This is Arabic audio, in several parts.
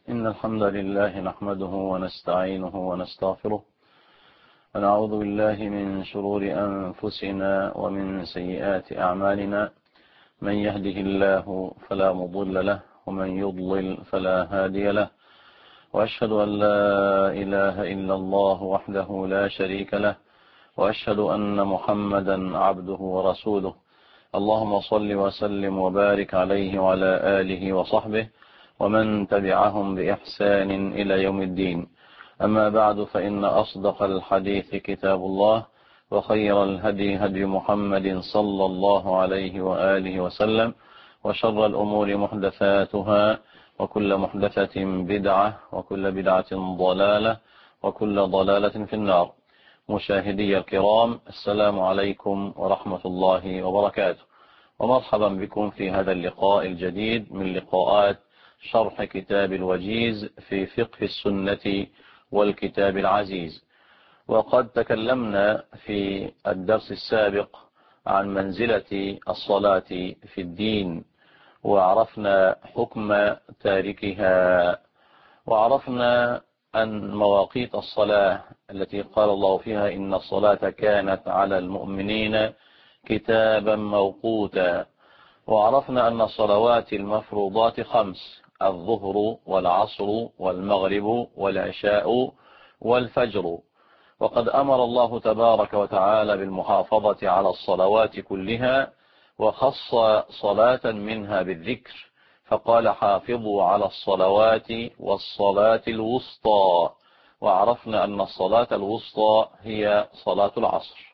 إن الحمد لله نحمده ونستعينه ونستغفره ونعوذ بالله من شرور أنفسنا ومن سيئات أعمالنا. من يهده الله فلا مضل له ومن يضلل فلا هادي له، وأشهد أن لا إله إلا الله وحده لا شريك له، وأشهد أن محمدا عبده ورسوله. اللهم صل وسلم وبارك عليه وعلى آله وصحبه ومن تبعهم بإحسان إلى يوم الدين. أما بعد، فإن أصدق الحديث كتاب الله، وخير الهدي هدي محمد صلى الله عليه وآله وسلم، وشر الأمور محدثاتها، وكل محدثة بدعة، وكل بدعة ضلالة، وكل ضلالة في النار. مشاهدي الكرام، السلام عليكم ورحمة الله وبركاته، ومرحبا بكم في هذا اللقاء الجديد من لقاءات شرح كتاب الوجيز في فقه السنة والكتاب العزيز. وقد تكلمنا في الدرس السابق عن منزلة الصلاة في الدين، وعرفنا حكم تاركها، وعرفنا أن مواقيت الصلاة التي قال الله فيها إن الصلاة كانت على المؤمنين كتابا موقوتا، وعرفنا أن الصلوات المفروضات 5: الظهر والعصر والمغرب والعشاء والفجر. وقد أمر الله تبارك وتعالى بالمحافظة على الصلوات كلها، وخص صلاة منها بالذكر، فقال: حافظوا على الصلوات والصلاة الوسطى. وعرفنا أن الصلاة الوسطى هي صلاة العصر.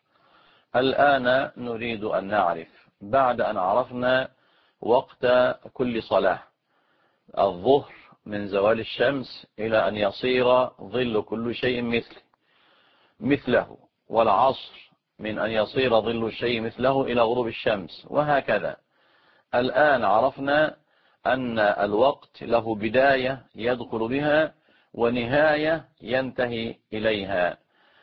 الآن نريد أن نعرف، بعد أن عرفنا وقت كل صلاة: الظهر من زوال الشمس إلى أن يصير ظل كل شيء مثله، والعصر من أن يصير ظل الشيء مثله إلى غروب الشمس، وهكذا. الآن عرفنا أن الوقت له بداية يدخل بها ونهاية ينتهي إليها،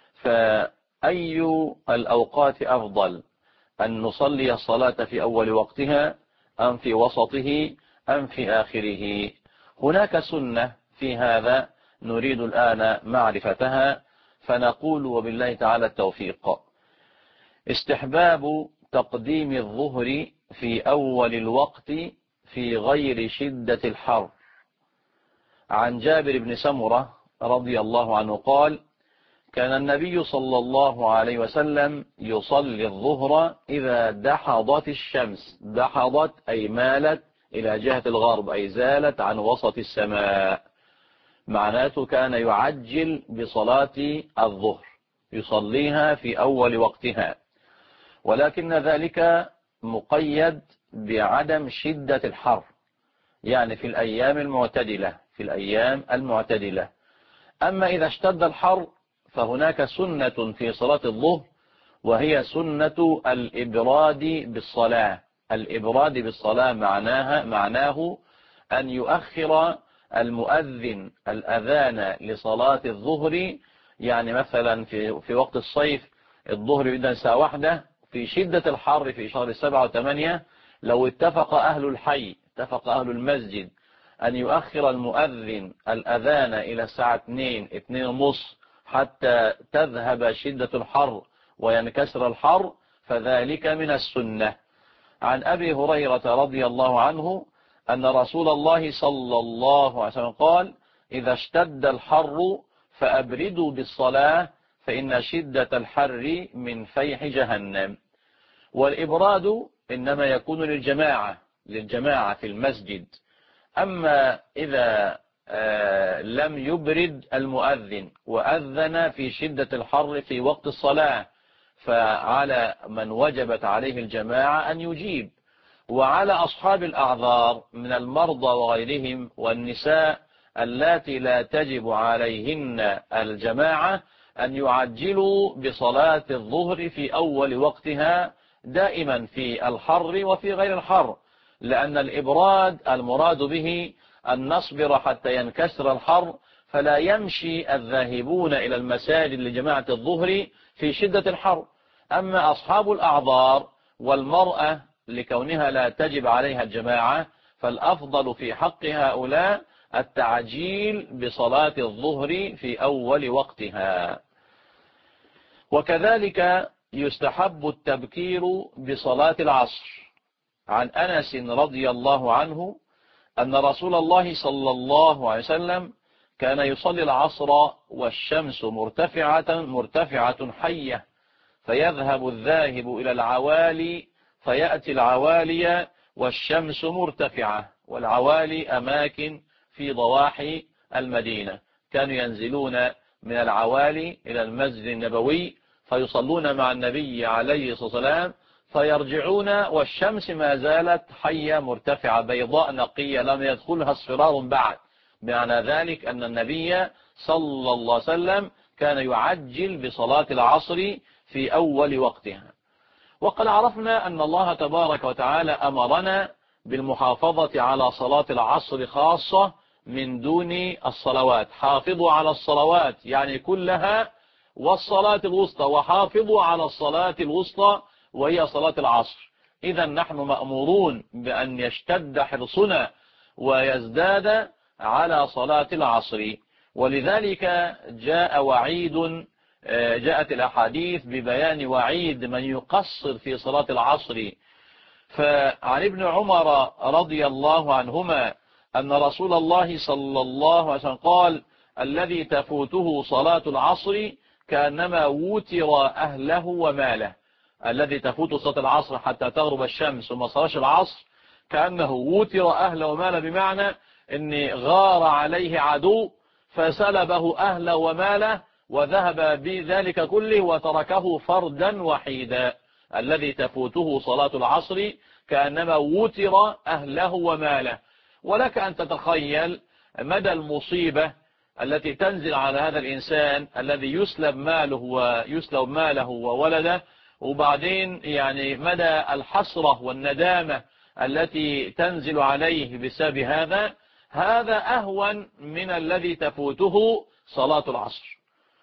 فأي الأوقات أفضل؟ أن نصلي الصلاة في أول وقتها أم في وسطه أم في آخره؟ هناك سنة في هذا نريد الآن معرفتها، فنقول وبالله تعالى التوفيق: استحباب تقديم الظهر في أول الوقت في غير شدة الحر. عن جابر بن سمرة رضي الله عنه قال: كان النبي صلى الله عليه وسلم يصلي الظهر إذا دحضت الشمس. دحضت أي مالت إلى جهة الغرب، أي زالت عن وسط السماء. معناته كان يعجل بصلاة الظهر، يصليها في أول وقتها، ولكن ذلك مقيد بعدم شدة الحر، يعني في الأيام المعتدلة. أما إذا اشتد الحر فهناك سنة في صلاة الظهر، وهي سنة الإبراد بالصلاة. الإبراد بالصلاة معناه أن يؤخر المؤذن الأذان لصلاة الظهر. يعني مثلا في وقت الصيف الظهر يبدأ الساعة 1، في شدة الحر في شهر 7 و8 لو اتفق أهل المسجد أن يؤخر المؤذن الأذان إلى الساعة 2:30 حتى تذهب شدة الحر وينكسر الحر، فذلك من السنة. عن أبي هريرة رضي الله عنه أن رسول الله صلى الله عليه وسلم قال: إذا اشتد الحر فأبردوا بالصلاة فإن شدة الحر من فيح جهنم. والإبراد إنما يكون للجماعة في المسجد. أما إذا لم يبرد المؤذن وأذن في شدة الحر في وقت الصلاة، فعلى من وجبت عليه الجماعة أن يجيب، وعلى أصحاب الأعذار من المرضى وغيرهم والنساء اللاتي لا تجب عليهن الجماعة أن يعجلوا بصلاة الظهر في أول وقتها دائما في الحر وفي غير الحر، لأن الإبراد المراد به أن نصبر حتى ينكسر الحر، فلا يمشي الذاهبون إلى المساجد لجماعة الظهر في شدة الحر. أما أصحاب الأعذار والمرأة لكونها لا تجب عليها الجماعة، فالأفضل في حق هؤلاء التعجيل بصلاة الظهر في أول وقتها. وكذلك يستحب التبكير بصلاة العصر. عن أنس رضي الله عنه أن رسول الله صلى الله عليه وسلم كان يصلي العصر والشمس مرتفعة حية، فيذهب الذاهب إلى العوالي فيأتي العوالي والشمس مرتفعة، والعوالي أماكن في ضواحي المدينة. كانوا ينزلون من العوالي إلى المسجد النبوي فيصلون مع النبي عليه الصلاة والسلام، فيرجعون والشمس ما زالت حية مرتفعة بيضاء نقية لم يدخلها اصفرار بعد. معنى ذلك أن النبي صلى الله عليه وسلم كان يعجل بصلاة العصر في أول وقتها. وقد عرفنا أن الله تبارك وتعالى أمرنا بالمحافظة على صلاة العصر خاصة من دون الصلوات. حافظوا على الصلوات يعني كلها والصلاة الوسطى، وحافظوا على الصلاة الوسطى وهي صلاة العصر. إذا نحن مأمورون بأن يشتد حرصنا ويزداد على صلاة العصر. ولذلك جاءت الأحاديث ببيان وعيد من يقصر في صلاة العصر. فعن ابن عمر رضي الله عنهما أن رسول الله صلى الله عليه وسلم قال: الذي تفوته صلاة العصر كأنما وتر أهله وماله. الذي تفوت صلاة العصر حتى تغرب الشمس وما صلاش العصر كأنه وتر أهله وماله، بمعنى أن غار عليه عدو فسلبه أهله وماله وذهب بذلك كله وتركه فردا وحيدا. الذي تفوته صلاة العصر كأنما وتر أهله وماله. ولك أن تتخيل مدى المصيبة التي تنزل على هذا الإنسان الذي يسلب ماله وولده، وبعدين يعني مدى الحسرة والندامة التي تنزل عليه بسبب هذا أهون من الذي تفوته صلاة العصر.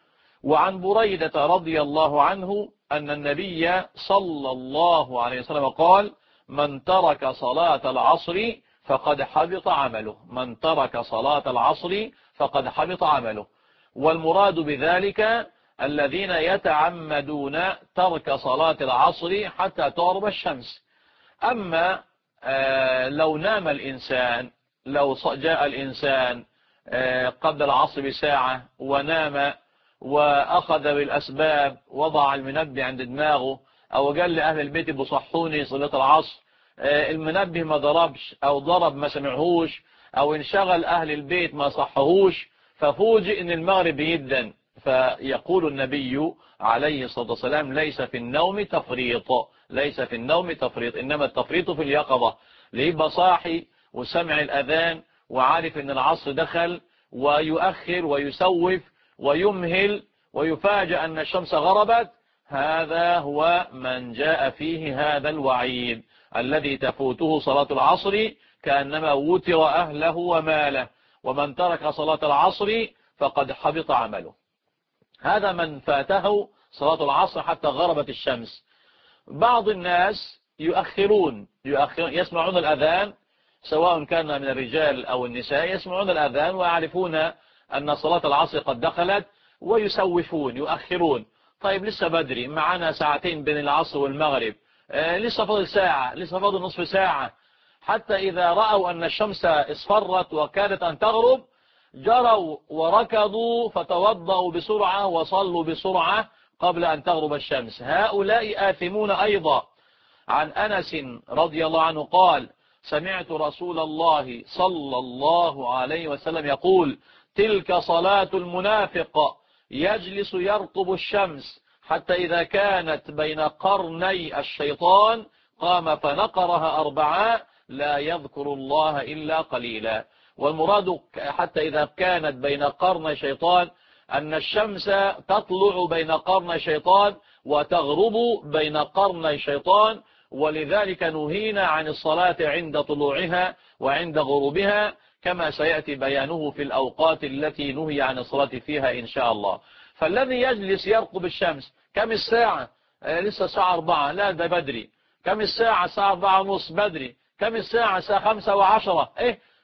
وعن بريدة رضي الله عنه أن النبي صلى الله عليه وسلم قال: من ترك صلاة العصر فقد حبط عمله. من ترك صلاة العصر فقد حبط عمله. والمراد بذلك الذين يتعمدون ترك صلاة العصر حتى تغرب الشمس. أما لو نام الإنسان، لو جاء الإنسان قبل العصر بساعة ونام وأخذ بالأسباب، وضع المنبه عند دماغه أو قال لأهل البيت بصحوني صلاة العصر، المنبه ما ضربش أو ضرب ما سمعهوش، أو انشغل أهل البيت ما صحهوش، ففوجئ إن المغرب يدن. فيقول النبي عليه الصلاة والسلام: ليس في النوم تفريط، ليس في النوم تفريط، إنما التفريط في اليقظة. ليبقى صاحي وسمع الأذان وعارف إن العصر دخل ويؤخر ويسوف ويمهل ويفاجأ أن الشمس غربت، هذا هو من جاء فيه هذا الوعيد: الذي تفوته صلاة العصر كأنما وتر أهله وماله، ومن ترك صلاة العصر فقد حبط عمله. هذا من فاته صلاة العصر حتى غربت الشمس. بعض الناس يؤخرون يسمعون الأذان، سواء كان من الرجال أو النساء، يسمعون الأذان ويعرفون أن صلاة العصر قد دخلت ويسوفون يؤخرون. طيب لسه بدري، معنا ساعتين بين العصر والمغرب، لسه فاضل ساعة، لسه فاضل نصف ساعة. حتى إذا رأوا أن الشمس اصفرت وكادت أن تغرب جروا وركضوا فتوضأوا بسرعة وصلوا بسرعة قبل أن تغرب الشمس. هؤلاء آثمون أيضا. عن أنس رضي الله عنه قال: سمعت رسول الله صلى الله عليه وسلم يقول: تلك صلاة المنافق، يجلس يرقب الشمس حتى إذا كانت بين قرني الشيطان قام فنقرها 4 لا يذكر الله إلا قليلا. والمراد حتى إذا كانت بين قرني الشيطان أن الشمس تطلع بين قرني الشيطان وتغرب بين قرني الشيطان، ولذلك نهينا عن الصلاة عند طلوعها وعند غروبها، كما سيأتي بيانه في الأوقات التي نهي عن الصلاة فيها إن شاء الله. فالذي يجلس يرقب الشمس، كم الساعة؟ لسه الساعة 4، لا ده بدري. كم الساعة؟ الساعة 4:30 بدري. كم الساعة؟ الساعة 5:10.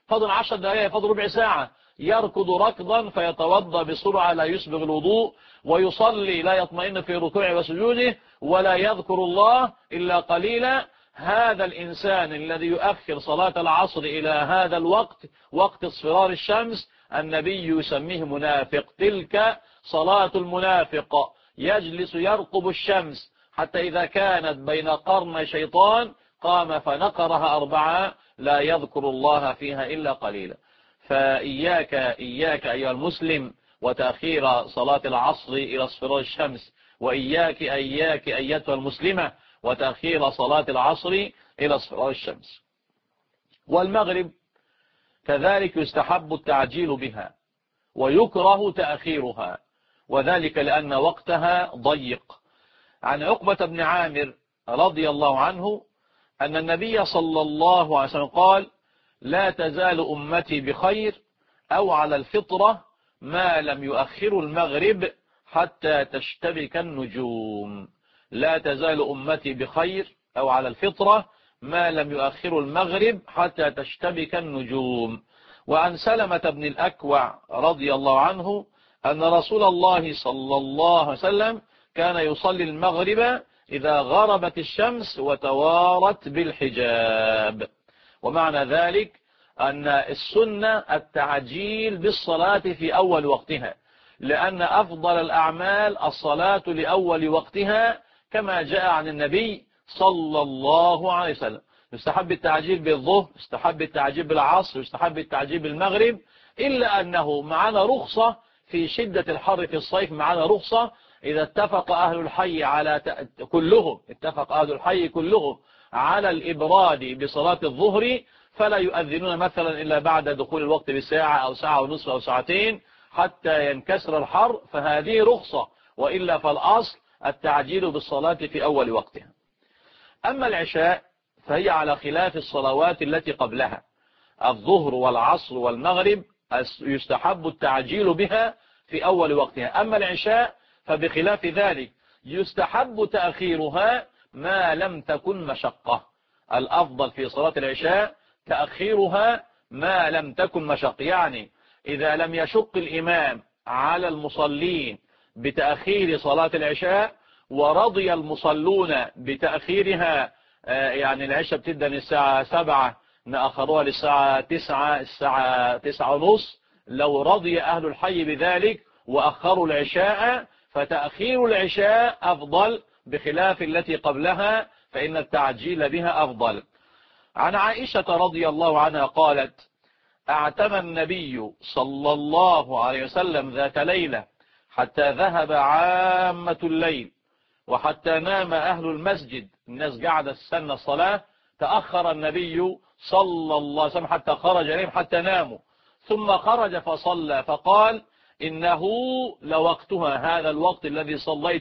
فضل 10 دقائق، فضل ربع ساعة، يركض ركضا فيتوضا بسرعة لا يسبغ الوضوء، ويصلي لا يطمئن في ركوعه وسجوده، ولا يذكر الله إلا قليلا. هذا الإنسان الذي يؤخر صلاة العصر إلى هذا الوقت، وقت اصفرار الشمس، النبي يسميه منافق. تلك صلاة المنافق، يجلس يرقب الشمس حتى إذا كانت بين قرن شيطان قام فنقرها 4 لا يذكر الله فيها إلا قليلا. فإياك أيها المسلم وتأخير صلاة العصر إلى اصفرار الشمس، وإياك أيتها المسلمة وتأخير صلاة العصر إلى اصفرار الشمس. والمغرب كذلك يستحب التعجيل بها ويكره تأخيرها، وذلك لأن وقتها ضيق. عن عقبة بن عامر رضي الله عنه أن النبي صلى الله عليه وسلم قال: لا تزال أمتي بخير أو على الفطرة ما لم يؤخروا المغرب حتى تشتبك النجوم. لا تزال أمتي بخير أو على الفطرة ما لم يؤخروا المغرب حتى تشتبك النجوم. وعن سلمة بن الأكوع رضي الله عنه أن رسول الله صلى الله عليه وسلم كان يصلي المغرب إذا غربت الشمس وتوارت بالحجاب. ومعنى ذلك أن السنة التعجيل بالصلاة في أول وقتها، لأن أفضل الأعمال الصلاة لأول وقتها، كما جاء عن النبي صلى الله عليه وسلم. يستحب التعجيل بالظهر، يستحب التعجيل بالعصر، يستحب التعجيل بالمغرب، إلا أنه معنا رخصة في شدة الحر في الصيف. معنا رخصة إذا اتفق أهل الحي اتفق أهل الحي كلهم على الإبراد بصلاة الظهر، فلا يؤذنون مثلا إلا بعد دخول الوقت بساعة أو ساعة ونصف أو ساعتين حتى ينكسر الحر، فهذه رخصة، وإلا فالأصل التعجيل بالصلاة في أول وقتها. أما العشاء فهي على خلاف الصلوات التي قبلها. الظهر والعصر والمغرب يستحب التعجيل بها في أول وقتها. أما العشاء فبخلاف ذلك، يستحب تأخيرها ما لم تكن مشقة. الأفضل في صلاة العشاء تأخيرها ما لم تكن مشقة، يعني إذا لم يشق الإمام على المصلين بتأخير صلاة العشاء ورضي المصلون بتأخيرها، يعني العشاء بتبدأ من الساعة 7 نأخروها للساعة 9، الساعة 9:30، لو رضي أهل الحي بذلك وأخروا العشاء فتأخير العشاء أفضل بخلاف التي قبلها، فإن التعجيل بها أفضل. عن عائشة رضي الله عنها قالت: اعتمى النبي صلى الله عليه وسلم ذات ليلة حتى ذهب عامة الليل وحتى نام أهل المسجد، الناس قاعدة تستنى الصلاة، تأخر النبي صلى الله عليه وسلم حتى خرج إليهم حتى ناموا، ثم خرج فصلى فقال: إنه لوقتها، هذا الوقت الذي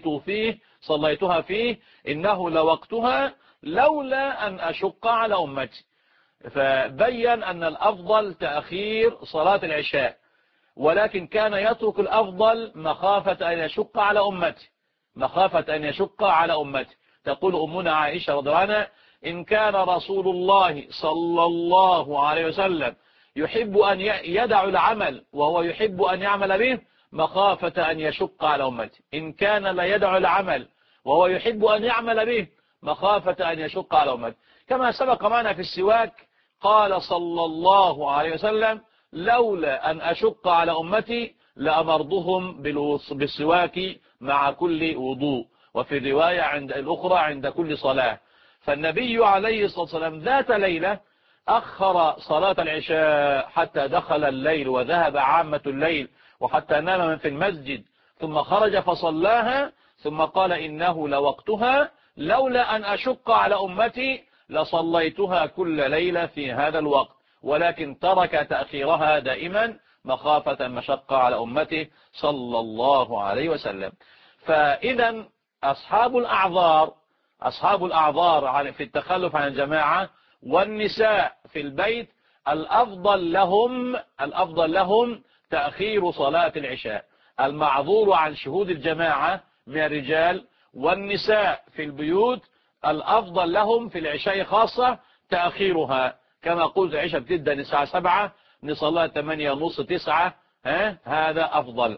صليتها فيه إنه لوقتها لولا أن أشق على أمتي. فبين أن الأفضل تأخير صلاة العشاء، ولكن كان يترك الأفضل مخافة أن يشق على أمتي. تقول أمنا عائشة رضي الله عنها: إن كان رسول الله صلى الله عليه وسلم يحب أن يدع العمل وهو يحب أن يعمل به مخافة أن يشق على أمتي. إن كان لا يدع العمل وهو يحب أن يعمل به مخافة أن يشق على أمتي. كما سبق معنا في السواك، قال صلى الله عليه وسلم: لولا أن أشق على أمتي لأمرضهم بالسواك مع كل وضوء، وفي الرواية عند الأخرى عند كل صلاة. فالنبي عليه الصلاة والسلام ذات ليلة أخر صلاة العشاء حتى دخل الليل وذهب عامة الليل وحتى نام من في المسجد، ثم خرج فصلاها، ثم قال: إنه لوقتها لولا أن أشق على أمتي لصليتها كل ليلة في هذا الوقت، ولكن ترك تأخيرها دائما مخافة مشقة على أمته صلى الله عليه وسلم. فإذا أصحاب الأعذار في التخلف عن الجماعة والنساء في البيت الأفضل لهم تأخير صلاة العشاء. المعذور عن شهود الجماعة من الرجال والنساء في البيوت الأفضل لهم في العشاء خاصة تأخيرها، كما قلت العشاء بتبدأ الساعة 7 نصليها 8:30 9، هذا أفضل.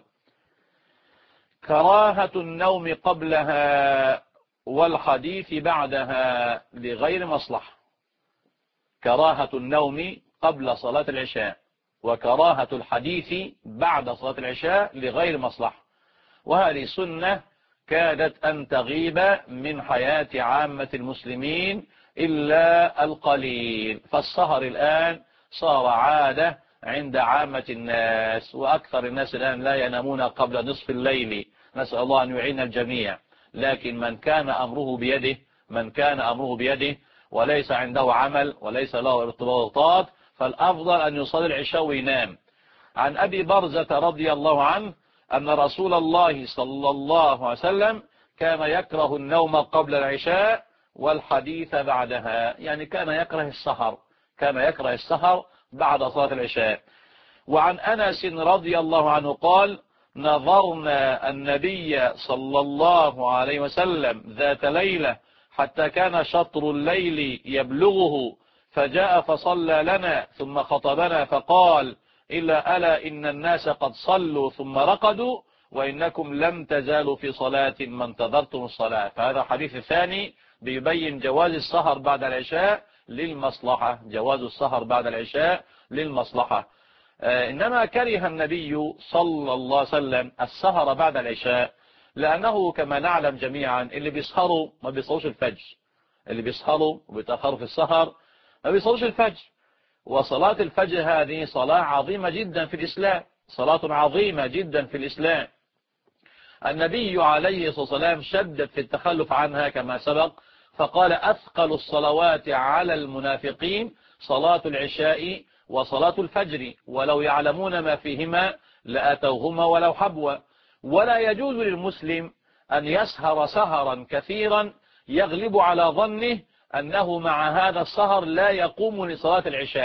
كراهة النوم قبلها والحديث بعدها لغير مصلحة. كراهة النوم قبل صلاة العشاء وكراهة الحديث بعد صلاة العشاء لغير مصلحة، وهذه سنة كادت أن تغيب من حياة عامة المسلمين إلا القليل، فالسهر الآن صار عادة عند عامة الناس، وأكثر الناس الآن لا ينامون قبل نصف الليل، نسأل الله أن يعين الجميع. لكن من كان أمره بيده وليس عنده عمل وليس له ارتباطات، فالأفضل أن يصلي العشاء وينام. عن أبي برزة رضي الله عنه أن رسول الله صلى الله عليه وسلم كان يكره النوم قبل العشاء والحديث بعدها، يعني كان يكره السهر بعد صلاة العشاء. وعن أنس رضي الله عنه قال: نظرنا النبي صلى الله عليه وسلم ذات ليلة حتى كان شطر الليل يبلغه، فجاء فصلى لنا ثم خطبنا فقال: ألا إن الناس قد صلوا ثم رقدوا وإنكم لم تزالوا في صلاة ما انتظرتم الصلاة. فهذا حديث ثاني بيبين جواز السهر بعد العشاء للمصلحة، إنما كره النبي صلى الله عليه وسلم السهر بعد العشاء، لأنه كما نعلم جميعا اللي بيسهروا ما بيصلوش الفجر، اللي بيسهروا وبيتأخروا في السهر ما بيصلوش الفجر. وصلاة الفجر هذه صلاة عظيمة جدا في الإسلام، صلاة عظيمة جدا في الإسلام. النبي عليه الصلاة والسلام شدد في التخلف عنها كما سبق، فقال: أثقل الصلوات على المنافقين صلاة العشاء وصلاة الفجر ولو يعلمون ما فيهما لأتوهما ولو حبوا. ولا يجوز للمسلم أن يسهر سهرا كثيرا يغلب على ظنه أنه مع هذا السهر لا يقوم لصلاة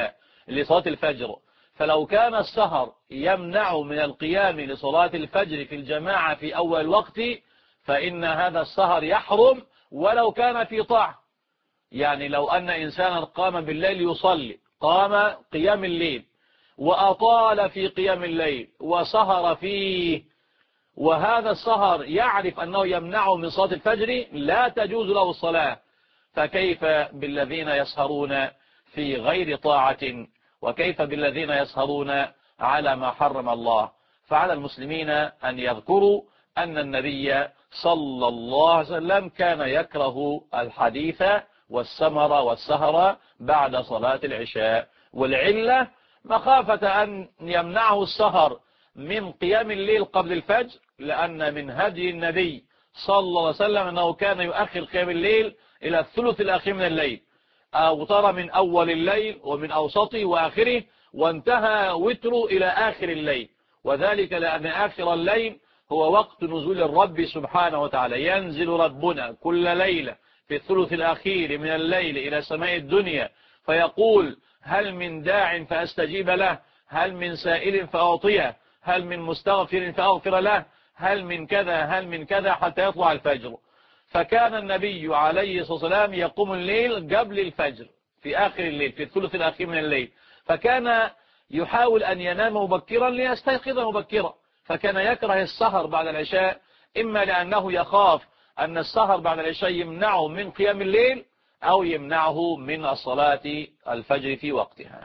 الفجر. فلو كان السهر يمنع من القيام لصلاة الفجر في الجماعة في أول الوقت، فإن هذا السهر يحرم ولو كان في طاعة. يعني لو أن إنسانا قام بالليل يصلي، قام قيام الليل وأطال في قيام الليل وسهر فيه، وهذا السهر يعرف أنه يمنعه من صلاة الفجر، لا تجوز له الصلاة. فكيف بالذين يسهرون في غير طاعة، وكيف بالذين يسهرون على ما حرم الله؟ فعلى المسلمين أن يذكروا أن النبي صلى الله عليه وسلم كان يكره الحديث والسمر والسهر بعد صلاة العشاء، والعلة مخافة أن يمنعه السهر من قيام الليل قبل الفجر، لأن من هدي النبي صلى الله عليه وسلم أنه كان يؤخر قيام الليل إلى الثلث الأخير من الليل، أو ترى من أول الليل ومن أوسطه وآخره، وانتهى وتره إلى آخر الليل. وذلك لأن آخر الليل هو وقت نزول الرب سبحانه وتعالى، ينزل ربنا كل ليلة في الثلث الأخير من الليل إلى سماء الدنيا فيقول: هل من داع فأستجيب له، هل من سائل فأعطيه، هل من مستغفر فأغفر له، هل من كذا حتى يطلع الفجر. فكان النبي عليه الصلاة والسلام يقوم الليل قبل الفجر في آخر الليل في الثلث الأخير من الليل، فكان يحاول أن ينام مبكرا ليستيقظ مبكرا. فكان يكره السهر بعد العشاء، إما لأنه يخاف أن السهر بعد العشاء يمنعه من قيام الليل أو يمنعه من الصلاة الفجر في وقتها.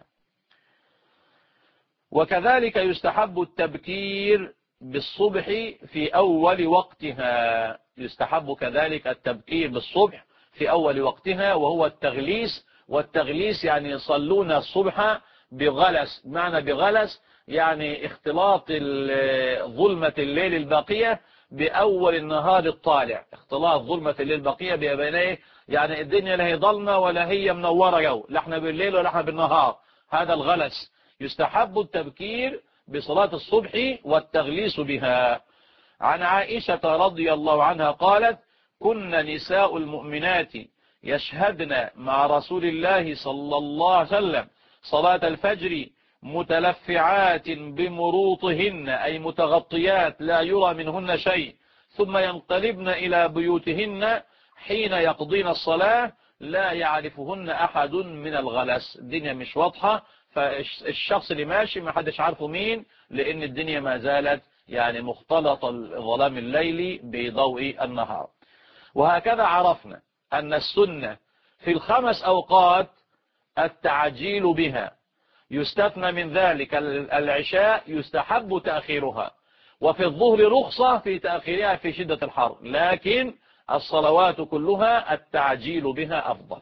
وكذلك يستحب التبكير بالصبح في أول وقتها، يستحب كذلك التبكير بالصبح في أول وقتها، وهو التغليس. والتغليس يعني يصلون الصبح بغلس، معنى بغلس يعني اختلاط ظلمة الليل الباقية بأول النهار الطالع، اختلاط ظلمة الليل الباقية بينيه، يعني الدنيا لا هي ظلمة ولا هي منورة جو، لا احنا بالليل ولا احنا بالنهار، هذا الغلس. يستحب التبكير بصلاة الصبح والتغليس بها. عن عائشة رضي الله عنها قالت: كنا نساء المؤمنات يشهدن مع رسول الله صلى الله عليه وسلم صلاة الفجر متلفعات بمروطهن، أي متغطيات لا يرى منهن شيء، ثم ينقلبن إلى بيوتهن حين يقضين الصلاة لا يعرفهن أحد من الغلس، الدنيا مش واضحة، فالشخص اللي ماشي ما حدش عارفه مين، لأن الدنيا ما زالت يعني مختلطة ظلام الليل بضوء النهار. وهكذا عرفنا أن السنة في الخمس أوقات التعجيل بها، يستثنى من ذلك العشاء يستحب تأخيرها، وفي الظهر رخصة في تأخيرها في شدة الحر، لكن الصلوات كلها التعجيل بها أفضل.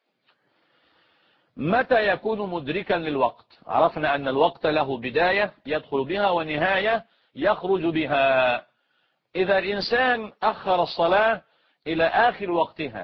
متى يكون مدركا للوقت؟ عرفنا أن الوقت له بداية يدخل بها ونهاية يخرج بها. إذا الإنسان أخر الصلاة إلى آخر وقتها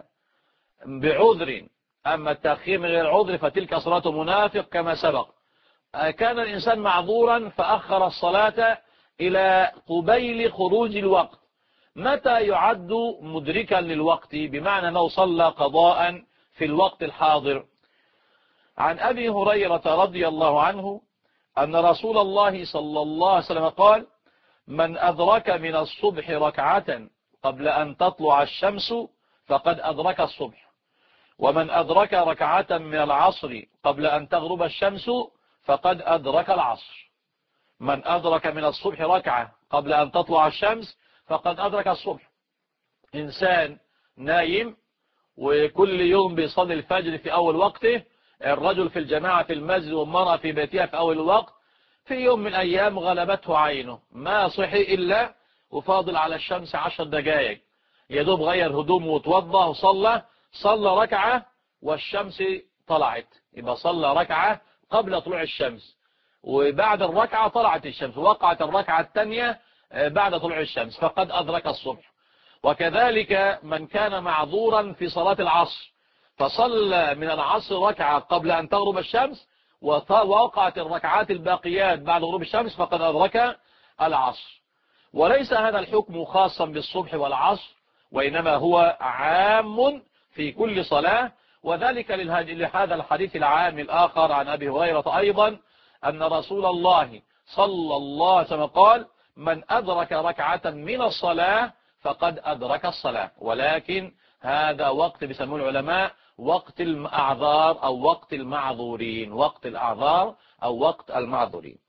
بعذر، أما التأخير من غير عذر فتلك صلاة منافق كما سبق. كان الإنسان معذورا فأخر الصلاة إلى قبيل خروج الوقت، متى يعد مدركا للوقت؟ بمعنى أنه صلى قضاء في الوقت الحاضر. عن أبي هريرة رضي الله عنه أن رسول الله صلى الله عليه وسلم قال: من أدرك من الصبح ركعة قبل أن تطلع الشمس فقد أدرك الصبح، ومن أدرك ركعة من العصر قبل أن تغرب الشمس فقد أدرك العصر. من أدرك من الصبح ركعة قبل أن تطلع الشمس فقد أدرك الصبح. إنسان نايم وكل يوم بيصلي الفجر في أول وقته، الرجل في الجماعة في المسجد والمرأة في بيتها في أول الوقت، في يوم من الأيام غلبته عينه، ما صحي إلا وفاضل على الشمس 10 دقائق، يدوب غير هدومه وتوضى وصلى ركعة والشمس طلعت، يبقى صلى ركعة قبل طلوع الشمس، وبعد الركعة طلعت الشمس، وقعت الركعة الثانية بعد طلوع الشمس، فقد أدرك الصبح. وكذلك من كان معذورا في صلاة العصر فصلى من العصر ركعة قبل أن تغرب الشمس ووقعت الركعات الباقيات بعد غروب الشمس فقد أدرك العصر. وليس هذا الحكم خاصا بالصبح والعصر، وإنما هو عام في كل صلاة، وذلك لهذا الحديث العام الآخر عن أبي هريرة أيضا أن رسول الله صلى الله عليه وسلم قال: من أدرك ركعة من الصلاة فقد أدرك الصلاة. ولكن هذا وقت بيسموه العلماء وقت الأعذار أو وقت المعذورين، وقت الأعذار أو وقت المعذورين.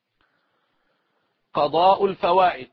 قضاء الفوائد.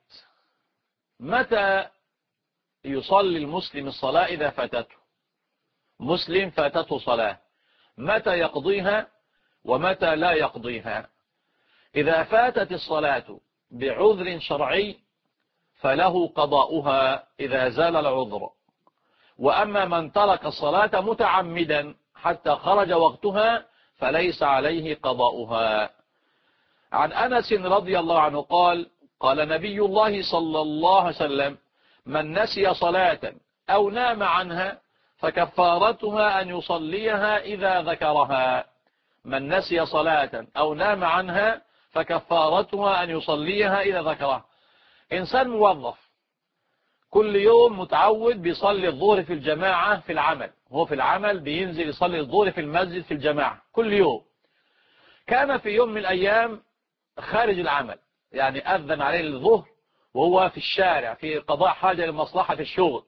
متى يصلي المسلم الصلاة إذا فاتته؟ مسلم فاتته صلاة، متى يقضيها ومتى لا يقضيها؟ إذا فاتت الصلاة بعذر شرعي فله قضاؤها إذا زال العذر، وأما من ترك الصلاة متعمدا حتى خرج وقتها فليس عليه قضاؤها. عن أنس رضي الله عنه قال: قال نبي الله صلى الله عليه وسلم: من نسي صلاة أو نام عنها فكفارتها أن يصليها إذا ذكرها. من نسي صلاة أو نام عنها فكفارتها أن يصليها إذا ذكرها. إنسان موظف كل يوم متعود بيصلي الظهر في الجماعة في العمل، هو في العمل بينزل يصلي الظهر في المسجد في الجماعة كل يوم. كان في يوم من الأيام خارج العمل، يعني أذن عليه الظهر وهو في الشارع في قضاء حاجة لمصلحة الشغل،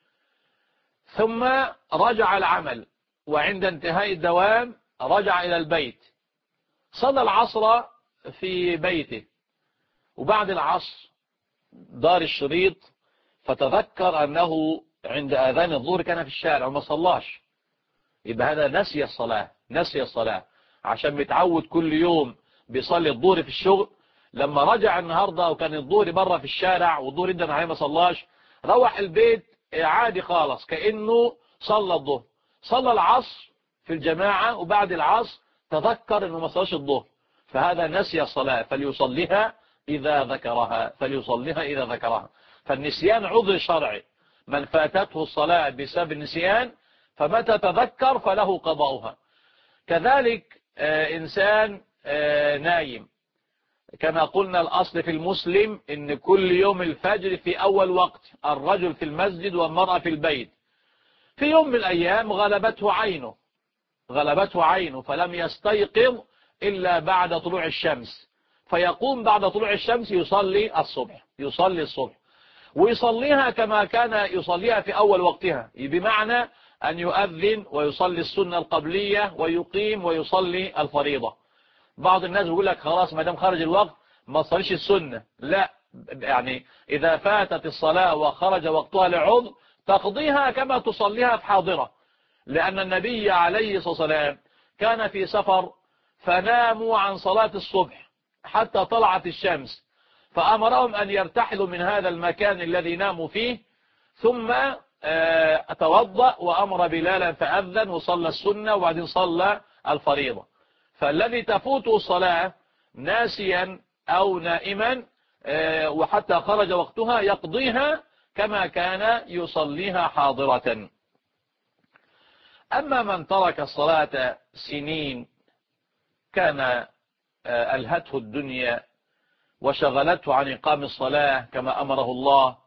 ثم رجع العمل، وعند انتهاء الدوام رجع إلى البيت، صلى العصر في بيته، وبعد العصر دار الشريط فتذكر أنه عند آذان الظهر كان في الشارع وما صلاش، يبقى هذا نسي الصلاة، نسي الصلاة عشان متعود كل يوم بيصلي الظهر في الشغل. لما رجع النهاردة وكان الظهر بره في الشارع والظهر إدن عليه ما صلاش، روح البيت عادي خالص كأنه صلى الظهر، صلى العصر في الجماعة وبعد العصر تذكر أنه ما صلاش الظهر، فهذا نسي الصلاة فليصليها إذا ذكرها، فليصليها إذا ذكرها. فالنسيان عذر شرعي، من فاتته الصلاة بسبب النسيان فمتى تذكر فله قضاؤها. كذلك إنسان نايم، كما قلنا الأصل في المسلم إن كل يوم الفجر في أول وقت، الرجل في المسجد والمرأة في البيت. في يوم من الأيام غلبته عينه فلم يستيقظ إلا بعد طلوع الشمس، فيقوم بعد طلوع الشمس يصلي الصبح ويصليها كما كان يصليها في أول وقتها، بمعنى أن يؤذن ويصلي السنة القبلية ويقيم ويصلي الفريضة. بعض الناس بيقول لك خلاص ما دام خرج الوقت ما تصليش السنة. لا، يعني إذا فاتت الصلاة وخرج وقتها لعذر تقضيها كما تصليها في حاضرة، لأن النبي عليه الصلاة والسلام كان في سفر فناموا عن صلاة الصبح حتى طلعت الشمس، فأمرهم أن يرتحلوا من هذا المكان الذي ناموا فيه، ثم توضأ وأمر بلالا فأذن وصلى السنة وبعدين صلى الفريضة. فالذي تفوته الصلاة ناسيا أو نائما وحتى خرج وقتها يقضيها كما كان يصليها حاضرة. أما من ترك الصلاة سنين كان ألهته الدنيا وشغلته عن إقام الصلاة كما أمره الله،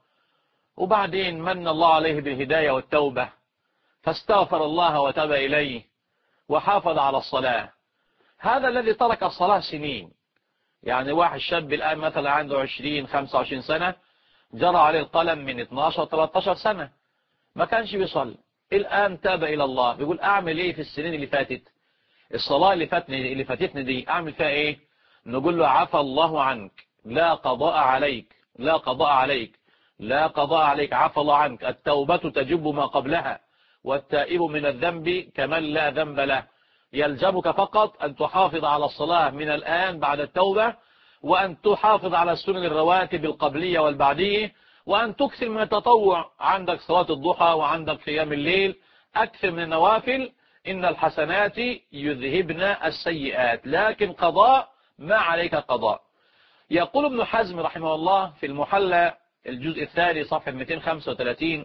وبعدين من الله عليه بالهداية والتوبة فاستغفر الله وتاب إليه وحافظ على الصلاة، هذا الذي ترك الصلاة سنين. يعني واحد شاب الآن مثلا عنده 20-25 سنة جرى عليه القلم من 12-13 سنة ما كانش بيصلي، الآن تاب إلى الله، بيقول أعمل إيه في السنين اللي فاتت؟ الصلاة اللي فاتتني دي أعمل فيها إيه؟ نقول له عفى الله عنك، لا قضاء عليك، لا قضاء عليك، لا قضاء عليك، عفى الله عنك، التوبة تجب ما قبلها، والتائب من الذنب كمن لا ذنب له. يلزمك فقط أن تحافظ على الصلاة من الآن بعد التوبة، وأن تحافظ على السنن الرواتب القبلية والبعدية، وأن تكثر من التطوع، عندك صلاة الضحى وعندك قيام الليل، أكثر من النوافل، إن الحسنات يذهبن السيئات، لكن قضاء ما عليك قضاء. يقول ابن حزم رحمه الله في المحلى الجزء الثاني صفحة 235: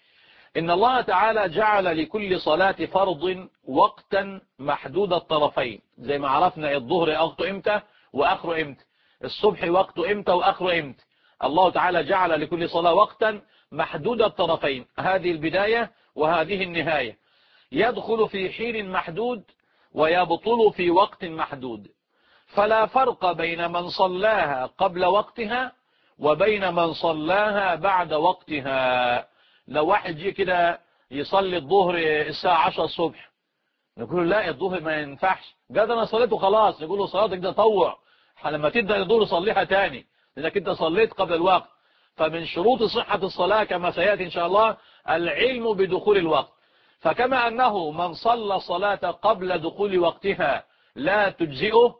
إن الله تعالى جعل لكل صلاة فرض وقتا محدود الطرفين، زي ما عرفنا الظهر وقته إمتى وآخره إمتى، الصبح وقته إمتى وآخره إمتى. الله تعالى جعل لكل صلاة وقتا محدود الطرفين، هذه البداية وهذه النهاية، يدخل في حين محدود ويبطل في وقت محدود، فلا فرق بين من صلاها قبل وقتها وبين من صلاها بعد وقتها. لو واحد جه كده يصلي الظهر الساعة 10 الصبح نقول له لا الظهر ما ينفعش، قال انا صليته خلاص، نقول له صلاتك ده تطوع، لما تبدأ الظهر صليها تاني لانك انت صليت قبل الوقت. فمن شروط صحة الصلاة كما سيأتي ان شاء الله العلم بدخول الوقت، فكما أنه من صلى صلاة قبل دخول وقتها لا تجزئه،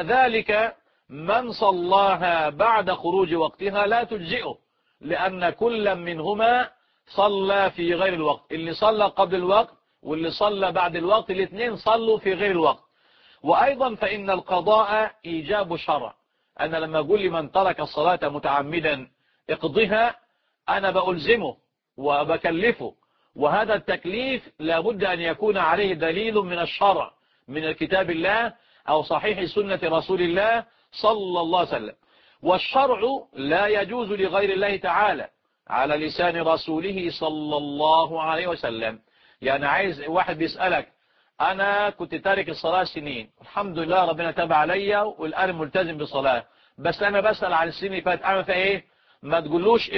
كذلك من صلاها بعد خروج وقتها لا تجزئه، لأن كل منهما صلى في غير الوقت، اللي صلى قبل الوقت واللي صلى بعد الوقت الاثنين صلوا في غير الوقت. وأيضا فإن القضاء إيجاب شرع، أنا لما أقول لمن ترك الصلاة متعمدا اقضها أنا بألزمه وبكلفه، وهذا التكليف لابد أن يكون عليه دليل من الشرع من الكتاب الله أو صحيح سنة رسول الله صلى الله عليه وسلم. والشرع لا يجوز لغير الله تعالى على لسان رسوله صلى الله عليه وسلم. يعني عايز واحد بيسألك أنا كنت تارك الصلاة سنين، الحمد لله ربنا تاب عليا والآن ملتزم بالصلاة، بس أنا بسأل عن السنين اللي فاتت أعمل فيها إيه؟ ما تقولوش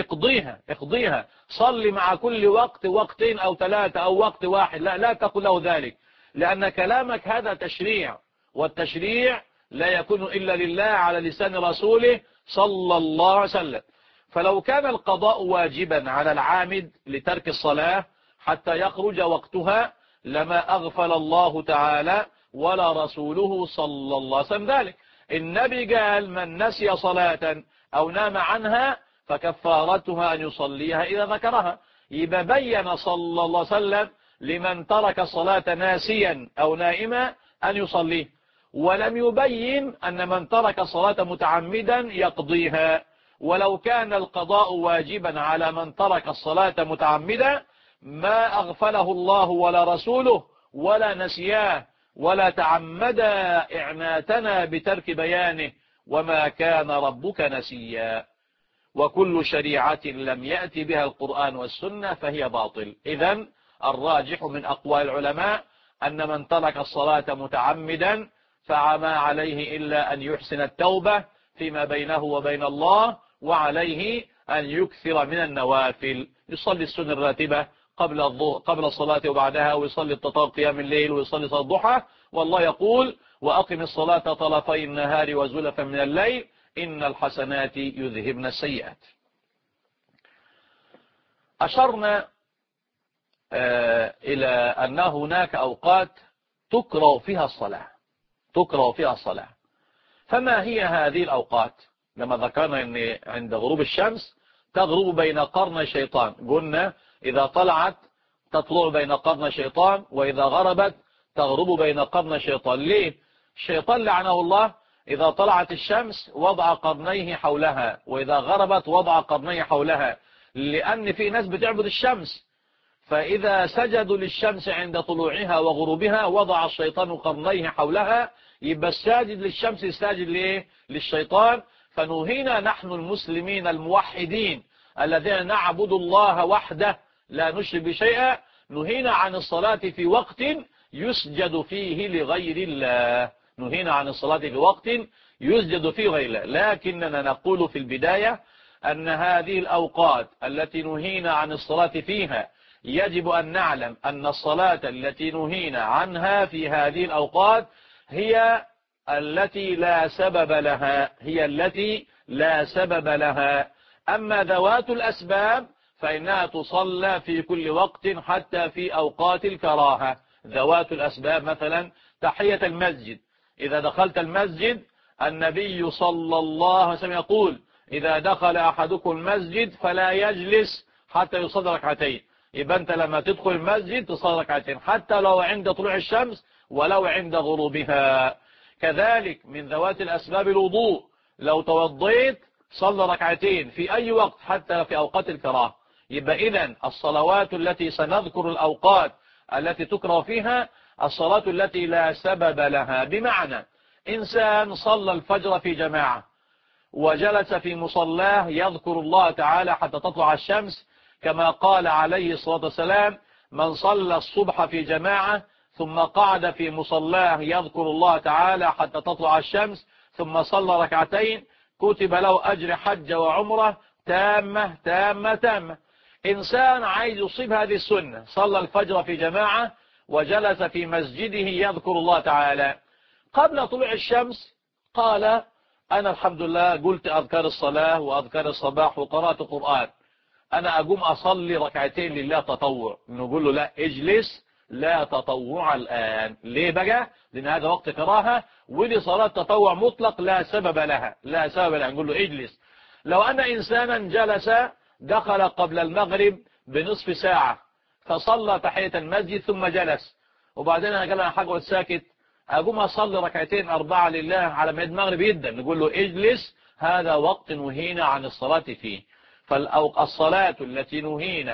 اقضيها صلي مع كل وقت وقتين أو 3 أو وقت واحد، لا تقل له ذلك، لأن كلامك هذا تشريع، والتشريع لا يكون إلا لله على لسان رسوله صلى الله عليه وسلم. فلو كان القضاء واجبا على العامد لترك الصلاة حتى يخرج وقتها لما أغفل الله تعالى ولا رسوله صلى الله عليه وسلم ذلك. النبي قال من نسي صلاة أو نام عنها فكفارتها أن يصليها إذا ذكرها. يبقى بين صلى الله عليه وسلم لمن ترك الصلاة ناسيا أو نائما أن يصليه، ولم يبين أن من ترك الصلاة متعمدا يقضيها. ولو كان القضاء واجبا على من ترك الصلاة متعمدا ما أغفله الله ولا رسوله ولا نسياه ولا تعمد إعناتنا بترك بيانه، وما كان ربك نسيا. وكل شريعة لم يأتي بها القرآن والسنة فهي باطل. إذن الراجح من أقوال العلماء أن من ترك الصلاة متعمدا فما عليه إلا أن يحسن التوبة فيما بينه وبين الله، وعليه أن يكثر من النوافل، يصلي السنة الراتبة قبل الصلاة وبعدها، ويصلي التطوع قيام الليل، ويصلي صلاة الضحى. والله يقول: وأقم الصلاة طرفي النهار وزلفا من الليل إن الحسنات يذهبن السيئات. أشرنا إلى أن هناك أوقات تكره فيها الصلاة. فما هي هذه الأوقات؟ لما ذكرنا أن عند غروب الشمس تغرب بين قرن الشيطان، قلنا إذا طلعت تطلع بين قرن الشيطان، وإذا غربت تغرب بين قرن الشيطان. ليه؟ الشيطان لعنه الله إذا طلعت الشمس وضع قرنيه حولها، وإذا غربت وضع قرنيه حولها، لأن في ناس بتعبد الشمس، فإذا سجدوا للشمس عند طلوعها وغروبها وضع الشيطان قرنيه حولها، يبقى الساجد للشمس ساجد ليه؟ للشيطان. فنهينا نحن المسلمين الموحدين الذين نعبد الله وحده لا نشرك بشيئا، نهينا عن الصلاة في وقت يسجد فيه لغير الله، نهينا عن الصلاة في وقت يسجد فيه غير الله. لكننا نقول في البداية أن هذه الأوقات التي نهينا عن الصلاة فيها يجب أن نعلم أن الصلاة التي نهينا عنها في هذه الأوقات هي التي لا سبب لها، أما ذوات الأسباب فإنها تصلى في كل وقت حتى في أوقات الكراهة. ذوات الأسباب مثلا تحية المسجد، إذا دخلت المسجد النبي صلى الله عليه وسلم يقول: إذا دخل أحدكم المسجد فلا يجلس حتى يصلي ركعتين. يبقى أنت لما تدخل المسجد تصلي ركعتين حتى لو عند طلوع الشمس ولو عند غروبها. كذلك من ذوات الأسباب الوضوء، لو توضيت صلى ركعتين في أي وقت حتى في أوقات الكراهة. يبقى إذن الصلوات التي سنذكر الأوقات التي تكره فيها الصلاة التي لا سبب لها، بمعنى إنسان صلى الفجر في جماعة وجلس في مصلاه يذكر الله تعالى حتى تطلع الشمس، كما قال عليه الصلاة والسلام: من صلى الصبح في جماعة ثم قعد في مصلاه يذكر الله تعالى حتى تطلع الشمس ثم صلى ركعتين كتب له أجر حج وعمرة تامة. إنسان عايز يصيب هذه السنة، صلى الفجر في جماعة وجلس في مسجده يذكر الله تعالى قبل طلوع الشمس، قال: أنا الحمد لله قلت أذكار الصلاة وأذكار الصباح وقرأت القرآن، أنا أقوم أصلي ركعتين لله تطوع. نقول له: لا، اجلس، لا تطوع الآن. ليه بقى؟ لأن هذا وقت كراهة، ودي صلاة تطوع مطلق لا سبب لها. نقول له: اجلس. لو أن إنسانا جلس دخل قبل المغرب بنصف ساعة فصلى تحية المسجد ثم جلس، وبعدين أنا قال: أنا هقعد ساكت أقوم أصلي ركعتين 4 لله على ما المغرب يبدأ، نقول له: اجلس، هذا وقت نهينا عن الصلاة فيه. فالصلاة التي نهينا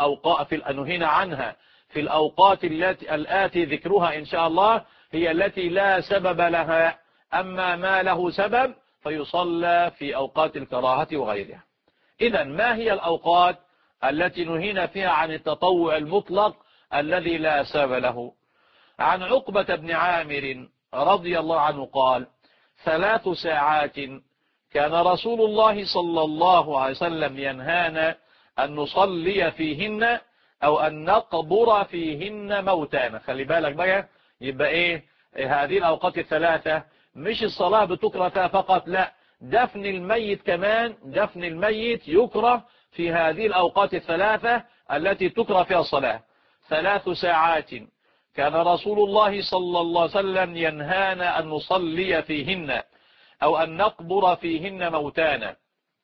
عنها في الأوقات التي ذكرها إن شاء الله هي التي لا سبب لها، أما ما له سبب فيصلى في أوقات الكراهة وغيرها. إذن ما هي الأوقات التي نهينا فيها عن التطوع المطلق الذي لا سبب له؟ عن عقبة بن عامر رضي الله عنه قال: 3 ساعات كان رسول الله صلى الله عليه وسلم ينهانا أن نصلي فيهن أو أن نقبر فيهن موتانا. خلي بالك بقى، يبقى إيه هذه الأوقات الثلاثة؟ مش الصلاة بتكره فيها فقط، لا، دفن الميت كمان، دفن الميت يكره في هذه الأوقات الثلاثة التي تكره فيها الصلاة. 3 ساعات كان رسول الله صلى الله عليه وسلم ينهانا أن نصلي فيهن أو أن نقبر فيهن موتانا: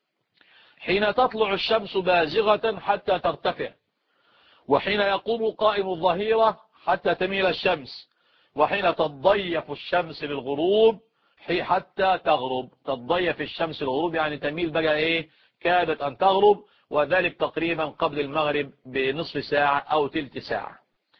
حين تطلع الشمس بازغة حتى ترتفع، وحين يقوم قائم الظهيرة حتى تميل الشمس، وحين تضيف الشمس للغروب حتى تغرب. تضيف الشمس للغروب يعني تميل بقى إيه، كادت أن تغرب، وذلك تقريبا قبل المغرب بنصف ساعة أو تلت ساعة.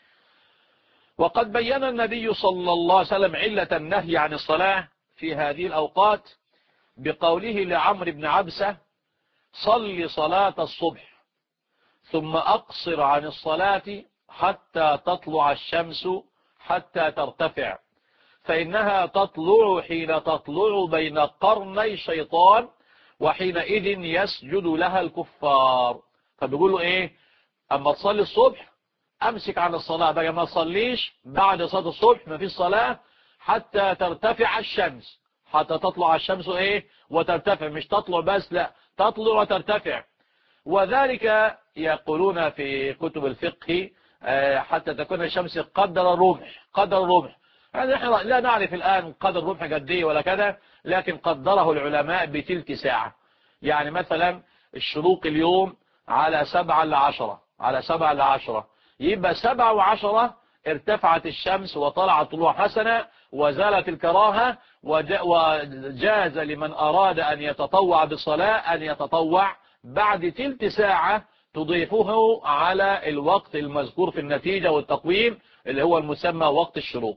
وقد بين النبي صلى الله عليه وسلم علة النهي عن الصلاة في هذه الأوقات بقوله لعمرو بن عبسة: صل صلاة الصبح ثم أقصر عن الصلاة حتى تطلع الشمس حتى ترتفع، فإنها تطلع حين تطلع بين قرني الشيطان، وحينئذ يسجد لها الكفار. فبيقولوا إيه؟ أما تصلي الصبح امسك عن الصلاة بقى، ما تصليش بعد صلاة الصبح، ما فيش صلاة حتى ترتفع الشمس، حتى تطلع الشمس ايه وترتفع، مش تطلع بس، لا تطلع وترتفع. وذلك يقولون في كتب الفقه حتى تكون الشمس قدر الرمح، قدر الرمح. يعني نحن لا نعرف الآن قدر الرمح قد ايه ولا كذا، لكن قدره العلماء بتلك ساعة. يعني مثلا الشروق اليوم على 7 ل10، على 7 ل10، يبقى 7 و10 ارتفعت الشمس وطلعت طلوع حسنة وزالت الكراهة، وجاز لمن أراد أن يتطوع بالصلاة أن يتطوع بعد تلت ساعة تضيفه على الوقت المذكور في النتيجة والتقويم اللي هو المسمى وقت الشروق.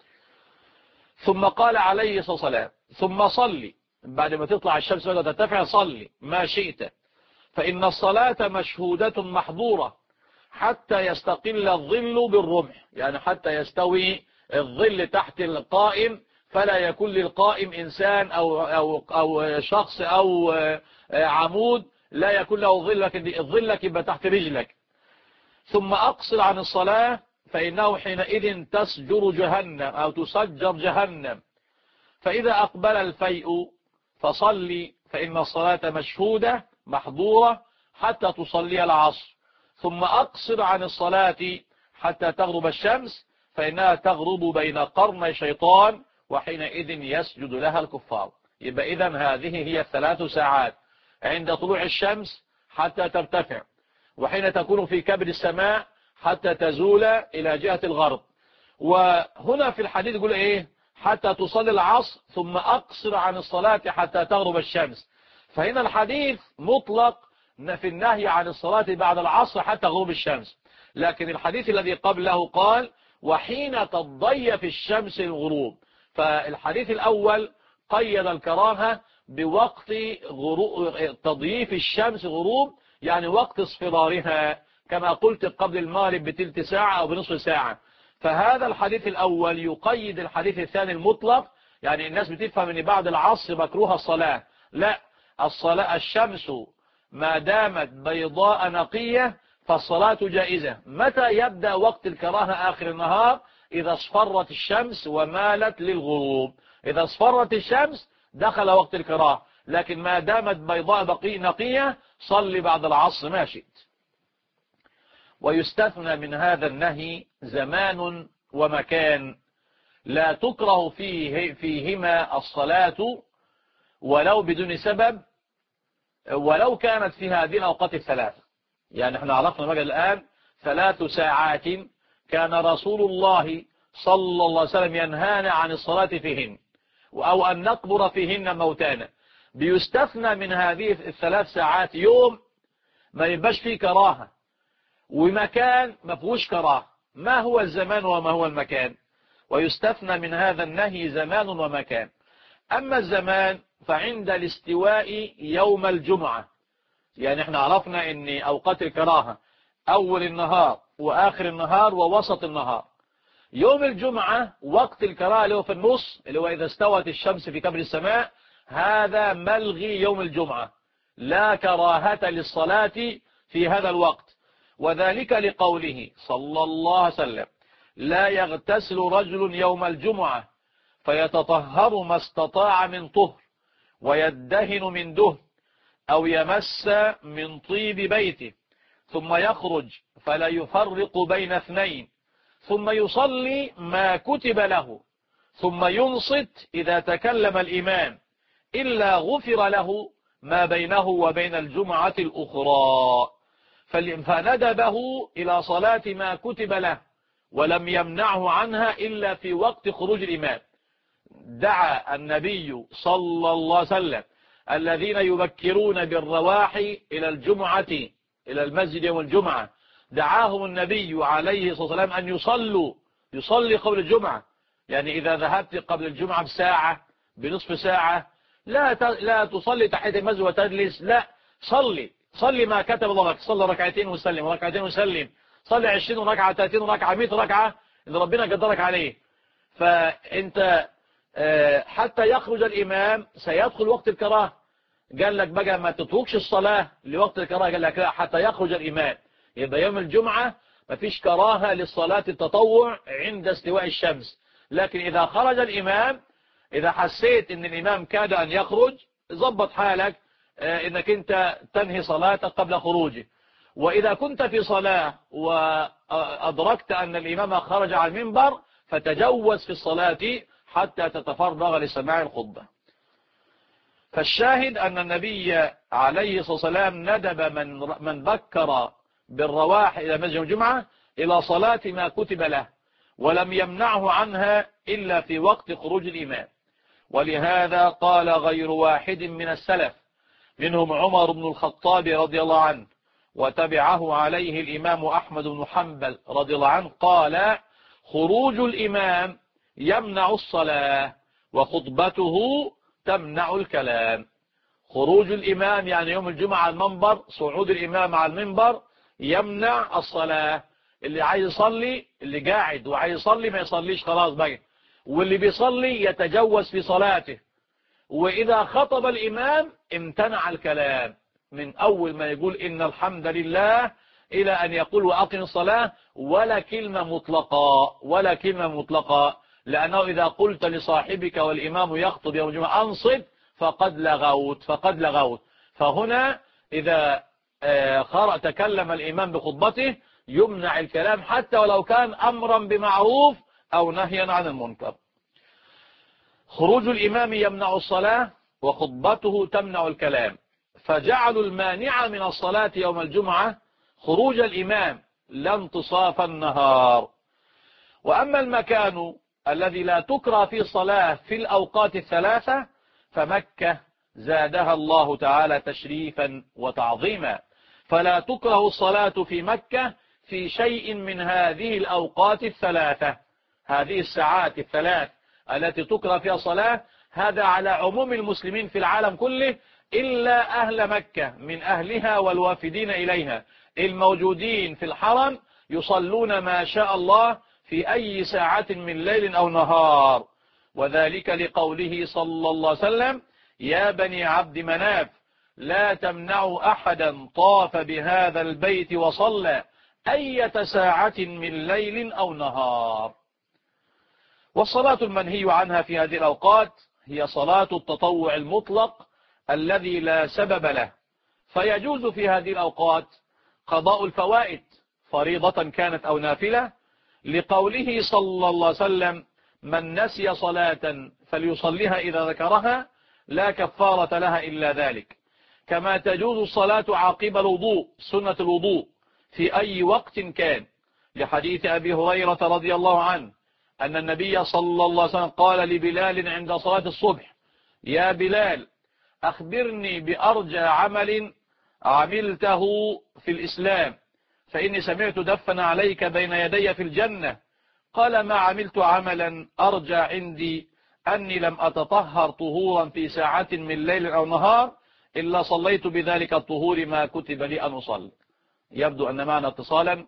ثم قال عليه الصلاة والسلام ثم صلي، بعد ما تطلع الشمس بدأت ترتفع صلي ما شئت، فإن الصلاة مشهودة محظورة حتى يستقل الظل بالرمح، يعني حتى يستوي الظل تحت القائم، فلا يكون للقائم إنسان أو شخص أو عمود، لا يكون له ظل، لكن الظل يبقى تحت رجلك. ثم أقصر عن الصلاة فإنه حينئذ تسجر جهنم أو تسجر جهنم، فإذا أقبل الفيء فصلي، فإن الصلاة مشهودة محظورة حتى تصلي العصر. ثم أقصر عن الصلاة حتى تغرب الشمس، فإنها تغرب بين قرني شيطان، وحينئذ يسجد لها الكفار. يبقى إذن هذه هي 3 ساعات، عند طلوع الشمس حتى ترتفع، وحين تكون في كبد السماء حتى تزول إلى جهة الغرب. وهنا في الحديث يقول إيه؟ حتى تصلي العصر ثم أقصر عن الصلاة حتى تغرب الشمس. فهنا الحديث مطلق في النهي عن الصلاة بعد العصر حتى غروب الشمس، لكن الحديث الذي قبله قال وحين تضيف الشمس الغروب. فالحديث الأول قيد الكراهة بوقت تضييف الشمس غروب، يعني وقت اصفرارها، كما قلت قبل المغرب بتلت ساعة أو بنصف ساعة. فهذا الحديث الأول يقيد الحديث الثاني المطلق. يعني الناس بتفهم ان بعد العصر مكروه الصلاة، لا، الصلاة الشمس ما دامت بيضاء نقية فالصلاة جائزة. متى يبدأ وقت الكراهة؟ آخر النهار، إذا اصفرت الشمس ومالت للغروب، إذا اصفرت الشمس دخل وقت الكراهة، لكن ما دامت بيضاء نقية صلي بعد العصر ما شئت. ويستثنى من هذا النهي زمان ومكان لا تكره فيهما الصلاة ولو بدون سبب، ولو كانت في هذه الأوقات الثلاث. يعني احنا عرفنا بقى الآن 3 ساعات كان رسول الله صلى الله عليه وسلم ينهانا عن الصلاة فيهن، أو أن نقبر فيهن موتانا. بيستثنى من هذه ال3 ساعات يوم ما يبقاش فيه كراهة، ومكان ما فيهوش كراهة. ما هو الزمان وما هو المكان؟ ويستثنى من هذا النهي زمان ومكان. أما الزمان فعند الاستواء يوم الجمعة، يعني احنا عرفنا ان أوقات الكراهة أول النهار وآخر النهار ووسط النهار. يوم الجمعة وقت الكراهة اللي هو في النص، اللي هو إذا استوت الشمس في كبر السماء، هذا ملغي يوم الجمعة، لا كراهة للصلاة في هذا الوقت. وذلك لقوله صلى الله عليه وسلم لا يغتسل رجل يوم الجمعة فيتطهر ما استطاع من طهر ويدهن من دهن أو يمس من طيب بيته ثم يخرج فلا يفرق بين اثنين ثم يصلي ما كتب له ثم ينصت إذا تكلم الإمام إلا غفر له ما بينه وبين الجمعة الأخرى. فندبه إلى صلاة ما كتب له ولم يمنعه عنها إلا في وقت خروج الإمام. دعا النبي صلى الله عليه وسلم الذين يبكرون بالرواح إلى الجمعة إلى المسجد يوم الجمعة، دعاهم النبي عليه الصلاة والسلام أن يصلي قبل الجمعة. يعني إذا ذهبت قبل الجمعة بساعة بنصف ساعة لا تصلي تحت المسجد وتجلس، لا، صلي ما كتب الله لك، صلي ركعتين وسلم، ركعتين وسلم، صلي 20 ركعة 30 ركعة 100 ركعة اللي ربنا قدرك عليه. فأنت حتى يخرج الإمام سيدخل وقت الكراهة. قال لك بقى ما تتركش الصلاة لوقت الكراهة، قال لك لا، حتى يخرج الإمام. يبقى يوم الجمعة مفيش كراهة للصلاة التطوع عند استواء الشمس. لكن إذا خرج الإمام، إذا حسيت أن الإمام كاد أن يخرج، ضبط حالك أنك أنت تنهي صلاتك قبل خروجه. وإذا كنت في صلاة وأدركت أن الإمام خرج على المنبر فتجوز في الصلاة حتى تتفرغ لسماع الخطبة. فالشاهد أن النبي عليه الصلاة والسلام ندب من بكر بالرواح إلى مسجد الجمعة إلى صلاة ما كتب له، ولم يمنعه عنها إلا في وقت خروج الإمام. ولهذا قال غير واحد من السلف، منهم عمر بن الخطاب رضي الله عنه، وتبعه عليه الإمام أحمد بن حنبل رضي الله عنه، قال خروج الإمام يمنع الصلاة وخطبته تمنع الكلام. خروج الإمام يعني يوم الجمعة على المنبر، صعود الإمام على المنبر يمنع الصلاة. اللي عايز يصلي، اللي قاعد وعايز يصلي ما يصليش خلاص بقى، واللي بيصلي يتجوز في صلاته. وإذا خطب الإمام امتنع الكلام من أول ما يقول إن الحمد لله إلى أن يقول وأقم الصلاة، ولا كلمة مطلقة، ولا كلمة مطلقة، لأنه إذا قلت لصاحبك والإمام يخطب يوم الجمعة أنصت فقد لغوت. فهنا إذا تكلم الإمام بخطبته يمنع الكلام حتى ولو كان أمرا بمعروف أو نهيا عن المنكر. خروج الإمام يمنع الصلاة وخطبته تمنع الكلام، فجعلوا المانع من الصلاة يوم الجمعة خروج الإمام لا انتصاف النهار. وأما المكان الذي لا تكره فيه الصلاة في الأوقات الثلاثة فمكة زادها الله تعالى تشريفا وتعظيما، فلا تكره الصلاة في مكة في شيء من هذه الأوقات الثلاثة، هذه الساعات الثلاث التي تكره فيها الصلاة. هذا على عموم المسلمين في العالم كله إلا أهل مكة من أهلها والوافدين إليها الموجودين في الحرم يصلون ما شاء الله في أي ساعة من ليل أو نهار، وذلك لقوله صلى الله عليه وسلم يا بني عبد مناف لا تمنعوا أحدا طاف بهذا البيت وصلى أية ساعة من ليل أو نهار. والصلاة المنهي عنها في هذه الأوقات هي صلاة التطوع المطلق الذي لا سبب له، فيجوز في هذه الأوقات قضاء الفوائد فريضة كانت أو نافلة، لقوله صلى الله عليه وسلم من نسي صلاة فليصليها إذا ذكرها لا كفارة لها إلا ذلك. كما تجوز الصلاة عقب الوضوء سنة الوضوء في أي وقت كان، لحديث أبي هريرة رضي الله عنه أن النبي صلى الله عليه وسلم قال لبلال عند صلاة الصبح يا بلال أخبرني بأرجى عمل عملته في الإسلام فإني سمعت دفن عليك بين يدي في الجنة. قال ما عملت عملا أرجى عندي أني لم أتطهر طهورا في ساعة من ليل أو نهار إلا صليت بذلك الطهور ما كتب لي أن أصلي. يبدو أن معنا اتصالا.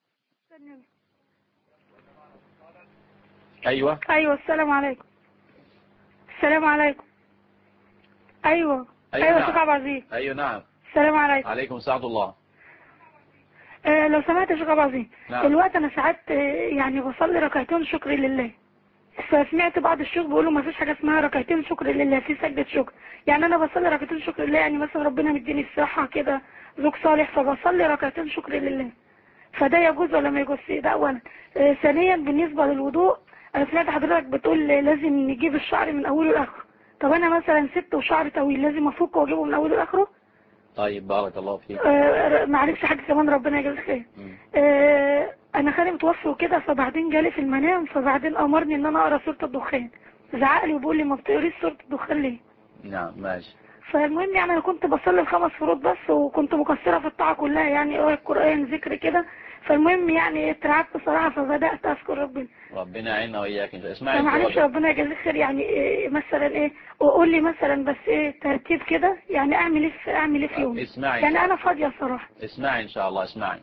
أيوة السلام عليكم. السلام عليكم. أيوة نعم. شيخ عبد العزيز. أيوة نعم. السلام عليكم. عليكم سعد الله. لو سمعت يا شيخ عبد العزيز. نعم. الوقت أنا ساعات يعني بصلي ركعتين شكر لله، فسمعت بعض الشيوخ بيقولوا ما فيش حاجة اسمها ركعتين شكر لله، في سجدة شكر. يعني أنا بصلي ركعتين شكر لله، يعني مثلا ربنا مديني الصحة كده زوج صالح فبصلي ركعتين شكر لله، فده يجوز ولا ما يجوز؟ ده أولا. ثانيا بالنسبة للوضوء أنا سمعت حضرتك بتقول لازم نجيب الشعر من أوله لآخره. طب أنا مثلا ست وشعر طويل لازم أفك وأجيبه من أوله لآخره؟ طيب بارك الله فيك. معلش حاجة كمان ربنا يجزاك خير. أنا خالي متوفي وكده، فبعدين جالي في المنام، فبعدين أمرني إن أنا أقرأ سورة الدخان، زعق لي وبيقول لي ما بتقريش سورة الدخان ليه؟ نعم ماشي. فالمهم يعني أنا كنت بصلي ال5 فروض بس، وكنت مقصرة في الطاعة كلها، يعني قراءة القرآن ذكر كده. فالمهم يعني اترعبت صراحة فبدأت أذكر ربنا يعيننا وإياك. انت اسمعي معلش ربنا يجزيك خير. يعني مثلا ايه، وقول لي مثلا بس ايه ترتيب كده، يعني اعمل ايه في يوم. اسمعي يعني انا فاضية صراحة. اسمعي ان شاء الله. اسمعي.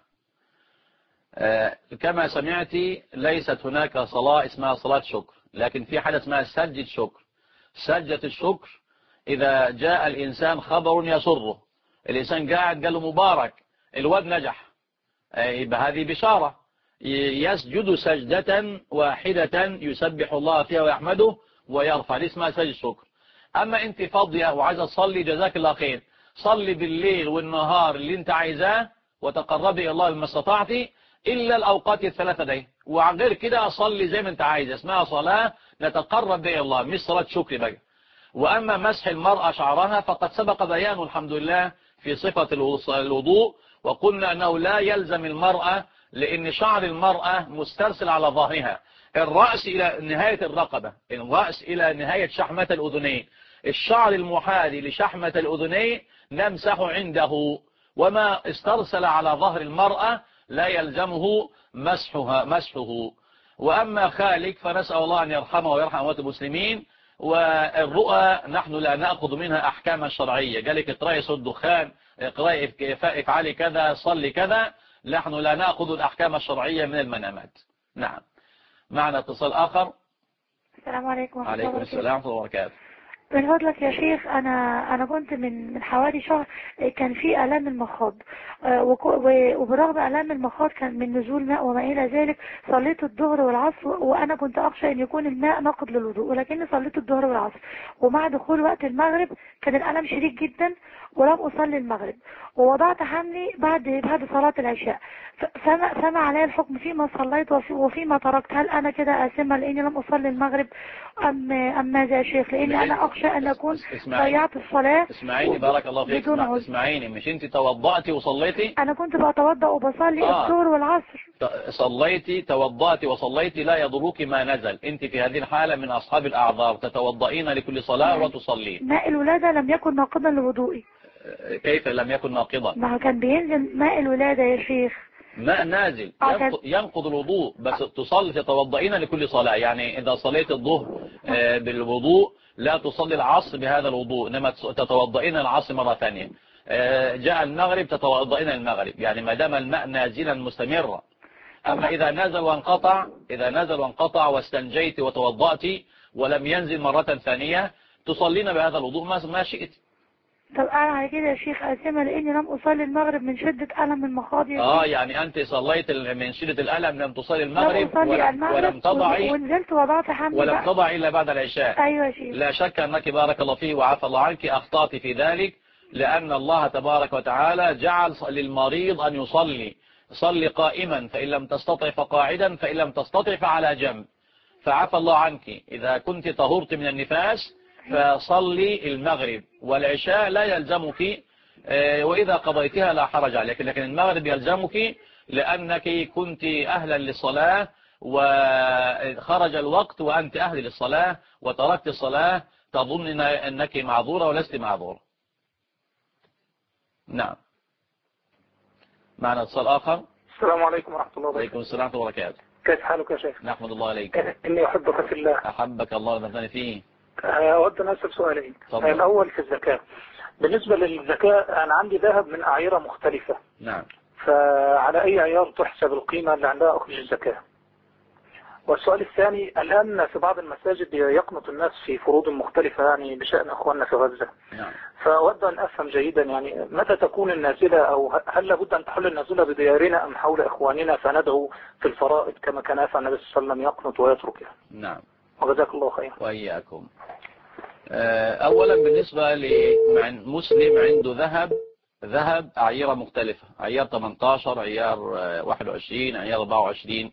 كما سمعتي ليست هناك صلاة اسمها صلاة شكر، لكن في حاجة اسمها سجدة شكر. سجدة الشكر إذا جاء الإنسان خبر يسره، الإنسان قاعد قال له مبارك الواد نجح، يبقى هذه بشارة. يسجد سجدة واحدة يسبح الله فيها ويحمده ويرفع، دي اسمها سجد شكر. أما أنت فاضية وعايزة تصلي، جزاك الله خير، صلي بالليل والنهار اللي أنت عايزاه وتقربي إلى الله بما استطعتي، إلا الأوقات الثلاثة دي، وغير كده صلي زي ما أنت عايزة، اسمها صلاة نتقرب بها الله، مش صلاة شكر بقى. وأما مسح المرأة شعرها فقد سبق بيانه الحمد لله في صفة الوضوء، وقلنا أنه لا يلزم المرأة، لأن شعر المرأة مسترسل على ظهرها، الرأس إلى نهاية الرقبة، الرأس إلى نهاية شحمة الأذنين، الشعر المحاذي لشحمة الأذنين نمسح عنده، وما استرسل على ظهر المرأة لا يلزمه مسحه. وأما خالك فنسأل الله أن يرحمه ويرحم أموات المسلمين. والرؤى نحن لا نأخذ منها أحكاما شرعية، قالك اقرأي سد الدخان، اقرأي افعلي كذا، صلي كذا، نحن لا نأخذ الأحكام الشرعية من المنامات. نعم. معنا اتصال آخر. السلام عليكم ورحمة الله عليكم السلام ورحمة الله وبركاته. من فضلك يا شيخ، أنا كنت من حوالي شهر كان في آلام المخاض، وبرغم آلام المخاض كان من نزول ماء وما إلى ذلك، صليت الظهر والعصر وأنا كنت أخشى أن يكون الماء ناقض للوضوء، ولكني صليت الظهر والعصر، ومع دخول وقت المغرب كان الألم شديد جدا ولم أصلي المغرب، ووضعت حملي بعد صلاة العشاء، فما علي الحكم فيما صليت وفيما تركت؟ هل أنا كده آثمة لأني لم أصلي المغرب أم ماذا يا شيخ؟ لأني أنا أخشى أن أكون ضيعت الصلاة. اسمعيني بارك الله فيك، اسمعيني، مش أنت توضأتي وصليتي؟ أنا كنت بتوضأ وبصلي الظهر والعصر. صليتي، توضأتي وصليتي، لا يضرك ما نزل، أنت في هذه الحالة من أصحاب الأعذار، تتوضئين لكل صلاة وتصلين. ماء الولادة لم يكن ناقضا لوضوئي. كيف لم يكن ناقضا؟ ما كان بينزل ماء الولادة يا شيخ. ماء نازل ينقض الوضوء، بس تتوضئين لكل صلاة، يعني إذا صليت الظهر بالوضوء لا تصلي العصر بهذا الوضوء، إنما تتوضئين العصر مرة ثانية. جاء المغرب تتوضئين المغرب، يعني ما دام الماء نازلا مستمرا. أما إذا نزل وانقطع واستنجيت وتوضأت ولم ينزل مرة ثانية، تصلين بهذا الوضوء ما شئت. طب أنا على كده يا شيخ آثمة لأني لم أصلي المغرب من شدة ألم المخاض. يعني أنت صليت من شدة الألم، لم تصلي المغرب ولم تضعي، ونزلت وضعت حمل ولم تضعي إلا بعد العشاء. أيوة يا شيخ. لا شك أنك بارك الله فيه وعفى الله عنك أخطأت في ذلك، لأن الله تبارك وتعالى جعل للمريض أن يصلي، صلي قائما، فإن لم تستطع فقاعدا، فإن لم تستطع فعلى جنب، فعفى الله عنك. إذا كنت طهرت من النفاس فصلي المغرب، والعشاء لا يلزمك، وإذا قضيتها لا حرج عليك، لكن المغرب يلزمك لأنك كنت أهلا للصلاة وخرج الوقت وأنت أهل للصلاة وتركت الصلاة، تظن أنك معذورة ولست معذورة. نعم. معنا اتصال آخر. السلام عليكم ورحمة الله وبركاته. وعليكم السلام ورحمة الله وبركاته. كيف حالك يا شيخ؟ نحمد الله عليك. إني أحبك في الله. أحبك الله ونفعني فيه. أود أن أسأل سؤالين. الأول في الزكاة. بالنسبة للزكاة أنا عندي ذهب من أعيرة مختلفة. نعم. فعلى أي عيار تحسب القيمة اللي عندها أخرج الزكاة؟ والسؤال الثاني، الآن في بعض المساجد يقنط الناس في فروض مختلفة يعني بشأن أخواننا في غزة. نعم. فأود أن أفهم جيدا يعني متى تكون النازلة، أو هل لابد أن تحل النازلة بديارنا أم حول إخواننا فندعو في الفرائض كما كان يفعل النبي صلى الله عليه وسلم يقنط ويتركها؟ نعم. وجزاك الله خير. وإياكم. أولا بالنسبة لمسلم عنده ذهب أعيار مختلفة، عيار 18، عيار 21، عيار 24،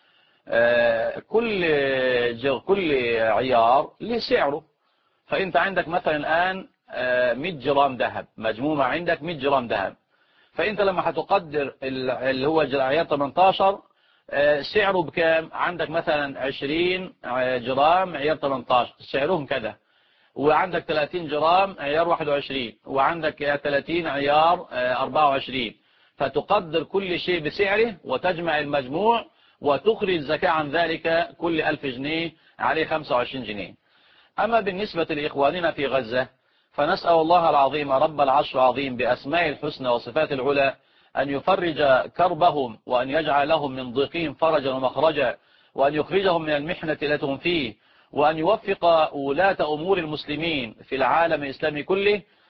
كل عيار له سعره. فأنت عندك مثلا الآن 100 جرام ذهب مجموعة، عندك 100 جرام ذهب، فأنت لما هتقدر اللي هو عيار 18 سعره بكام؟ عندك مثلا 20 جرام عيار 18 سعرهم كذا، وعندك 30 جرام عيار 21، وعندك 30 عيار 24، فتقدر كل شيء بسعره وتجمع المجموع وتخرج زكاة عن ذلك، كل 1000 جنيه عليه 25 جنيه. أما بالنسبة لإخواننا في غزة فنسأل الله العظيم رب العرش العظيم بأسماء الحسنى وصفات العلى أن يفرج كربهم، وأن يجعل لهم من ضيقهم فرجا ومخرجا، وأن يخرجهم من المحنة التي هم فيه، وأن يوفق ولاة أمور المسلمين في العالم الإسلامي كله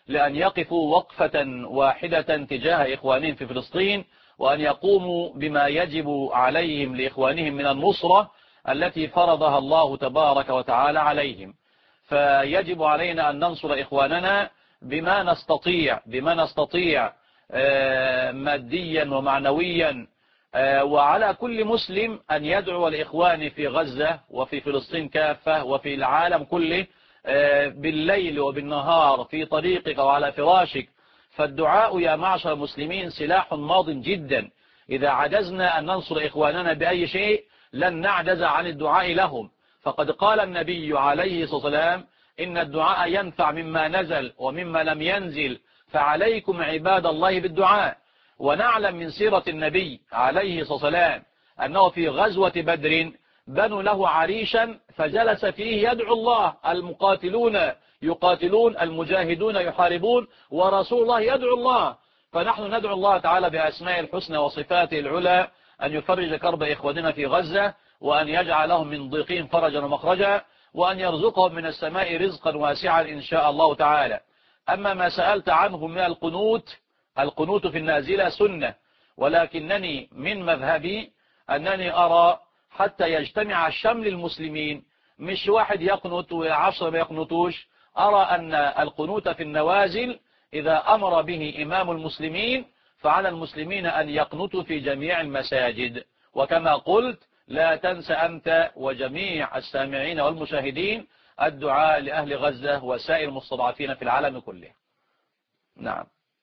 لأن يقفوا وقفة واحدة تجاه إخوانهم في فلسطين، وأن يقوموا بما يجب عليهم لإخوانهم من النصرة التي فرضها الله تبارك وتعالى عليهم. فيجب علينا أن ننصر إخواننا بما نستطيع ماديا ومعنويا، وعلى كل مسلم أن يدعو لإخوانه في غزة وفي فلسطين كافة وفي العالم كله بالليل وبالنهار في طريقك وعلى فراشك. فالدعاء يا معشر المسلمين سلاح ماض جدا. إذا عجزنا أن ننصر إخواننا بأي شيء لن نعجز عن الدعاء لهم. فقد قال النبي عليه الصلاة والسلام إن الدعاء ينفع مما نزل ومما لم ينزل، فعليكم عباد الله بالدعاء. ونعلم من سيرة النبي عليه الصلاة والسلام أنه في غزوة بدر بنوا له عريشا فجلس فيه يدعو الله، المقاتلون يقاتلون، المجاهدون يحاربون، ورسول الله يدعو الله. فنحن ندعو الله تعالى بأسماء الحسنى وصفاته العلى أن يفرج كرب إخواننا في غزة، وأن يجعلهم من ضيقهم فرجا ومخرجا، وأن يرزقهم من السماء رزقا واسعا إن شاء الله تعالى. أما ما سألت عنه من القنوت في النازلة سنة، ولكنني من مذهبي أنني أرى حتى يجتمع شمل المسلمين، مش واحد يقنط وعشرة ما يقنطوش. أرى أن القنوت في النوازل إذا أمر به إمام المسلمين فعلى المسلمين أن يقنطوا في جميع المساجد. وكما قلت لا تنسى أنت وجميع السامعين والمشاهدين الدعاء لأهل غزة وسائر المستضعفين في العالم كله. نعم.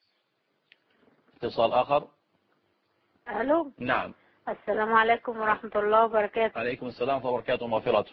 اتصال آخر. ألو. نعم. السلام عليكم ورحمة الله وبركاته. عليكم السلام ورحمة الله وبركاته ومغفرته.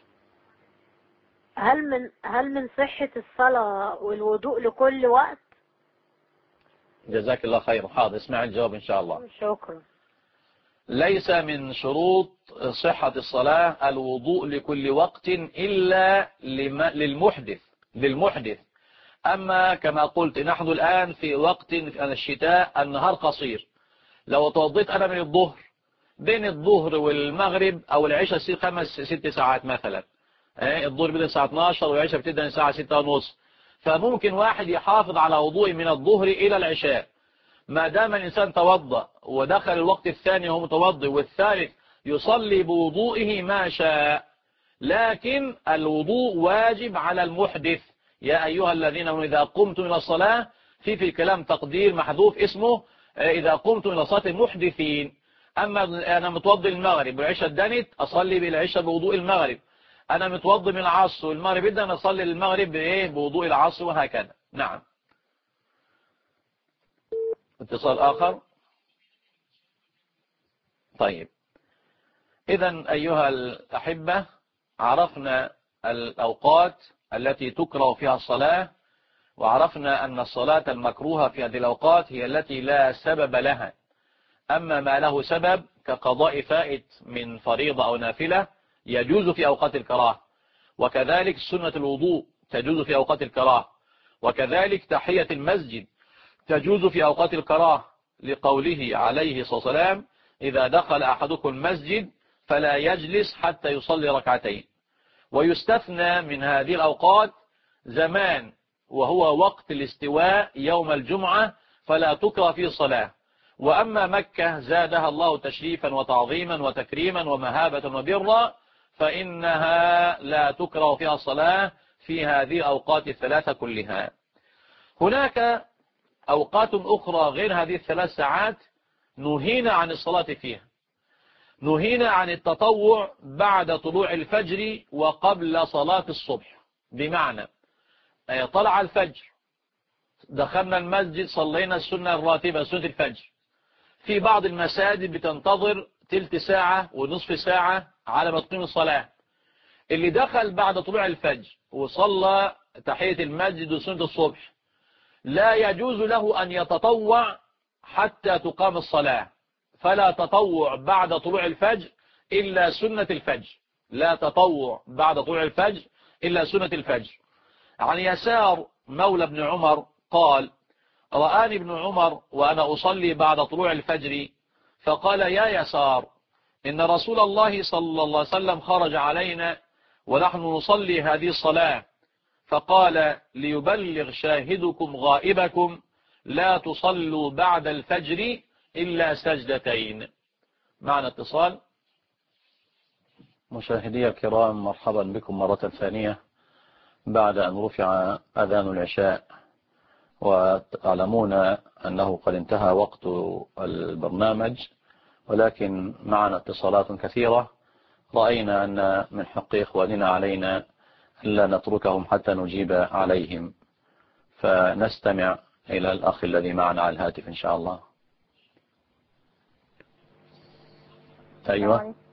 هل من صحة الصلاة والوضوء لكل وقت؟ جزاك الله خير. حاضر، اسمع الجواب إن شاء الله. شكرا. ليس من شروط صحة الصلاة الوضوء لكل وقت إلا للمحدث. أما كما قلت نحن الآن في وقت في الشتاء النهار قصير، لو توضيت أنا من الظهر بين الظهر والمغرب أو العشاء 5-6 ساعات مثلا، الظهر بدأ الساعة 12 والعشاء بتبدأ الساعة 6:30، فممكن واحد يحافظ على وضوء من الظهر إلى العشاء. ما دام الإنسان توضأ ودخل الوقت الثاني وهو متوضئ والثالث يصلي بوضوئه ما شاء، لكن الوضوء واجب على المحدث. يا أيها الذين آمنوا إذا قمتم إلى الصلاة، في الكلام تقدير محذوف اسمه إذا قمتم إلى صلاة المحدثين. أما أنا متوضئ المغرب والعشاء الدنت أصلي بالعشاء بوضوء المغرب، أنا متوضئ من العصر والمغرب بدأ أصلي المغرب بوضوء العصر، وهكذا. نعم. اتصال آخر. طيب، إذن أيها الأحبة عرفنا الأوقات التي تكره فيها الصلاة، وعرفنا أن الصلاة المكروهة في هذه الأوقات هي التي لا سبب لها. أما ما له سبب كقضاء فائت من فريضة أو نافلة يجوز في أوقات الكراهة، وكذلك سنة الوضوء تجوز في أوقات الكراهة، وكذلك تحية المسجد تجوز في أوقات الكراهة، لقوله عليه الصلاة والسلام إذا دخل أحدكم المسجد فلا يجلس حتى يصلي ركعتين. ويستثنى من هذه الأوقات زمان وهو وقت الاستواء يوم الجمعة، فلا تكره فيه الصلاة. وأما مكة زادها الله تشريفا وتعظيما وتكريما ومهابة وبرا، فإنها لا تكره فيها الصلاة في هذه الأوقات الثلاثة كلها. هناك أوقات أخرى غير هذه ال3 ساعات نهينا عن الصلاة فيها. نهينا عن التطوع بعد طلوع الفجر وقبل صلاة الصبح، بمعنى طلع الفجر دخلنا المسجد صلينا السنة الراتبة سنة الفجر، في بعض المساجد بتنتظر تلت ساعة ونصف ساعة على ما تقيم الصلاة. اللي دخل بعد طلوع الفجر وصلى تحية المسجد وسنة الصبح لا يجوز له أن يتطوع حتى تقام الصلاة، فلا تطوع بعد طلوع الفجر إلا سنة الفجر، لا تطوع بعد طلوع الفجر إلا سنة الفجر. عن يسار مولى ابن عمر قال رآني ابن عمر وأنا أصلي بعد طلوع الفجر فقال يا يسار إن رسول الله صلى الله عليه وسلم خرج علينا ونحن نصلي هذه الصلاة، فقال ليبلغ شاهدكم غائبكم لا تصلوا بعد الفجر إلا سجدتين. معنى اتصال. مشاهدي الكرام، مرحبا بكم مرة ثانية بعد أن رفع أذان العشاء، وتعلمون أنه قد انتهى وقت البرنامج، ولكن معنا اتصالات كثيرة. رأينا أن من حق إخواننا علينا ألا نتركهم حتى نجيب عليهم، فنستمع إلى الأخ الذي معنا على الهاتف إن شاء الله. أيوة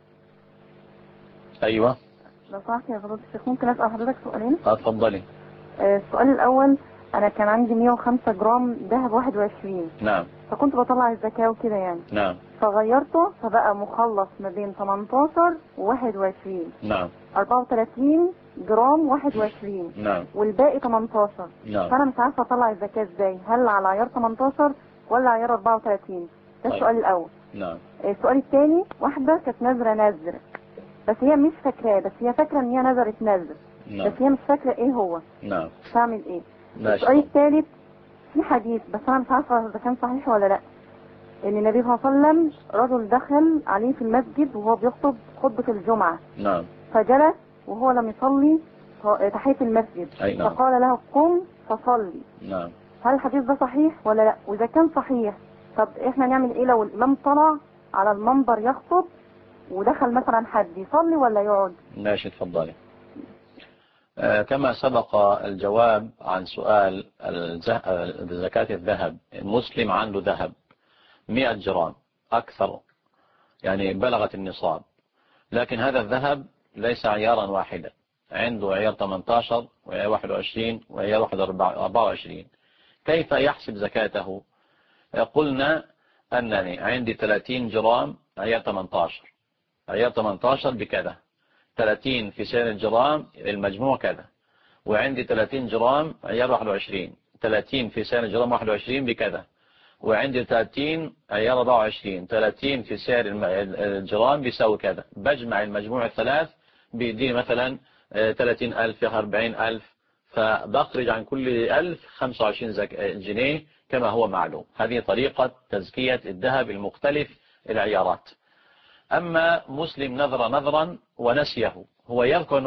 أيوة، لو سمحت يا فضيلة الشيخ ممكن أسأل حضرتك سؤالين؟ اتفضلي. السؤال الأول، أنا كان عندي 105 جرام ذهب 21. نعم. فكنت بطلع الزكاة وكده يعني. نعم. فغيرته فبقى مخلص ما بين 18 و21. نعم. 34 جرام 21. نعم. والباقي 18. نعم. فأنا مش عارفة أطلع الزكاة إزاي، هل على عيار 18 ولا عيار 34؟ ده السؤال الأول. نعم. السؤال الثاني، واحدة كانت نذرة نذر، بس هي مش فاكراه، بس هي فاكرة إن هي نذرت نذر. نعم. بس هي مش فاكرة ايه هو. نعم. تعمل ايه؟ ماشي. السؤال الثالث، في حديث بس انا مش عارفة اذا كان صحيح ولا لا، ان النبي صلى الله عليه وسلم رجل دخل عليه في المسجد وهو بيخطب خطبة الجمعة. نعم. فجلس وهو لم يصلي تحية المسجد. أي نعم. فقال له قم فصلي. نعم. هل الحديث ده صحيح ولا لا؟ واذا كان صحيح، طب احنا نعمل ايه لو الامام طلع على المنبر يخطب ودخل مثلا حد، يصلي ولا يقعد؟ ماشي، اتفضلي. كما سبق الجواب عن سؤال زكاة الذهب، المسلم عنده ذهب 100 جرام أكثر، يعني بلغت النصاب، لكن هذا الذهب ليس عيارا واحدا، عنده عيار 18 وعيار 21 وعيار 24. كيف يحسب زكاته؟ قلنا أنني عندي 30 جرام عيار 18، عيار 18 بكذا، 30 في سعر الجرام المجموع كذا، وعندي 30 جرام عيار 21، 30 في سعر الجرام 21 بكذا، وعندي 30 عيار 24، 30 في سعر الجرام بيساوي كذا. بجمع المجموع الثلاث بيديني مثلا 30,000 في 40,000، فبخرج عن كل 1000 25 جنيه كما هو معلوم. هذه طريقة تزكية الذهب المختلف العيارات. أما مسلم نذر نذرا ونسيه، هو يذكر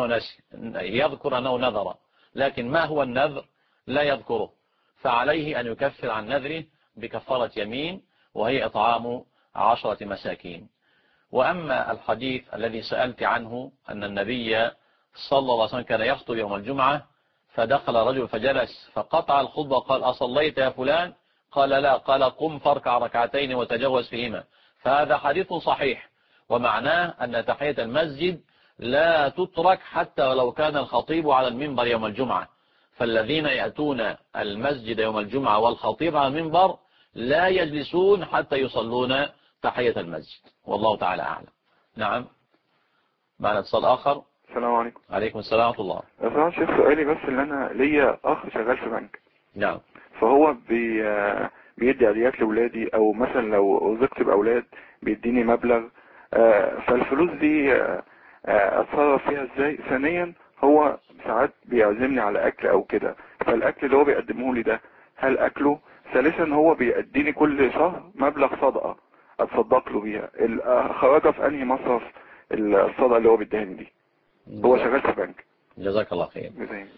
أنه نذر، لكن ما هو النذر لا يذكره، فعليه أن يكفر عن نذره بكفارة يمين، وهي إطعام 10 مساكين. وأما الحديث الذي سألت عنه أن النبي صلى الله عليه وسلم كان يخطب يوم الجمعة، فدخل رجل فجلس فقطع الخطبة وقال أصليت يا فلان؟ قال لا. قال قم فاركع ركعتين وتجوز فيهما. فهذا حديث صحيح، ومعناه أن تحية المسجد لا تترك حتى ولو كان الخطيب على المنبر يوم الجمعة. فالذين يأتون المسجد يوم الجمعة والخطيب على المنبر لا يجلسون حتى يصلون تحية المسجد، والله تعالى أعلم. نعم. معنا اتصال آخر. السلام عليكم. عليكم السلام ورحمة الله. أصلا شيخ سؤالي بس، اللي أنا ليا أخ شغال في بنك. نعم. فهو بيدي عاديات لأولادي، أو مثلا لو رزقت بأولاد بيديني مبلغ، فالفلوس دي أتصرف فيها إزاي؟ ثانيا هو ساعات بيعزمني على أكل أو كده، فالأكل اللي هو بيقدمه لي ده هل أكله؟ ثالثا هو بيديني كل شهر مبلغ صدقة أتصدق له بيها، خرجها في أنهي مصرف الصدقة اللي هو بيديهاني دي؟ هو شغال في بنك. جزاك الله خير.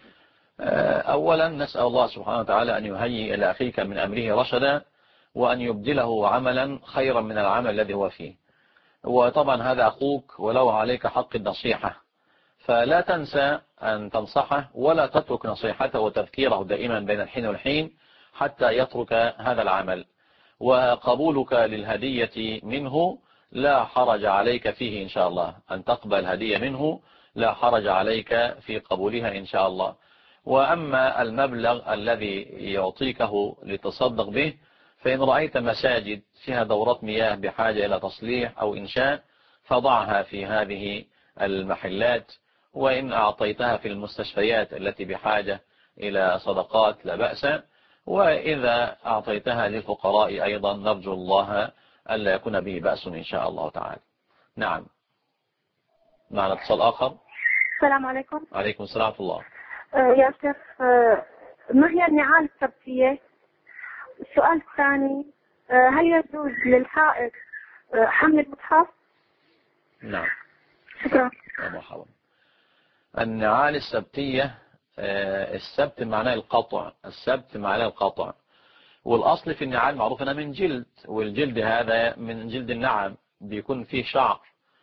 أولا نسأل الله سبحانه وتعالى أن يهيئ إلى أخيك من أمره رشدا، وأن يبدله عملا خيرا من العمل الذي هو فيه. وطبعا هذا أخوك ولو عليك حق النصيحة، فلا تنسى أن تنصحه ولا تترك نصيحته وتذكيره دائما بين الحين والحين حتى يترك هذا العمل. وقبولك للهدية منه لا حرج عليك فيه إن شاء الله، أن تقبل هدية منه لا حرج عليك في قبولها إن شاء الله. وأما المبلغ الذي يعطيكه لتصدق به، فإن رأيت مساجد فيها دورات مياه بحاجة إلى تصليح أو إنشاء فضعها في هذه المحلات، وإن أعطيتها في المستشفيات التي بحاجة إلى صدقات لا بأس، وإذا أعطيتها للفقراء أيضا نرجو الله ألا يكون به بأس إن شاء الله تعالى. نعم. معنا اتصال آخر. السلام عليكم. عليكم السلام ورحمة الله. يا شيخ، ما هي النعال السبتية؟ السؤال الثاني، هل يجوز للحائض حمل المصحف؟ نعم. شكرا. مرحبا. النعال السبتية، السبت معناه القطع، السبت معناه القطع، والأصل في النعال معروف أنها من جلد، والجلد هذا من جلد النعم بيكون فيه شعر،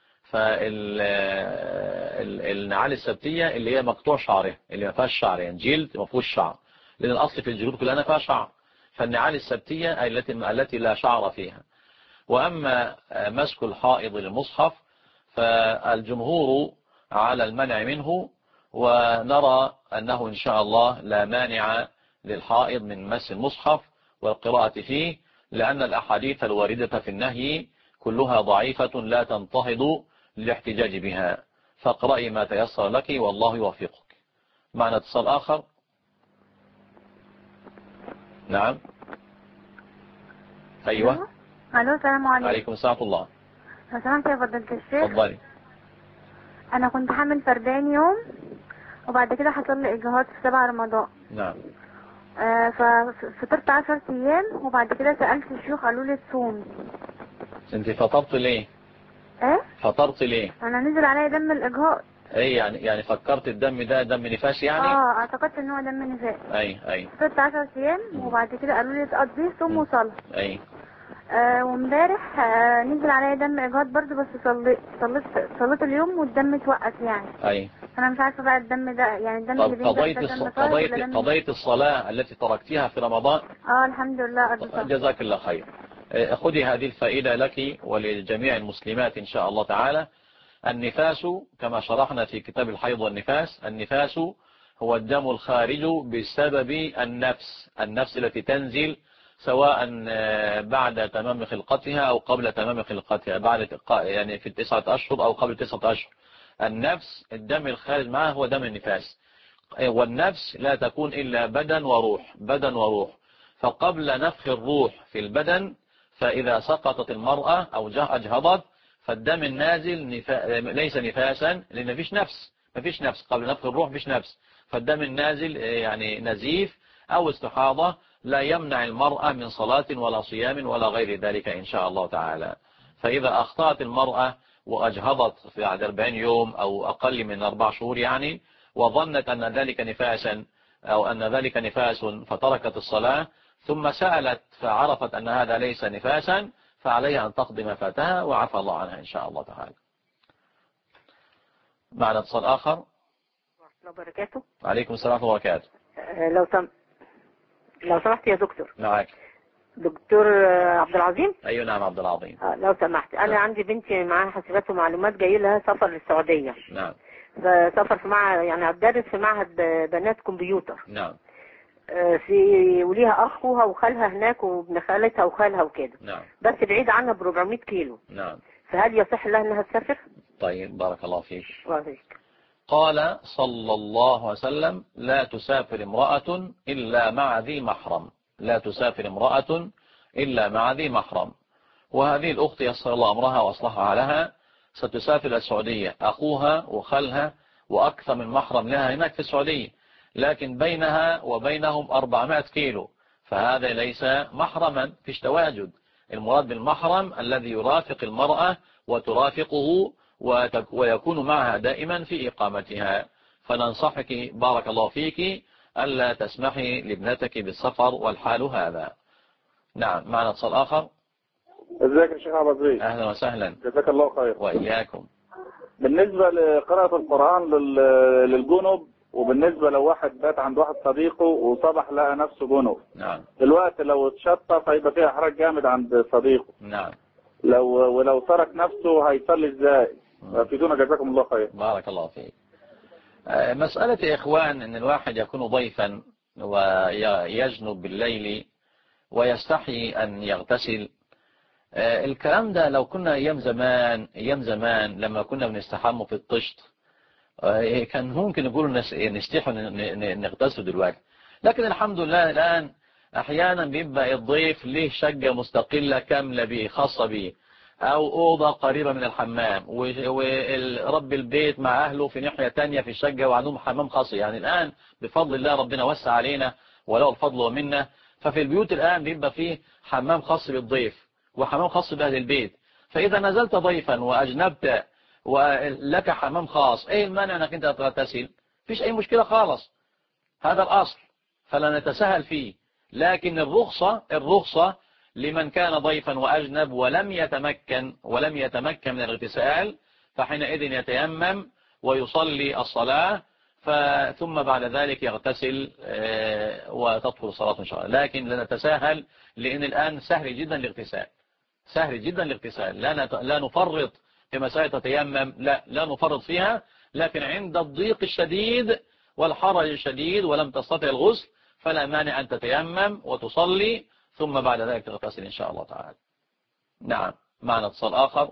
فالنعال السبتية اللي هي مقطوع شعره، اللي ما فيهاش شعر، يعني جلد ما فيهوش شعر، لأن الأصل في الجلود كلها فيها شعر. فالنعال السبتية التي لا شعر فيها. وأما مسك الحائض للمصحف فالجمهور على المنع منه، ونرى أنه إن شاء الله لا مانع للحائض من مس المصحف والقراءة فيه، لأن الأحاديث الواردة في النهي كلها ضعيفة لا تنتهض للاحتجاج بها، فاقرأي ما تيسر لك والله يوفقك. معنا اتصال آخر. نعم. أيوة. الو، السلام عليكم. عليكم السلام ورحمة الله. لو سمحت يا فضيلة الشيخ، اتفضلي. انا كنت حامل فردان يوم، وبعد كده حصل لي اجهاض في 7 رمضان. نعم. ففطرت 10 ايام، وبعد كده سألت الشيوخ قالوا لي تصوم. انت فطرت ليه؟ ايه؟ فطرت ليه؟ انا نزل عليا دم الاجهاض. ايه يعني فكرت الدم ده دم نفاس يعني؟ اعتقدت ان هو دم نفاس. اي. فطرت 10 ايام، وبعد كده قالوا لي تقضيه صوم وصلاة. اي. وامبارح نزل عليا دم اجهاض برضه، بس صليت اليوم والدم اتوقف يعني. اي. انا مش عارفه بقى الدم ده، يعني الدم اللي بينزل قضيت الصلاة التي تركتها في رمضان؟ الحمد لله قضيتها. جزاك الله خير. خذي هذه الفائدة لك ولجميع المسلمات إن شاء الله تعالى. النفاس كما شرحنا في كتاب الحيض والنفاس، النفاس هو الدم الخارج بسبب النفس التي تنزل سواء بعد تمام خلقتها أو قبل تمام خلقتها، يعني في 9 أشهر أو قبل 9 أشهر. النفس الدم الخارج معه هو دم النفاس، والنفس لا تكون إلا بدن وروح. فقبل نفخ الروح في البدن، فإذا سقطت المرأة أو أجهضت، فالدم النازل ليس نفاسا، لأن مفيش نفس قبل نفخ الروح، مفيش نفس. فالدم النازل يعني نزيف أو استحاضة لا يمنع المرأة من صلاة ولا صيام ولا غير ذلك إن شاء الله تعالى. فإذا أخطأت المرأة وأجهضت في بعد 40 يوم أو أقل من 4 شهور يعني، وظنت أن ذلك نفاسا أو أن ذلك نفاس فتركت الصلاة، ثم سألت فعرفت أن هذا ليس نفاسا، فعليها أن تقضي ما فاتها وعفى الله عنها إن شاء الله تعالى. معنا اتصال آخر. الله وبركاته. عليكم السلام وبركاته. لو سمحت يا دكتور. معك دكتور عبد العظيم. أيوة نعم عبد العظيم. لو سمحت، أنا نعم. عندي بنتي معاها حاسبات ومعلومات، جاي لها سفر للسعودية. نعم. فسفر في معهد، يعني هتدرس في معهد بنات كمبيوتر. نعم. وليها أخوها وخالها هناك، وابن خالتها وخالها وكده. نعم. بس بعيد عنها ب 400 كيلو. نعم. فهل يصح لها انها تسافر؟ طيب بارك الله فيك. وفيك. قال صلى الله عليه وسلم: لا تسافر امرأة إلا مع ذي محرم، لا تسافر امرأة إلا مع ذي محرم. وهذه الأخت يسر الله أمرها وأصلحها لها، ستسافر السعودية، أخوها وخالها وأكثر من محرم لها هناك في السعودية، لكن بينها وبينهم 400 كيلو، فهذا ليس محرما، فيش تواجد. المراد بالمحرم الذي يرافق المرأة وترافقه ويكون معها دائما في إقامتها. فننصحك بارك الله فيك ألا تسمحي لابنتك بالسفر والحال هذا. نعم. معنا اتصال آخر. ازيك يا شيخ عبد العزيز؟ أهلا وسهلا. جزاك الله خير. وإياكم. بالنسبة لقراءة القرآن للجنب، وبالنسبة لو واحد بات عند واحد صديقه وصبح لقى نفسه جنب، نعم. دلوقتي لو اتشطف هيبقى فيها حرج جامد عند صديقه. نعم. ولو ترك نفسه هيصلي ازاي؟ افيدونا جزاكم الله خير. بارك الله فيك. مسألة يا إخوان أن الواحد يكون ضيفا ويجنب بالليل ويستحي أن يغتسل، الكلام ده لو كنا أيام زمان لما كنا بنستحموا في الطشت كان ممكن يقولوا نستحوا نغتسل دلوقتي. لكن الحمد لله الآن أحيانا بيبقى الضيف له شقة مستقلة كاملة به خاصة به، او اوضة قريبة من الحمام، ورب البيت مع اهله في ناحية تانية في الشقة وعندهم حمام خاص. يعني الان بفضل الله ربنا وسع علينا وله الفضل ومنه، ففي البيوت الان بيبقى فيه حمام خاص بالضيف وحمام خاص بأهل البيت. فاذا نزلت ضيفا واجنبت ولك حمام خاص، ايه المانع انك انت تغتسل؟ مفيش اي مشكلة خالص، هذا الاصل، فلا نتساهل فيه. لكن الرخصة لمن كان ضيفا وأجنب ولم يتمكن من الاغتسال، فحينئذ يتيمم ويصلي الصلاة، ثم بعد ذلك يغتسل وتطهر الصلاة إن شاء الله. لكن لا نتساهل، لأن الآن سهل جدا الاغتسال، لا نفرط في مسائل تتيمم، لا نفرط فيها. لكن عند الضيق الشديد والحرج الشديد ولم تستطع الغسل، فلا مانع أن تتيمم وتصلي ثم بعد ذلك تغتسل إن شاء الله تعالى. نعم، معنا اتصال آخر.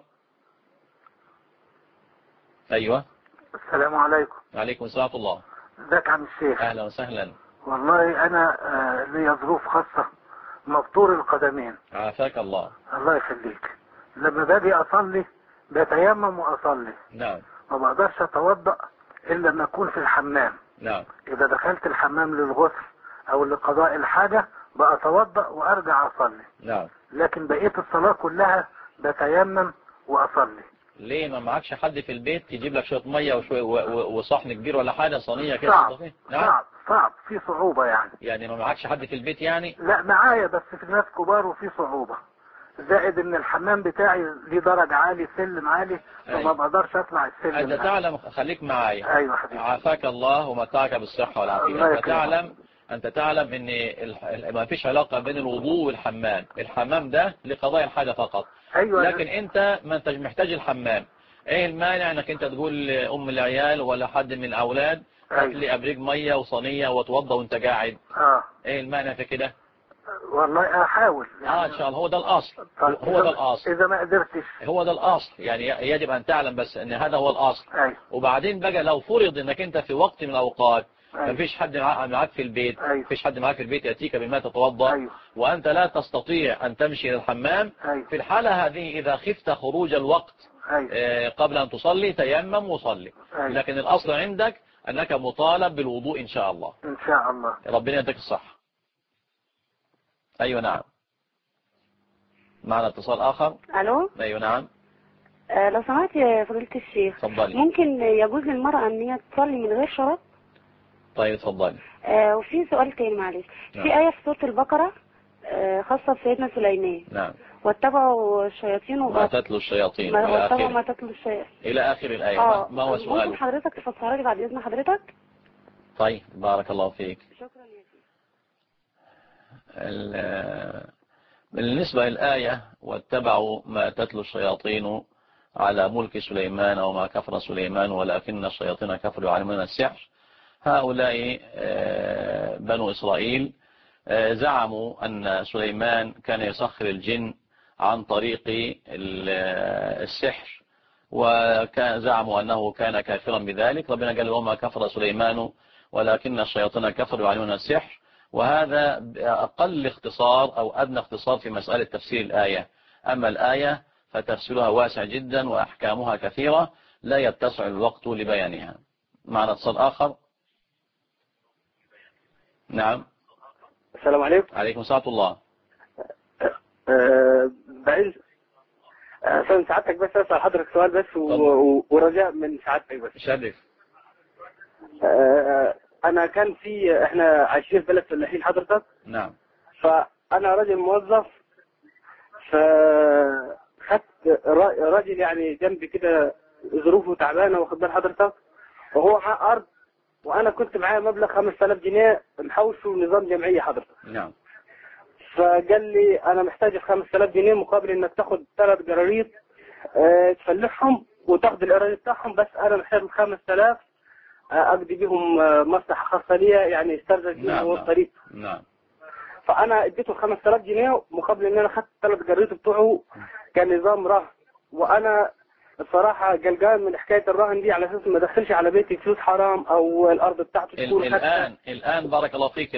أيوة. السلام عليكم. وعليكم السلام ورحمة الله. ازيك يا عم الشيخ؟ أهلا وسهلا. والله أنا لي ظروف خاصة، مبتور القدمين. عافاك الله. الله يخليك. لما باجي أصلي بتيمم وأصلي. نعم. ما بقدرش أتوضأ إلا لما أكون في الحمام. نعم. إذا دخلت الحمام للغسل أو لقضاء الحاجة بأتوضأ وأرجع أصلي. نعم. لكن بقية الصلاة كلها بتيمم وأصلي. ليه ما معكش حد في البيت يجيب لك شوية مية وصحن كبير ولا حاجة، صينية كده؟ صعب في صعوبة يعني ما معكش حد في البيت يعني؟ لا معايا، بس في ناس كبار وفي صعوبة، زائد ان الحمام بتاعي ليه درج عالي، سلم عالي، فما بقدرش اطلع السلم. انت تعلم، خليك معايا. ايوه حبيبي. عافاك الله ومتعك بالصحة والعافية. انت تعلم ان ما فيش علاقة بين الوضوء والحمام. الحمام ده لقضاء الحاجة فقط. أيوة. لكن انت ما انتش محتاج الحمام. ايه المانع انك انت تقول ام العيال ولا حد من الاولاد هات لي ابريق ميه وصينيه وتوضى وانت قاعد؟ ايه المانع في كده؟ والله احاول ان شاء الله. هو ده الاصل. هو ده الاصل. اذا ما قدرتش هو ده الاصل، يعني يجب ان تعلم بس ان هذا هو الاصل. وبعدين بقى لو فرض انك انت في وقت من الاوقات مفيش حد معاك في البيت، مفيش حد معاك في البيت يأتيك بما تتوضا، وأنت لا تستطيع أن تمشي إلى الحمام، في الحالة هذه إذا خفت خروج الوقت قبل أن تصلي تيمم وصلي. لكن الأصل عندك أنك مطالب بالوضوء إن شاء الله. إن شاء الله. ربنا يديك الصحة. أيوة نعم. معنا اتصال آخر. ألو. أيوة نعم. لو سمحت يا فضيلة الشيخ، تفضلي. ممكن يجوز للمرأة أن هي تصلي من غير شرط؟ طيب اتفضلي. وفي سؤال تاني معلش. نعم. في آية في سورة البقرة خاصة بسيدنا سليمان. نعم. واتبعوا الشياطين ما تتلو الشياطين واتبعوا ما تتلو الشياطين إلى آخر الآية. ما هو سؤالك؟ ممكن حضرتك تفسرها لي بعد إذن حضرتك؟ طيب بارك الله فيك. شكرا يا سيدي. بالنسبة للآية واتبعوا ما تتلو الشياطين على ملك سليمان وما كفر سليمان ولكن الشياطين كفروا يعلمون السحر، هؤلاء بنو إسرائيل زعموا أن سليمان كان يسخر الجن عن طريق السحر، وكان زعموا أنه كان كافرا بذلك. ربنا قال وما كفر سليمان ولكن الشياطين كفروا يعلمون السحر. وهذا أقل اختصار أو أدنى اختصار في مسألة تفسير الآية. أما الآية فتفسيرها واسع جدا وأحكامها كثيرة لا يتسع الوقت لبيانها. معنا اتصال آخر. نعم. السلام عليكم. عليكم السلام ورحمة الله. بعيد سعادتك بس أسأل حضرتك سؤال بس ورجاء من سعادتك بس. شرف. أنا كان إحنا عايشين في بلد فلاحين حضرتك. نعم. فأنا راجل موظف، فخدت راجل يعني جنبي كده ظروفه تعبانة واخد بال حضرتك، وهو معاه أرض وأنا كنت معايا مبلغ 5000 جنيه محوشه نظام جمعية حضرتك. نعم. فقال لي أنا محتاج 5000 جنيه مقابل إنك تاخد 3 جراريط تفلحهم وتاخد القراريط بتاعهم، بس أنا محتاج 5000 أقضي بيهم مصلحة خاصة ليا يعني استرزق بيهم هو الطريق. نعم. فأنا اديته 5000 جنيه مقابل إن أنا خدت 3 جراريط بتوعه كان نظام رهن، وأنا الصراحة قلقان من حكاية الرهن دي على أساس ما دخلش على بيتي فلوس حرام أو الأرض بتاعته تكون الآن بارك الله فيك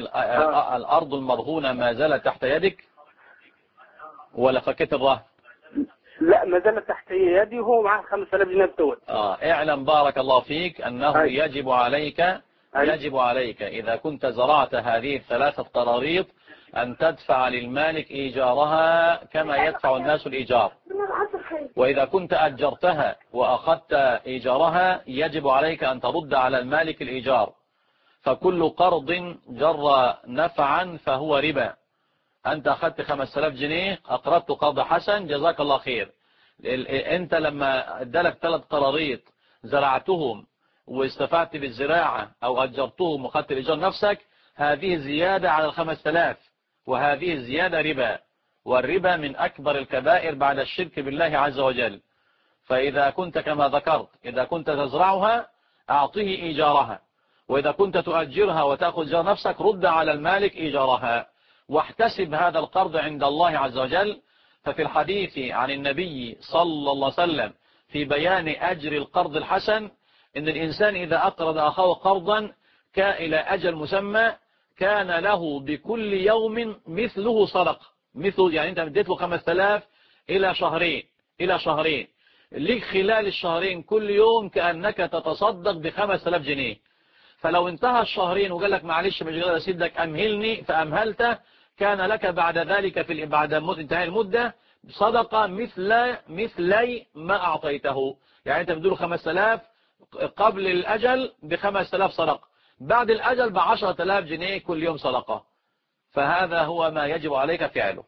الأرض المرهونة ما زالت تحت يدك ولا فكيت الرهن؟ لا ما زالت تحت يدي وهو معاه 5000 جنيه بتوع. اعلم بارك الله فيك أنه يجب عليك إذا كنت زرعت هذه ال3 قراريط أن تدفع للمالك إيجارها كما يدفع الناس الإيجار. وإذا كنت أجرتها وأخذت إيجارها يجب عليك أن ترد على المالك الإيجار. فكل قرض جر نفعا فهو ربا. أنت أخذت 5000 جنيه، أقرضت قرض حسن، جزاك الله خير. أنت لما ادالك 3 قراريط زرعتهم واستفدت بالزراعة أو أجرتهم وأخذت الإيجار نفسك، هذه زيادة على 5000، وهذه الزيادة ربا، والربا من أكبر الكبائر بعد الشرك بالله عز وجل. فإذا كنت كما ذكرت إذا كنت تزرعها أعطيه إيجارها، وإذا كنت تؤجرها وتأخذ إيجار نفسك رد على المالك إيجارها، واحتسب هذا القرض عند الله عز وجل. ففي الحديث عن النبي صلى الله عليه وسلم في بيان أجر القرض الحسن إن الإنسان إذا أقرض أخاه قرضا إلى أجل مسمى كان له بكل يوم مثله صدقة. مثل يعني أنت اديت له 5000 إلى شهرين ليك خلال الشهرين كل يوم كأنك تتصدق ب5000 جنيه. فلو انتهى الشهرين وقال لك معلش مش قادر أسدك أمهلني فأمهلته، كان لك بعد ذلك بعد انتهاء المدة صدقة مثلي ما أعطيته. يعني أنت بدون 5000 قبل الأجل ب5000 صدقة، بعد الأجل ب10,000 جنيه كل يوم صدقة. فهذا هو ما يجب عليك فعله.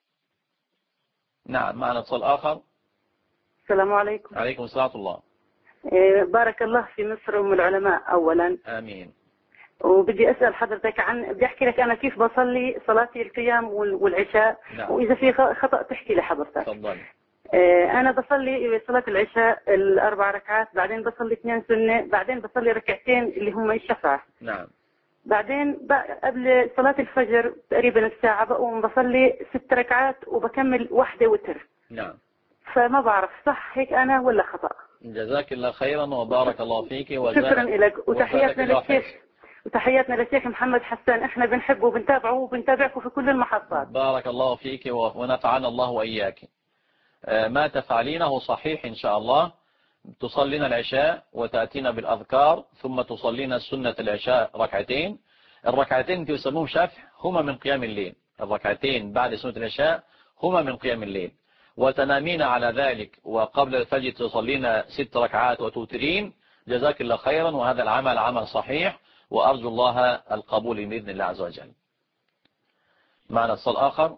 نعم، معنا اتصال آخر. السلام عليكم. عليكم السلام ورحمة الله. بارك الله في مصر أم العلماء أولا. آمين. وبدي أسأل حضرتك بدي أحكي لك أنا كيف بصلي صلاتي القيام والعشاء. نعم. وإذا في خطأ تحكي لي حضرتك. تفضل. أنا بصلي صلاة العشاء 4 ركعات، بعدين بصلي 2 سنة، بعدين بصلي ركعتين اللي هم الشفع. نعم. بعدين قبل صلاة الفجر تقريبا الساعة بقوم بصلي 6 ركعات وبكمل 1 وتر. نعم. فما بعرف صح هيك أنا ولا خطأ. جزاك الله خيرا وبارك الله فيك. شكرا لك وتحياتنا للشيخ محمد حسان، احنا بنحبه وبنتابعه وبنتابعكم في كل المحطات. بارك الله فيك ونفعنا الله وإياك. ما تفعلينه صحيح إن شاء الله. تصلين العشاء وتأتينا بالأذكار، ثم تصلين سنة العشاء ركعتين. الركعتين يسموهم شفع، هما من قيام الليل. الركعتين بعد سنة العشاء هما من قيام الليل. وتنامين على ذلك، وقبل الفجر تصلين 6 ركعات وتوترين. جزاك الله خيرا، وهذا العمل عمل صحيح، وأرجو الله القبول بإذن الله عز وجل. معنا اتصال آخر.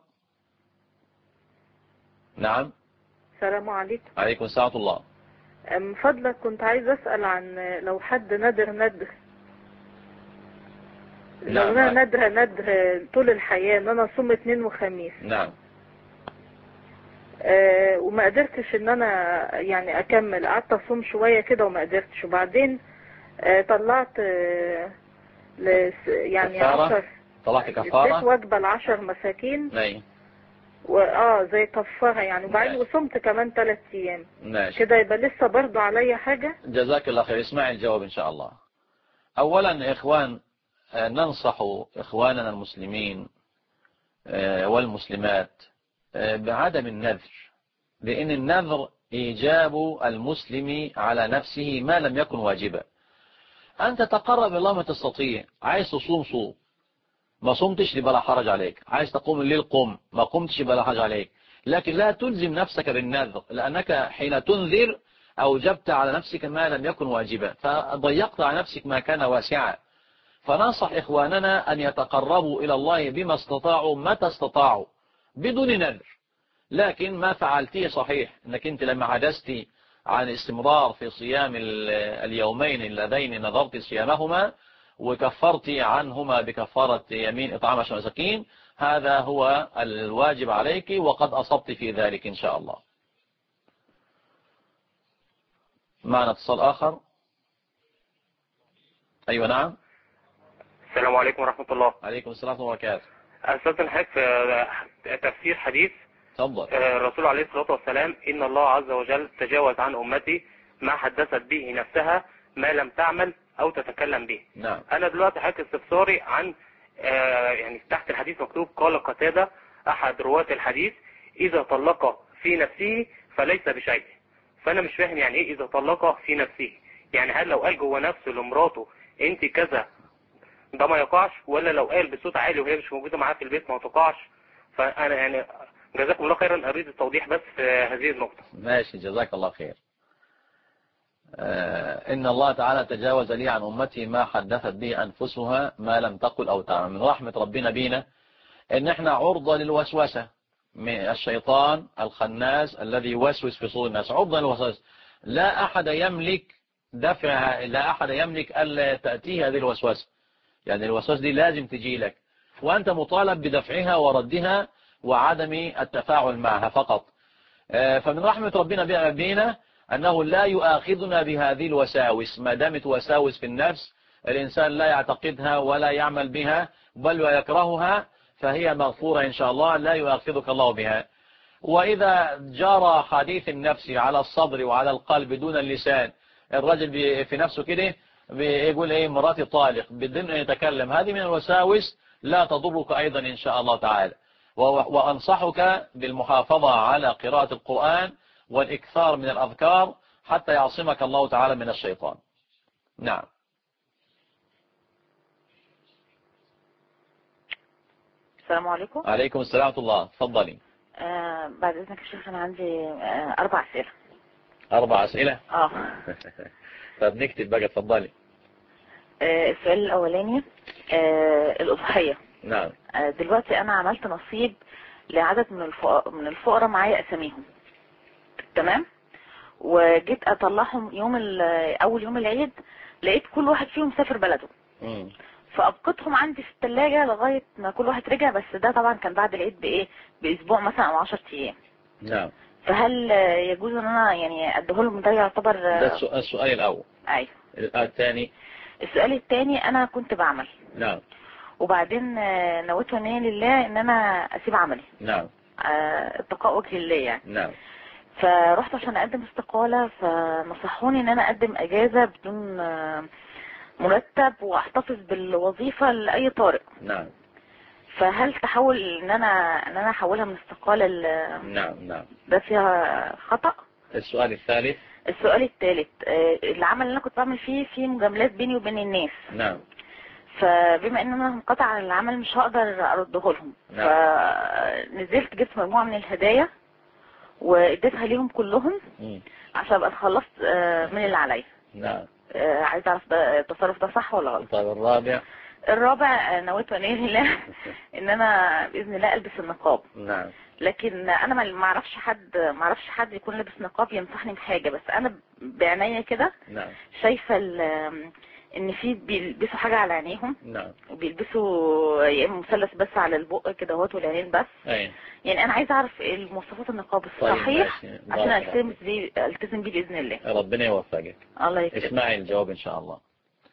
نعم. السلام عليكم. عليكم السلام ورحمة الله. من فضلك كنت عايز أسأل عن لو حد ندر لو أنا ندر طول الحياة ان انا اصوم 2 وخميس. نعم. وما قدرتش ان انا يعني اكمل، قعدت اصوم شوية كده وما قدرتش، وبعدين طلعت يعني كفارة. طلعت كفارة. اديت وجبة ل10 مساكين. نعم. زي كفارة يعني، وبعدين وصمت كمان 3 ايام. ماشي. كده يبقى لسه برضو عليا حاجة. جزاك الله خير. اسمعي الجواب ان شاء الله. اولا اخوان، ننصح اخواننا المسلمين والمسلمات بعدم النذر، لان النذر ايجاب المسلم على نفسه ما لم يكن واجبا. انت تقرب الله ما تستطيع. عايز تصوم صوم، ما صمتش يبقى لا حرج عليك. عايز تقوم الليل قم، ما قمتش يبقى لا حرج عليك. لكن لا تلزم نفسك بالنذر، لأنك حين تنذر أوجبت على نفسك ما لم يكن واجبا، فضيقت على نفسك ما كان واسعا. فننصح إخواننا أن يتقربوا إلى الله بما استطاعوا متى استطاعوا بدون نذر. لكن ما فعلتيه صحيح، أنك أنت لما عجزت عن استمرار في صيام اليومين اللذين نذرت صيامهما وكفرت عنهما بكفارة يمين إطعام 10 مساكين، هذا هو الواجب عليك، وقد أصبت في ذلك إن شاء الله. معنا اتصال آخر. أيوة نعم. السلام عليكم ورحمة الله. عليكم السلام ورحمة الله وبركاته. أستاذ الحاج، تفسير حديث تفضل. الرسول عليه الصلاة والسلام: إن الله عز وجل تجاوز عن أمتي ما حدثت به نفسها ما لم تعمل أو تتكلم به. نعم. أنا دلوقتي حاجة استفساري عن يعني تحت الحديث مكتوب: قال قتادة أحد رواة الحديث: إذا طلق في نفسه فليس بشيء. فأنا مش فاهم يعني إيه إذا طلق في نفسه، يعني هل لو قال جوه نفسه لمراته أنت كذا ده ما يقعش، ولا لو قال بصوت عالي وهي مش موجودة معاه في البيت ما تقعش؟ فأنا يعني جزاكم الله خيرا، أريد التوضيح بس في هذه النقطة. ماشي، جزاك الله خير. إن الله تعالى تجاوز لي عن أمتي ما حدثت به أنفسها ما لم تقل أو تعمل. من رحمة ربنا بينا إن إحنا عرضة للوسوسة من الشيطان الخناس الذي يوسوس في صدور الناس، عرضة للوسوسة. لا أحد يملك دفعها، لا أحد يملك ألا تأتيه هذه الوسوسة. يعني الوسوسة دي لازم تجي لك، وأنت مطالب بدفعها وردها وعدم التفاعل معها فقط. فمن رحمة ربنا بينا أنه لا يؤاخذنا بهذه الوساوس، ما دامت وساوس في النفس الإنسان لا يعتقدها ولا يعمل بها بل ويكرهها، فهي مغفورة إن شاء الله، لا يؤاخذك الله بها. وإذا جرى حديث النفس على الصدر وعلى القلب دون اللسان، الرجل في نفسه كده بيقول إيه مراتي طالق بدون أن يتكلم، هذه من الوساوس لا تضرك أيضا إن شاء الله تعالى. وأنصحك بالمحافظة على قراءة القرآن والإكثار من الأذكار حتى يعصمك الله تعالى من الشيطان. نعم. السلام عليكم. عليكم السلام ورحمة الله، تفضلي. بعد إذنك يا شيخ أنا عندي 4 أسئلة. 4 أسئلة؟ طب نكتب بقى، تفضلي. السؤال الأولاني الأضحية. نعم. دلوقتي أنا عملت نصيب لعدد من الفقراء معايا أساميهم، تمام، وجيت أطلعهم أول يوم العيد، لقيت كل واحد فيهم سافر بلده. فأبقتهم عندي في الثلاجة لغاية ما كل واحد رجع، بس ده طبعا كان بعد العيد بأسبوع مثلا أو 10 أيام. نعم. فهل يجوز ان انا يعني اديهولهم؟ ده يعتبر ده السؤال الاول. ايوه. الثاني. السؤال الثاني انا كنت بعمل. نعم. وبعدين نويت نية لله ان انا اسيب عملي. نعم. اتقاء وجه الله يعني. نعم. فرحت عشان اقدم استقالة، فنصحوني ان انا اقدم اجازة بدون مرتب واحتفظ بالوظيفة لاي طارئ. نعم. فهل تحول ان انا احولها من استقالة نعم ده فيها خطأ؟ السؤال الثالث. السؤال الثالث العمل اللي انا كنت بعمل فيه مجاملات بيني وبين الناس. نعم. فبما ان انا منقطع عن العمل مش هقدر ارده لهم. نعم. فنزلت جبت مجموعة من الهدايا واديتها ليهم كلهم عشان ابقى اتخلصت من اللي عليا. نعم. عايز اعرف ده التصرف ده صح ولا غلط؟ طيب الرابع نويت ونية لله ان انا باذن الله البس النقاب. نعم. لكن انا ما اعرفش حد يكون لابس نقاب ينصحني بحاجه، بس انا بعناية كده نعم شايفه ان في بيلبسوا حاجه على عينيهم. نعم. وبيلبسوا يا اما مثلث بس على البق كده اهوت والعينين بس. أي. يعني انا عايزه اعرف المواصفات النقاب الصحيح عشان التزم بيه باذن الله. ربنا يوفقك. الله يكرمك. اسمعي الجواب ان شاء الله.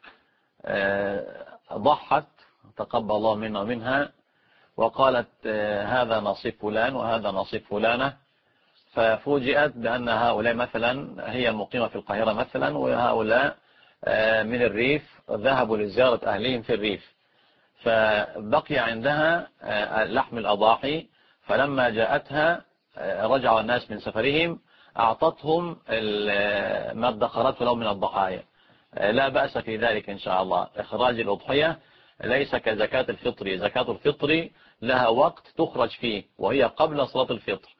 ضحت تقبل الله منا ومنها وقالت هذا نصيب فلان وهذا نصيب فلانة، ففوجئت بأن هؤلاء مثلا هي مقيمة في القاهرة مثلا، وهؤلاء من الريف ذهبوا لزيارة أهلهم في الريف، فبقي عندها لحم الأضاحي، فلما جاءتها رجع الناس من سفرهم أعطتهم ما ادخرته لهم من الضحايا. لا بأس في ذلك إن شاء الله. إخراج الأضحية ليس كزكاة الفطر. زكاة الفطر لها وقت تخرج فيه وهي قبل صلاة الفطر،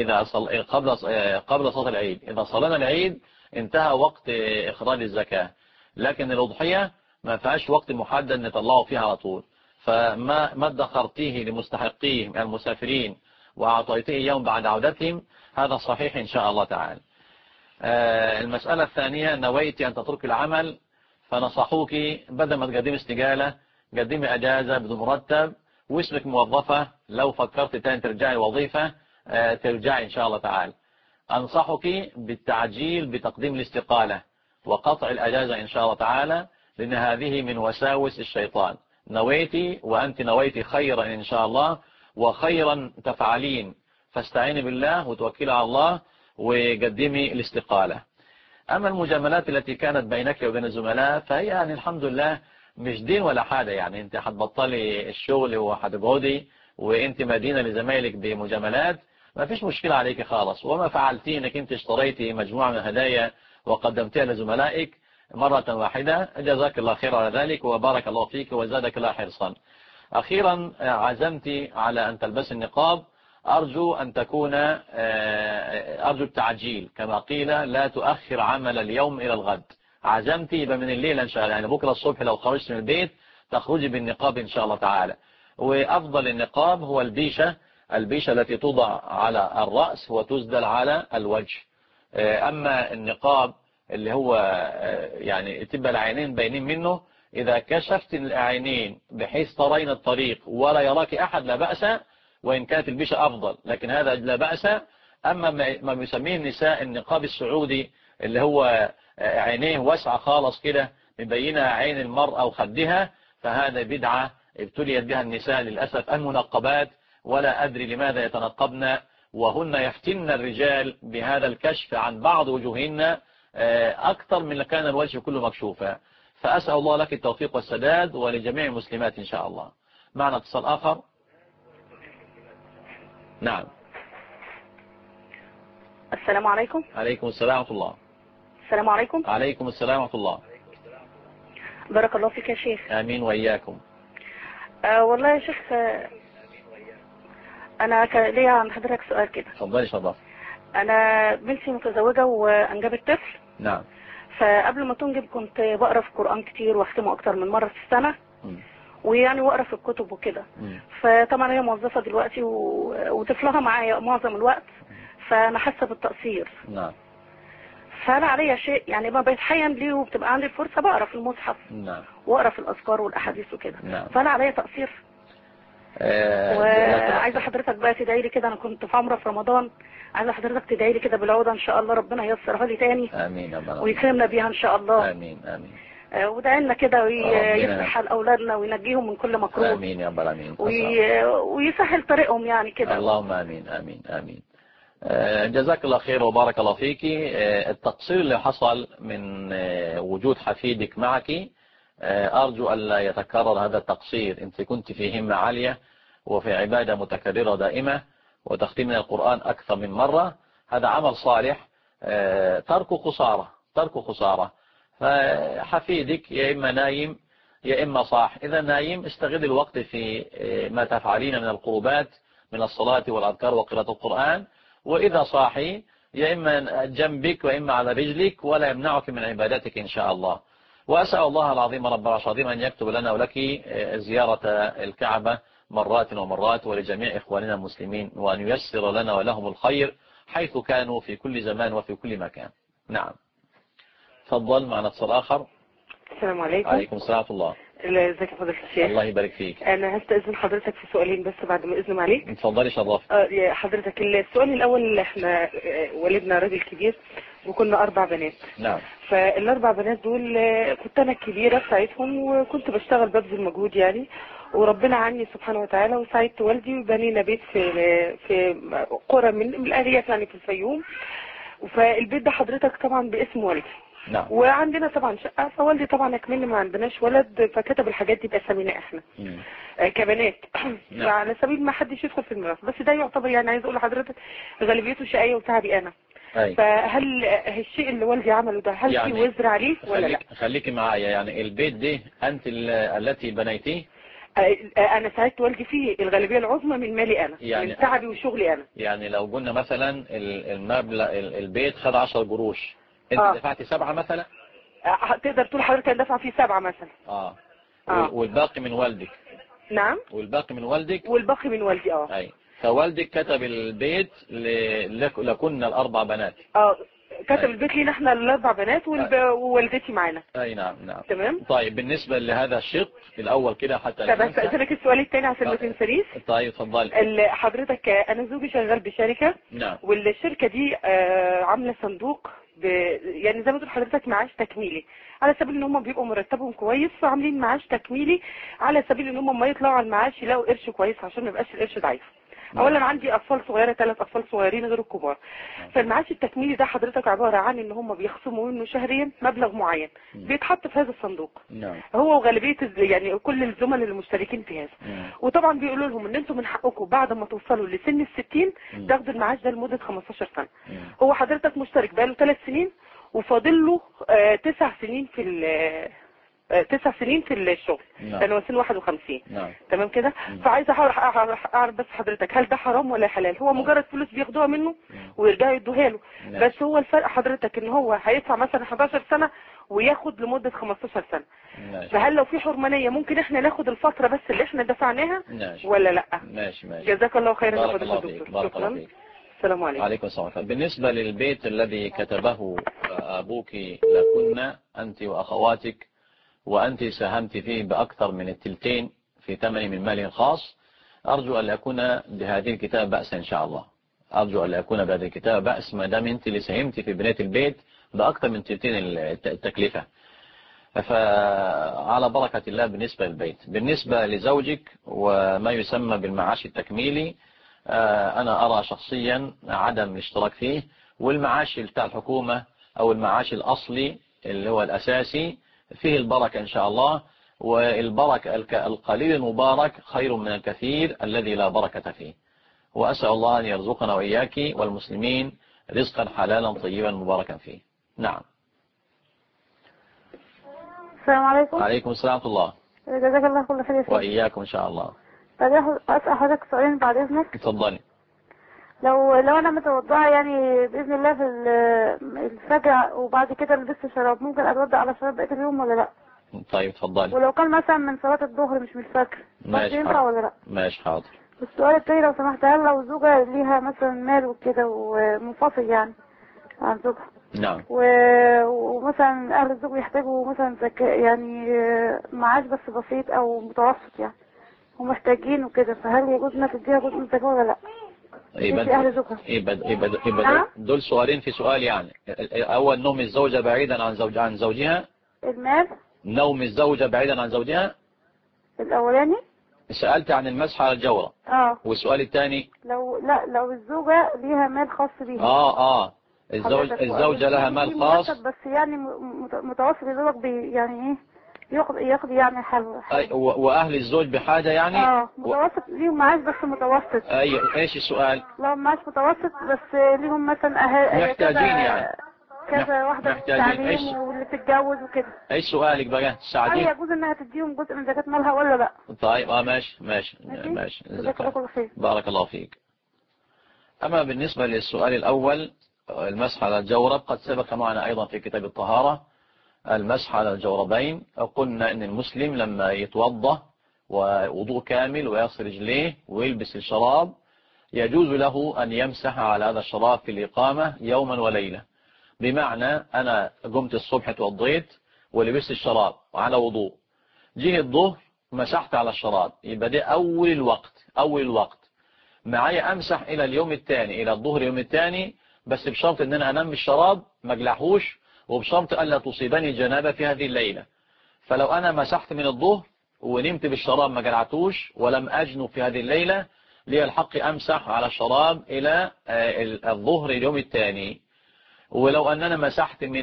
قبل صلاة العيد. إذا صلينا العيد انتهى وقت إخراج الزكاة، لكن الأضحية ما فيهاش وقت محدد نطلعه فيها على طول. فما ادخرتيه لمستحقيه المسافرين وأعطيته يوم بعد عودتهم هذا صحيح إن شاء الله تعالى. المسألة الثانية نويت أن تترك العمل، فنصحوك بدل ما تقدمي استقالة قدمي أجازة بدون مرتب واسمك موظفة، لو فكرت تاني ترجعي وظيفة ترجعي إن شاء الله تعالى. أنصحك بالتعجيل بتقديم الاستقالة وقطع الأجازة إن شاء الله تعالى، لأن هذه من وساوس الشيطان. نويتي وأنت نويتي خيرا إن شاء الله وخيرا تفعلين، فاستعيني بالله وتوكلي على الله وقدمي الاستقالة. أما المجاملات التي كانت بينك وبين الزملاء فهي يعني الحمد لله مش دين ولا حاجة، يعني انت هتبطلي الشغل وهتقعدي وانت مدينة لزمايلك بمجاملات، ما فيش مشكلة عليك خالص. وما فعلتي انك انت اشتريتي مجموعة من الهدايا وقدمتها لزملائك مرة واحدة، جزاك الله خير على ذلك وبارك الله فيك وزادك الله حرصا. أخيرا عزمت على أن تلبس النقاب، أرجو أن تكون أرجو التعجيل كما قيل لا تؤخر عمل اليوم إلى الغد. عزمت يبقى من الليل إن شاء الله، يعني بكرة الصبح لو خرجت من البيت تخرجي بالنقاب إن شاء الله تعالى. وأفضل النقاب هو البيشة التي توضع على الرأس وتسدل على الوجه. أما النقاب اللي هو يعني تبقى العينين باينين منه، إذا كشفت العينين بحيث ترين الطريق ولا يراك أحد لا بأس، وإن كانت البيشة أفضل، لكن هذا لا بأس. أما ما بيسميه النساء النقاب السعودي اللي هو عينيه واسعة خالص كده مبينة عين المرأة وخدها، فهذا بدعة ابتليت بها النساء للأسف المنقبات، ولا أدري لماذا يتنقبن وهن يفتن الرجال بهذا الكشف عن بعض وجوههن أكثر من كان الوجه كله مكشوفا. فأسأل الله لك التوفيق والسداد ولجميع المسلمات إن شاء الله. معنا اتصال آخر. نعم. السلام عليكم. عليكم السلام ورحمة الله. السلام عليكم. عليكم السلام ورحمة الله. بارك الله فيك يا شيخ. آمين وإياكم. والله يا شيخ أنا ليا عند حضرتك سؤال كده. اتفضلي شرف. أنا بنتي متزوجة وأنجبت طفل. نعم. فقبل ما تنجب كنت بقرا في القرآن كتير واختمه أكتر من مرة في السنة. ويعني وأقرا في الكتب وكده. فطبعا هي موظفة دلوقتي وطفلها معايا معظم الوقت، فأنا حاسة بالتقصير. نعم. فأنا عليا شيء يعني ما بيتحين لي وبتبقى عندي الفرصة بقرا في المصحف. نعم. وأقرا في الأذكار والأحاديث وكده. نعم. فأنا عليا تقصير. وعايزة حضرتك بقى تدعي لي كده، أنا كنت في عمرة في رمضان، عايزة حضرتك تدعي لي كده بالعودة إن شاء الله ربنا ييسرها لي تاني. آمين يا رب. ويكرمنا بيها إن شاء الله. آمين آمين. ودعي لنا كده ويفتح حال أولادنا وينجيهم من كل مكروه. آمين يا رب العالمين. ويسهل طريقهم يعني كده. اللهم آمين آمين آمين. جزاك الله خير وبارك الله فيك. التقصير اللي حصل من وجود حفيدك معك أرجو ألا يتكرر هذا التقصير. أنت كنت في همة عالية وفي عبادة متكررة دائمة وتختم من القرآن أكثر من مرة، هذا عمل صالح. ترك خسارة. فحفيدك يا إما نايم يا إما صاح. إذا نايم استغل الوقت في ما تفعلين من القربات من الصلاة والأذكار وقراءة القرآن، وإذا صاحي يا إما جنبك وإما على رجلك ولا يمنعك من عبادتك إن شاء الله. وأسأل الله العظيم رب العرش العظيم أن يكتب لنا ولك زيارة الكعبة مرات ومرات ولجميع إخواننا المسلمين، وأن ييسر لنا ولهم الخير حيث كانوا في كل زمان وفي كل مكان. نعم. تفضل معنا اتصال آخر. السلام عليكم. عليكم السلام ورحمة الله. ازيك يا فضيلة الشيخ؟ الله يبارك فيك. انا هستأذن حضرتك في سؤالين بس بعد ما اذن عليك. اتفضلي شرف. حضرتك السؤال الاول، احنا والدنا راجل كبير وكنا 4 بنات. نعم. فال4 بنات دول كنت انا الكبيرة بتاعتهم وكنت بشتغل ببذل مجهود يعني، وربنا عني سبحانه وتعالى وساعدت والدي وبنينا بيت في قرى من الارياف يعني في الفيوم. فالبيت ده حضرتك طبعا باسم والدي. نعم. وعندنا طبعا شقة، فوالدي طبعا اكملنا ما عندناش ولد، فكتب الحاجات دي باسامينا احنا كبنات. نعم. على سبيل ما حدش يدخل في الميراث، بس ده يعتبر يعني عايز اقول لحضرتك غالبيته شقية وتعبي انا. فهل الشيء اللي والدي عمله ده هل يعني في وزر عليه ولا لا؟ خليكي معايا، يعني البيت ده انت التي بنيتيه؟ انا ساعدت والدي فيه الغالبية العظمى من مالي انا، يعني من تعبي وشغلي انا. يعني لو قلنا مثلا المبلغ البيت خد 10 قروش، انت دفعتي 7 مثلا؟ تقدر تقول حضرتك دفع فيه 7 مثلا. والباقي من والدك؟ نعم. والباقي من والدك؟ والباقي من والدي. اي. فوالدك كتب البيت لكن 4 بنات. كتب البيت لينا احنا ال4 بنات ووالدتي معانا. اي نعم نعم. تمام. طيب بالنسبة لهذا الشق الاول كده حتى طب اسالك السؤال الثاني عشان ما تنسانيش. طيب اتفضلي. حضرتك انا زوجي شغال بشركة. نعم. والشركة دي عاملة صندوق يعني زي ما تقول حضرتك معاش تكميلي، على سبيل ان هم بيبقوا مرتبهم كويس فعاملين معاش تكميلي على سبيل ان هم ما يطلعوا على المعاش يلاقوا قرش كويس عشان ما يبقاش القرش ضعيف. اولا عندي اطفال صغيره 3 اطفال صغيرين غير الكبار. فالمعاش التكميلي ده حضرتك عباره عن ان هم بيخصموا منه شهريا مبلغ معين بيتحط في هذا الصندوق. هو وغالبيه يعني كل الزملاء المشتركين في هذا. وطبعا بيقولوا لهم ان انتم من حقكم بعد ما توصلوا لسن ال60 تاخدوا المعاش ده لمده 15 سنه. هو حضرتك مشترك بقاله 3 سنين وفاضل له 9 سنين في 9 سنين في الشغل لانه هو سن 51. تمام كده. فعايزه اعرف بس حضرتك هل ده حرام ولا حلال؟ هو مجرد فلوس بياخدوها منه ويرجعوا يدوها له، بس هو الفرق حضرتك ان هو هيدفع مثلا 11 سنه وياخد لمده 15 سنه. فهل لو في حرمانيه ممكن احنا ناخد الفتره بس اللي احنا دفعناها ولا لا؟ ماشي. جزاك الله خيرا يا بارك الله فيك. بارك الله فيك. السلام عليكم. وعليكم السلام. بالنسبة للبيت الذي كتبه أبوك لكن أنت وأخواتك وأنت ساهمت فيه بأكثر من الثلثين في ثمن من مال خاص، أرجو أن لا يكون بهذه الكتاب بأس إن شاء الله. أرجو أن لا يكون بهذه الكتاب بأس ما دام أنت اللي ساهمت في بناية البيت بأكثر من ثلثين التكلفة. فعلى بركة الله بالنسبة للبيت. بالنسبة لزوجك وما يسمى بالمعاش التكميلي، أنا أرى شخصيا عدم الاشتراك فيه، والمعاش بتاع الحكومة أو المعاش الأصلي اللي هو الأساسي فيه البركة إن شاء الله، والبركة القليل المبارك خير من الكثير الذي لا بركة فيه. وأسأل الله أن يرزقنا وإياك والمسلمين رزقا حلالا طيبا مباركا فيه. نعم. السلام عليكم. عليكم السلام ورحمة الله. جزاك الله كل خير يا شيخ. وإياكم إن شاء الله. طب أسأل حضرتك سؤالين بعد إذنك. اتفضلي. لو أنا متوضعة يعني بإذن الله في الفجر وبعد كده لبست شراب، ممكن أتوضأ على شراب بقية اليوم ولا لأ؟ طيب اتفضلي. ولو كان مثلا من صلاة الظهر مش من الفجر ماشي ينفع ولا لأ؟ ماشي حاضر. والسؤال التاني لو سمحت، هل لو زوجة ليها مثلا مال وكده ومنفصل يعني عن زوجها، نعم، ومثلا أهل الزوج يحتاجوا مثلا يعني معاش بس بسيط أو متوسط يعني ومحتاجين وكده، فهل يجوز انها تديها جزء من الزكاة ولا لا؟ يبقى دول سؤالين في سؤال يعني. أول، نوم الزوجة بعيدا عن زوجها. المال. نوم الزوجة بعيدا عن زوجها. الأولاني سألت عن المسح على الجورة. والسؤال الثاني لو الزوجة ليها مال خاص بيها. الزوجة لها مال خاص بس يعني متوسط الزوج يعني ايه يقضي يعني حل. واهل الزوج بحاجة يعني. متوسط ليهم معاش بس متوسط. ايوه، ايش السؤال؟ لهم معاش متوسط بس ليهم مثلا محتاجين يعني كذا واحدة تعليم واللي تتجوز وكده. ايش سؤالك بقى؟ تساعدين. هل يجوز انها تديهم جزء من زكاة مالها ولا لا؟ طيب ماشي. بارك الله فيك. اما بالنسبة للسؤال الاول، المسح على الجورب، قد سبق معنا ايضا في كتاب الطهارة المسح على الجوربين. قلنا ان المسلم لما يتوضأ ووضوء كامل ويغسل رجليه ويلبس الشراب، يجوز له ان يمسح على هذا الشراب في الإقامة يوما وليلة. بمعنى انا قمت الصبح توضيت ولبست الشراب وعلى وضوء، جه الظهر مسحت على الشراب، يبقى ده اول الوقت معايا امسح الى اليوم الثاني، الى الظهر اليوم الثاني، بس بشرط ان انا انام بالشراب ما اقلعهوش، وبشرط ألا تصيبني جنابة في هذه الليلة. فلو أنا مسحت من الظهر ونمت بالشراب ما قلعتوش ولم أجنب في هذه الليلة، لي الحق أمسح على الشراب إلى الظهر اليوم الثاني. ولو أننا مسحت من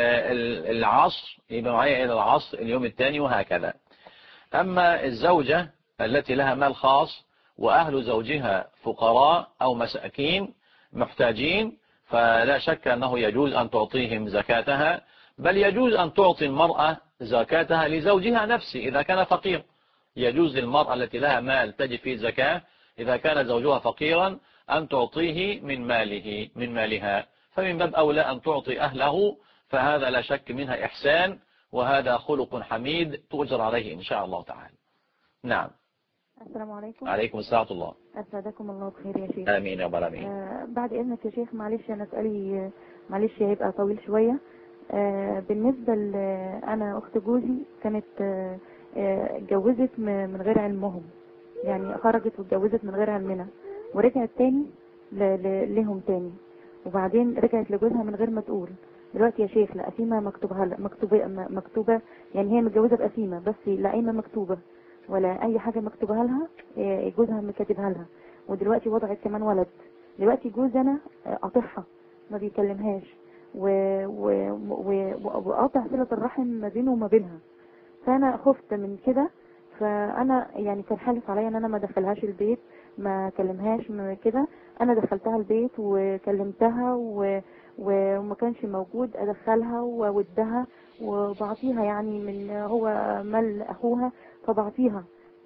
العصر يبقى معي إلى العصر اليوم الثاني، وهكذا. أما الزوجة التي لها مال خاص وأهل زوجها فقراء أو مساكين محتاجين، فلا شك أنه يجوز أن تعطيهم زكاتها، بل يجوز أن تعطي المرأة زكاتها لزوجها نفسه إذا كان فقير. يجوز للمرأة التي لها مال تجب فيه الزكاة إذا كان زوجها فقيرا أن تعطيه من مالها، فمن باب أولى أن تعطي أهله، فهذا لا شك منها إحسان، وهذا خلق حميد تؤجر عليه إن شاء الله تعالى. نعم. السلام عليكم. عليكم السلام ورحمة الله. أسعدكم الله بخير يا شيخ. آمين يا رب العالمين. بعد إذنك يا شيخ، معلش أنا سؤالي معلش هيبقى طويل شوية. بالنسبة أنا أخت جوزي كانت اتجوزت من غير علمهم، يعني خرجت واتجوزت من غير علمنا، ورجعت تاني لهم تاني، وبعدين رجعت لجوزها من غير ما تقول. دلوقتي يا شيخ لا قسيمة مكتوبة يعني هي متجوزة بقسيمة بس لا قايمة مكتوبة ولا اي حاجة مكتوبها لها، جوزها مكاتبها لها، ودلوقتي وضعت كمان ولد. دلوقتي جوز انا قاطعها ما بيكلمهاش وقاطع صلة الرحم ما بينه وما بينها. فانا خفت من كده، فانا يعني كان حالف عليا ان انا ما ادخلهاش البيت، ما كلمهاش كده. انا دخلتها البيت وكلمتها وما كانش موجود، ادخلها وودها وبعطيها يعني من هو مال اخوها فبعطيها.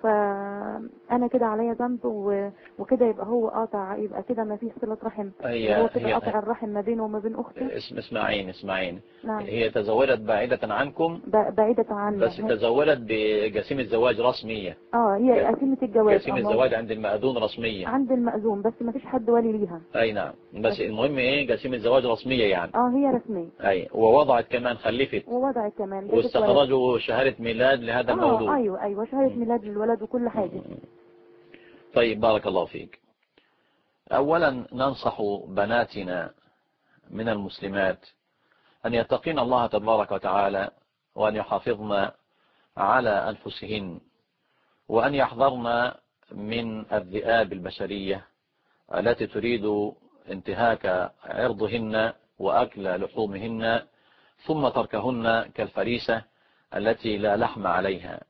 فانا كده عليا ذنب وكده يبقى هو قاطع، يبقى كده ما فيش صلة رحم، هو كده قاطع الرحم ما بينه وما بين اخته. اسمعين. نعم. هي تزوجت بعيدة عنكم؟ بعيدة عننا، بس تزوجت بجسيمة زواج رسمية. هي قسيمة الجواز، جسيمة الزواج عند المأذون رسمية. عند المأذون بس ما فيش حد ولي ليها. اي نعم، بس المهم ايه، جسيمة زواج رسمية يعني. هي رسمية. اي، ووضعت كمان، خلفت ووضعت كمان، واستخرجوا شهادة ميلاد لهذا المولود. ايوه شهادة ميلاد للولد وكل حاجة. طيب، بارك الله فيك. اولا ننصح بناتنا من المسلمات أن يتقين الله تبارك وتعالى، وأن يحافظن على أنفسهن، وأن يحذرن من الذئاب البشرية التي تريد انتهاك عرضهن وأكل لحومهن ثم تركهن كالفريسة التي لا لحم عليها.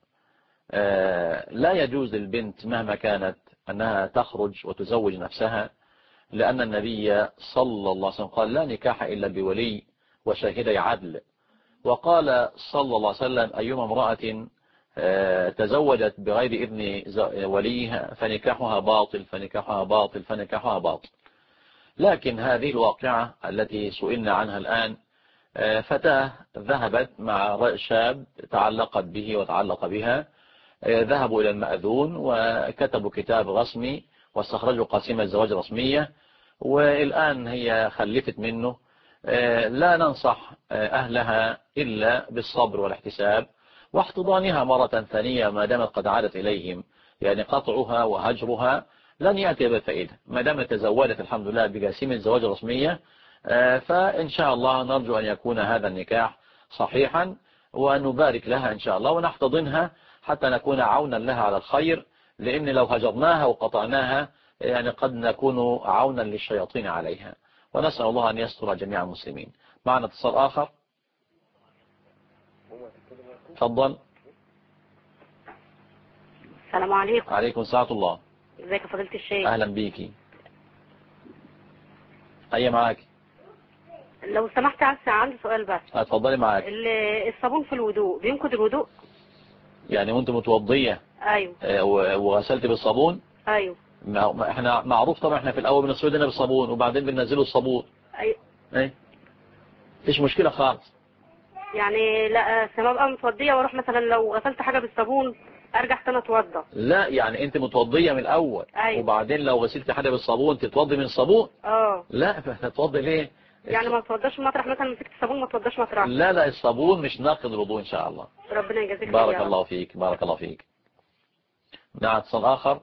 لا يجوز للبنت مهما كانت أنها تخرج وتزوج نفسها، لأن النبي صلى الله عليه وسلم قال: لا نكاح إلا بولي وشاهدي عدل. وقال صلى الله عليه وسلم: أيما امرأة تزوجت بغير إذن وليها فنكاحها باطل فنكاحها باطل فنكاحها باطل. لكن هذه الواقعة التي سئلنا عنها الآن، فتاة ذهبت مع شاب تعلقت به وتعلق بها، ذهبوا إلى المأذون وكتبوا كتاب رسمي واستخرجوا قسيمة زواج رسمية، والآن هي خلفت منه. لا ننصح أهلها إلا بالصبر والاحتساب واحتضانها مرة ثانية ما دامت قد عادت إليهم، يعني قطعها وهجرها لن يأتي بفائدة. ما دامت تزوجت الحمد لله بجسيمة زواج رسمية، فإن شاء الله نرجو أن يكون هذا النكاح صحيحا، ونبارك لها إن شاء الله ونحتضنها حتى نكون عونا لها على الخير، لأن لو هجرناها وقطعناها يعني قد نكون عونا للشياطين عليها. ونسأل الله أن يستر جميع المسلمين. معنا اتصال آخر، تفضل. السلام عليكم. عليكم السلام ورحمة الله. ازيك يا فضيلة الشيخ؟ أهلا بيكي. أي معاك؟ لو سمحت عندي سؤال بس. اتفضلي معاك. الصابون في الوضوء بينقض الوضوء؟ يعني وانت متوضية؟ ايوه. وغسلت بالصابون؟ ايوه. احنا معروف طبعا، احنا في الاول بنغسل ايدينا بالصابون وبعدين بننزله الصابون. ايوه. ايه، مفيش مشكلة خالص. يعني لا سبب متوضية واروح مثلا لو غسلت حاجة بالصابون ارجع تاني اتوضى؟ لا، يعني انت متوضية من الاول. أيوة. وبعدين لو غسلت حاجة بالصابون تتوضي من الصابون؟ لا، هتتوضي ليه؟ يعني ما تتوضاش مطرح مثلا مسكت الصابون ما تتوضاش مطرح؟ لا، الصابون مش ناقض الوضوء ان شاء الله. ربنا يجازيك خير. بارك الله فيك، بارك الله فيك. نعم، اتصال اخر.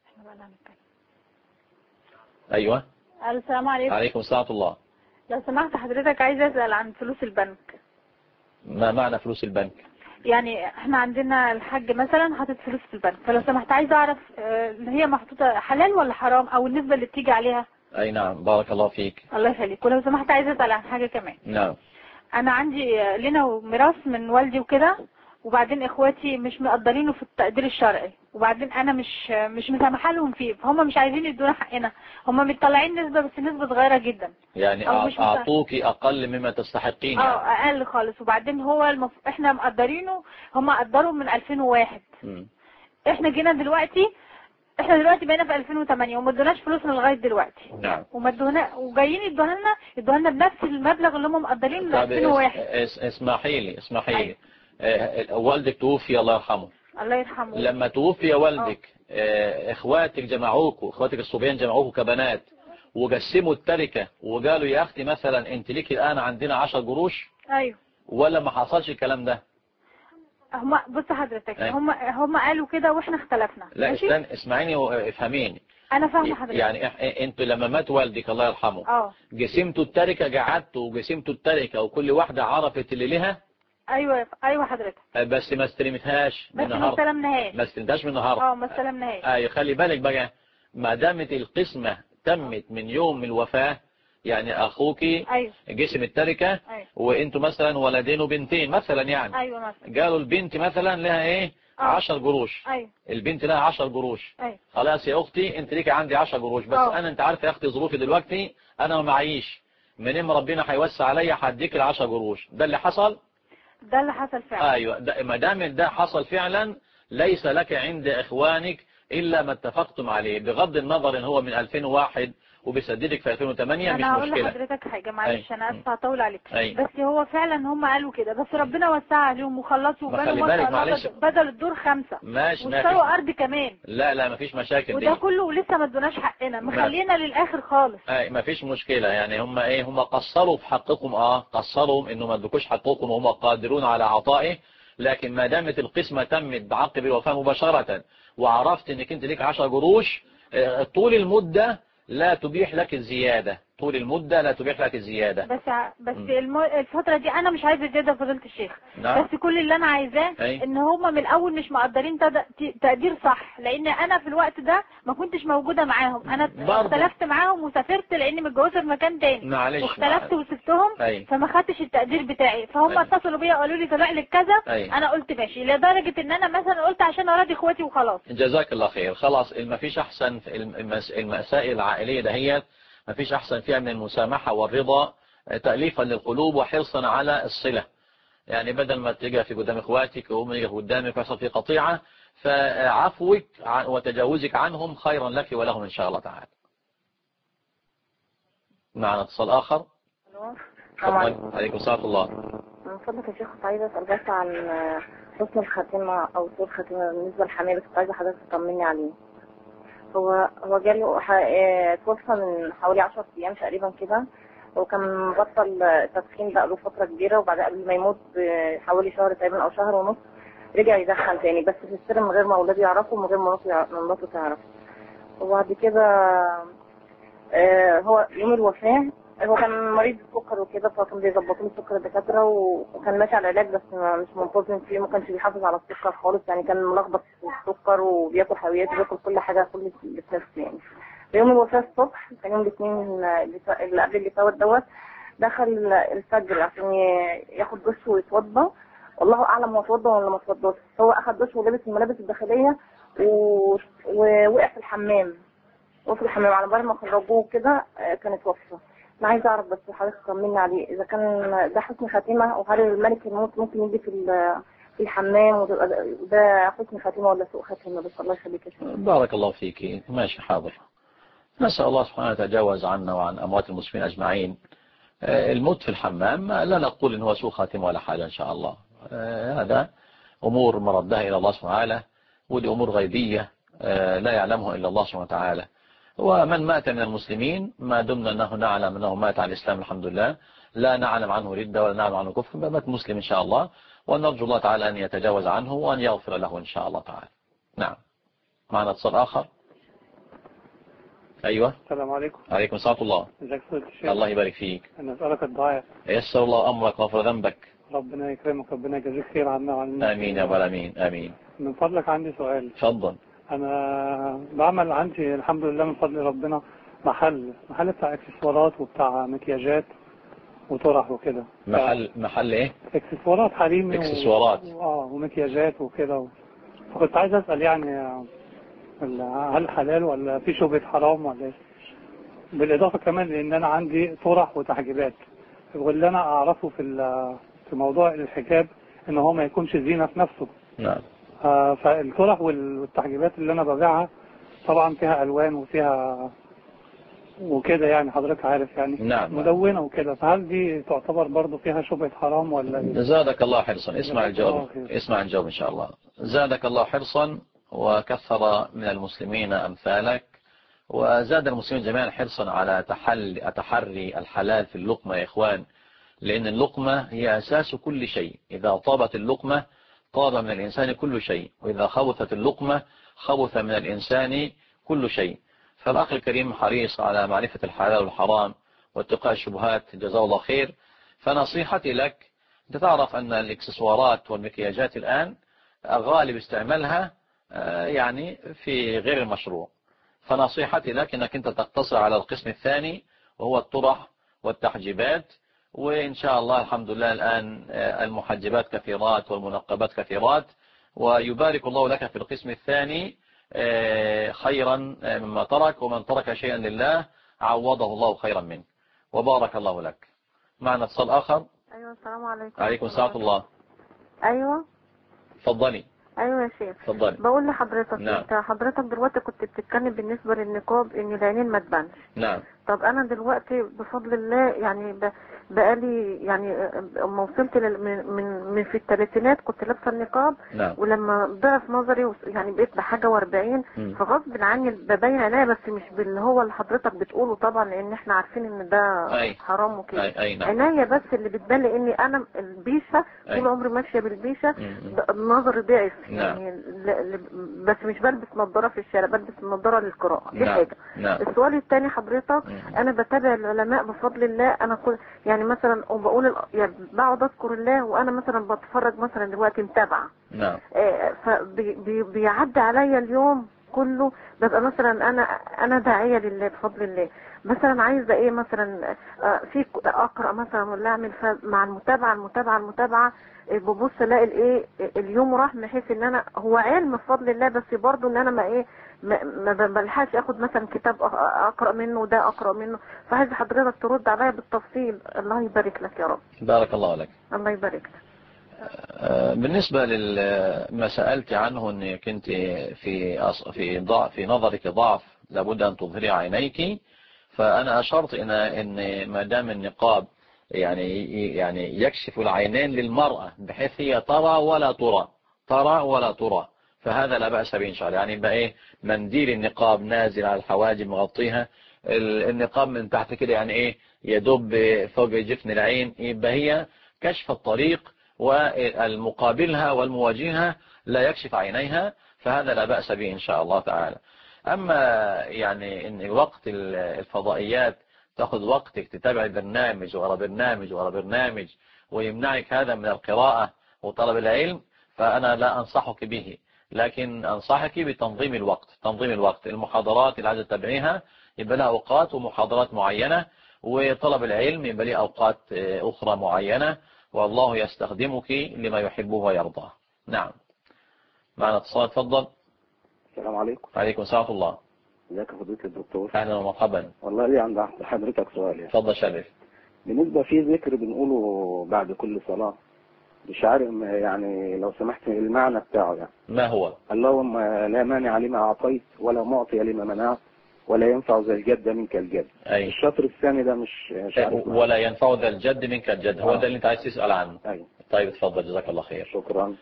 ايوه. السلام عليكم. عليكم السلام ورحمة الله. لو سمحت حضرتك عايزة اسأل عن فلوس البنك. ما معنى فلوس البنك؟ يعني احنا عندنا الحاج مثلا حاطط فلوس في البنك، فلو سمحت عايزة اعرف اللي هي محطوطة حلال ولا حرام، او النسبة اللي بتيجي عليها. اي نعم، بارك الله فيك. الله يخليك. ولو سمحت عايزة اسأل عن حاجة كمان. نعم. انا عندي لنا ميراث من والدي وكده، وبعدين اخواتي مش مقدرينه في التقدير الشرعي، وبعدين انا مش مسامحه لهم فيه، فهم مش عايزين يدونا حقنا. هم مطلعين نسبة بس نسبة صغيرة جدا، يعني اعطوكي اقل مما تستحقين يعني. اقل خالص. وبعدين هو احنا مقدرينه، هم قدروا من 2001. احنا جينا دلوقتي، احنا دلوقتي بقينا في 2008 وما ادوناش فلوسنا لغايه دلوقتي. نعم. وما ادونا، وجايين يدوها لنا بنفس المبلغ اللي هم مقدرين من 2001. اسمحي لي. والدك توفي الله يرحمه. الله يرحمه. لما توفي والدك اخواتك جمعوكوا، اخواتك الصبيان جمعوكوا كبنات وقسموا التركة وقالوا يا اختي مثلا انت ليكي الان عندنا 10 قروش. ايوه. ولا ما حصلش الكلام ده؟ هم بص حضرتك، هم قالوا كده واحنا اختلفنا. لا استنى، اسمعيني وافهميني. انا فاهمه حضرتك. يعني انتوا لما مات والدك الله يرحمه قسمتوا التركة، قعدتوا وقسمتوا التركة وكل واحدة عرفت اللي لها. ايوه حضرتك. بس ما استلمتهاش من النهارده. ما استلمناهاش من النهارده. ما استلمناهاش. ايوه، خلي بالك بقى، ما دامت القسمة تمت من يوم الوفاة، يعني أخوك أيوة. جسم التركة، أيوة. وانتوا مثلا ولدين وبنتين مثلا، يعني أيوة مثلا. قالوا البنت مثلا لها ايه 10 قروش. أيوة. البنت لها 10 قروش. أيوة. خلاص يا اختي انت ليك عندي 10 قروش، بس انا انت عارفه يا اختي ظروفي دلوقتي انا ما معيش، منين ربنا هيوسع عليا هديك ال10 قروش. ده اللي حصل. ده اللي حصل فعلا. ايوه، ما دام ده حصل فعلا ليس لك عند اخوانك الا ما اتفقتم عليه، بغض النظر ان هو من 2001 وبيسددك في 2008 مش مشكلة. انا هقول لحضرتك حاجة معلش، انا اسفه هطول عليك، بس هو فعلا هم قالوا كده، بس ربنا وسع عليهم وخلصوا وبنوا ما شاء الله بدل الدور 5 واشتروا ارض كمان. لا مفيش مشاكل وده كله ولسه ما ادوناش حقنا، مخلينا للاخر خالص. مفيش مشكلة، يعني هم قصروا في حقكم، قصروا انه ما ادوكوش حقكم وهم قادرون على عطائه، لكن ما دامت القسمة تمت بعقب الوفاة مباشرة وعرفت انك انت ليك 10 قروش، طول المدة لا تبيح لك الزيادة، طول المدة لا تبيح لك الزيادة. بس الفترة دي انا مش عايزة زيادة فضيلة الشيخ. نعم. بس كل اللي انا عايزاه ان هم من الاول مش مقدرين تقدير صح، لان انا في الوقت ده ما كنتش موجودة معاهم، انا اختلفت معاهم وسافرت لاني متجوزة في مكان تاني. معلش واختلفت وسبتهم فما خدتش التقدير بتاعي، فهم اتصلوا بيا وقالوا لي طلع لك كذا. انا قلت ماشي، لدرجة ان انا مثلا قلت عشان اراضي اخواتي وخلاص. جزاك الله خير. خلاص ما فيش احسن في المسائل العائلية دهيت، ما فيش احسن فيها من المسامحة والرضا تأليفا للقلوب وحرصا على الصلة. يعني بدل ما تيجي في قدام اخواتك وهم يجي قدامك ويحصل في قطيعة، فعفوك وتجاوزك عنهم خيرا لك ولهم ان شاء الله تعالى. معنا اتصال اخر. عليكم السلام الله. من فضلك يا شيخ كنت عايزه اسال بس عن حسن الخاتمه او سوء الخاتمه بالنسبه للحمايه، كنت عايزه حضرتك تطمني عليه. هو جاله توفى من حوالي 10 ايام تقريبا كده، وكان مبطل تدخين بقى له فتره كبيره، وبعد قبل ما يموت بحوالي شهر تقريبا او شهر ونص رجع يدخن تاني، بس في السر من غير ما اولاده يعرفوا ومن غير ما مراته تعرف. وبعد كده هو يوم الوفاه هو كان مريض سكر وكده، فكان بيظبطوا له السكر الدكاتره، وكان ماشي على علاج بس مش منتظم فيه، ما كانش بيحافظ على السكر خالص، يعني كان ملخبط في السكر وبياكل حلويات وبياكل كل حاجه كل اللي في نفسه يعني. يوم الوفاه الصبح كان يوم الاثنين اللي قبل اللي فات دوت، دخل الفجر عشان ياخد دش ويتوضى، والله اعلم هو اتوضى ولا ما اتوضاش. هو اخد دش ولبس الملابس الداخليه ووقع في الحمام، وفي الحمام على بال ما خرجوه كده كان اتوفى. انا عايزه اعرف بس حضرتك تطمني عليه، اذا كان ده حسن خاتمه، وهل الملك الموت ممكن يجي في الحمام وده حسن خاتمه ولا سوء خاتمه؟ بس الله يخليك يا شيخ. بارك الله فيك. ماشي حاضر. نسأل الله سبحانه يتجاوز عنا وعن أموات المسلمين أجمعين. الموت في الحمام لا نقول إن هو سوء خاتمه ولا حاجة إن شاء الله، هذا أمور مردها إلى الله سبحانه وتعالى، ودي أمور غيبية لا يعلمها إلا الله سبحانه وتعالى. ومن مات من المسلمين ما دمنا أنه نعلم أنه مات على الإسلام الحمد لله، لا نعلم عنه ردة ولا نعلم عنه كفر، مات مسلم إن شاء الله، ونرجو الله تعالى أن يتجاوز عنه وأن يغفر له إن شاء الله تعالى. نعم. معنا اتصال آخر. أيوة. السلام عليكم. عليكم السلام الله. ازيك يا الشيخ؟ الله يبارك فيك. أنا أسألك الدعاء. يسر الله أمرك وغفر ذنبك. ربنا يكرمك، ربنا يجزيك خير عنا وعن الناس. آمين يا رب العالمين. آمين. من فضلك عندي سؤال. اتفضل. أنا بعمل عندي الحمد لله من فضل ربنا محل بتاع اكسسوارات وبتاع مكياجات وطرح وكده. محل ايه؟ اكسسوارات حريمي. اكسسوارات. ومكياجات وكده. فكنت عايز أسأل يعني هل حلال ولا في شبهة حرام ولا ايه؟ بالإضافة كمان لأن أنا عندي طرح وتحجيبات، واللي أنا أعرفه في موضوع الحجاب إن هو ما يكونش زينة في نفسه. نعم. فالطرح والتحجيبات اللي أنا ببيعها طبعا فيها ألوان وفيها وكده، يعني حضرتك عارف يعني. نعم. ملونة وكده، فهل دي تعتبر برضو فيها شبهة حرام ولا ايه؟ زادك الله حرصا. اسمع الجواب. اسمع الجواب إن شاء الله. زادك الله حرصا وكثر من المسلمين أمثالك، وزاد المسلمين جميعا حرصا على تحري الحلال في اللقمة يا إخوان، لأن اللقمة هي أساس كل شيء. إذا طابت اللقمة طاب من الإنسان كل شيء، وإذا خبثت اللقمة خبث من الإنسان كل شيء. فالأخ الكريم حريص على معرفة الحلال والحرام واتقاء الشبهات، جزاه الله خير. فنصيحتي لك، أنت تعرف أن الإكسسوارات والمكياجات الآن غالب استعمالها يعني في غير المشروع، فنصيحتي لك انك انت تقتصر على القسم الثاني وهو الطرح والتحجيبات، وإن شاء الله الحمد لله الآن المحجبات كثيرات والمنقبات كثيرات، ويبارك الله لك في القسم الثاني خيرا مما ترك، ومن ترك شيئا لله عوضه الله خيرا منه، وبارك الله لك. معنا اتصال آخر. ايوه السلام عليكم. عليكم السلام الله. ايوه اتفضلي. ايوه يا شيخ. اتفضلي. بقول لحضرتك نعم. انت حضرتك دلوقتي كنت بتتكلم بالنسبه للنقاب ان العينين ما تبانش. نعم. طب انا دلوقتي بفضل الله يعني بقالي يعني اما وصلت من في الثلاثينات كنت لابسه النقاب. نعم. ولما ضعف نظري يعني بقيت بحاجه و40 فغصب عني ببين عينيا، بس مش باللي هو اللي حضرتك بتقوله طبعا، لان احنا عارفين ان ده حرام وكده. نعم. عينيا بس اللي بتبان، لاني انا البيشه طول عمري ماشيه بالبيشه، نظري ضعف يعني بس مش بلبس نظاره في الشارع، بلبس نظاره للقراءه. دي حاجه. السؤال الثاني حضرتك انا بتابع العلماء بفضل الله، انا كل يعني مثلا وبقول يعني بقعد اذكر الله وانا مثلا بتفرج مثلا دلوقتي متابعه. نعم. فبيعدي عليا اليوم كله ببقى مثلا انا داعيه لله بفضل الله، مثلا عايزه ايه مثلا في اقرا مثلا ولا اعمل مع المتابعه ببص الاقي الايه اليوم راح، بحيث ان انا هو علم بفضل الله، بس برضو ان انا ما بلحقش اخد مثلا كتاب اقرا منه وده اقرا منه، فعايز حضرتك ترد عليا بالتفصيل. الله يبارك لك يا رب. بارك الله لك. الله يبارك لك. بالنسبة لما سألت عنه انك انت في نظرك ضعف لابد ان تظهري عينيك، فانا اشرت ان ما دام النقاب يعني يكشف العينين للمرأة بحيث هي ترى ولا ترى، فهذا لا بأس به إن شاء الله. يعني يبقى ايه منديل النقاب نازل على الحواجب مغطيها، النقاب من تحت كده يعني ايه يدب فوق جفن العين، يبقى هي كشف الطريق، والمقابلها والمواجهها لا يكشف عينيها، فهذا لا بأس به إن شاء الله تعالى. أما يعني إن وقت الفضائيات تأخذ وقتك تتابع برنامج ورا برنامج ورا برنامج ويمنعك هذا من القراءة وطلب العلم، فأنا لا أنصحك به، لكن أنصحك بتنظيم الوقت. المحاضرات اللي عايزة تتابعيها يبقى لها أوقات ومحاضرات معينة، وطلب العلم يبقى له أوقات أخرى معينة، والله يستخدمك لما يحبه ويرضاه. نعم. معنا اتصال. تفضل. السلام عليكم. عليكم السلام ورحمة الله. ازيك يا فضيلة الدكتور؟ اهلا ومرحبا. والله لي عند حضرتك سؤال يعني. اتفضل شرف. بالنسبة في ذكر بنقوله بعد كل صلاة، مش عارف يعني لو سمحت المعنى بتاعه يعني. ما هو؟ اللهم لا مانع لما أعطيت ولا معطي لما منعت ولا ينفع ذا الجد منك الجد. الشطر الثاني ده مش عارف. ولا ينفع ذا الجد منك الجد، هو ده اللي انت عايز تسأل عنه. طيب اتفضل جزاك الله خير. شكرا.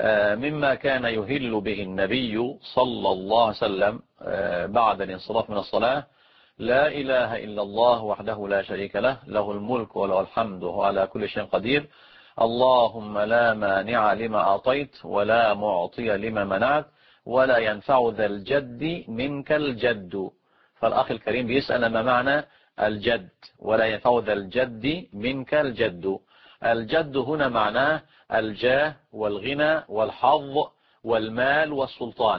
مما كان يهل به النبي صلى الله عليه وسلم بعد الانصراف من الصلاة: لا إله إلا الله وحده لا شريك له، له الملك وله الحمد وهو على كل شيء قدير، اللهم لا مانع لما أعطيت ولا معطي لما منعت ولا ينفع ذا الجد منك الجد. فالأخ الكريم بيسأل ما معنى الجد ولا ينفع ذا الجد منك الجد. الجد هنا معناه الجاه والغنى والحظ والمال والسلطان،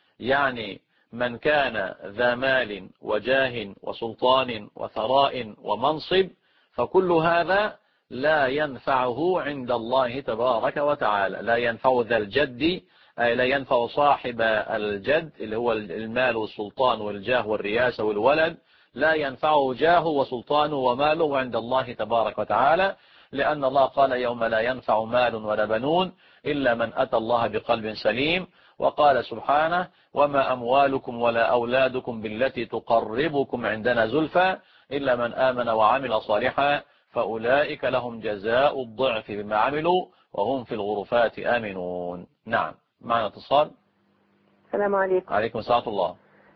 يعني من كان ذا مال وجاه وسلطان وثراء ومنصب فكل هذا لا ينفعه عند الله تبارك وتعالى. لا ينفع ذا الجد أي لا ينفع صاحب الجد اللي هو المال والسلطان والجاه والرياسة والولد، لا ينفعه جاه وسلطانه وماله عند الله تبارك وتعالى، لأن الله قال يوم لا ينفع مال ولا بنون إلا من أتى الله بقلب سليم، وقال سبحانه وما أموالكم ولا أولادكم بالتي تقربكم عندنا زلفى إلا من آمن وعمل صالحا فأولئك لهم جزاء الضعف بما عملوا وهم في الغرفات آمنون. نعم. معنا اتصال. السلام عليكم. عليكم السلام الله.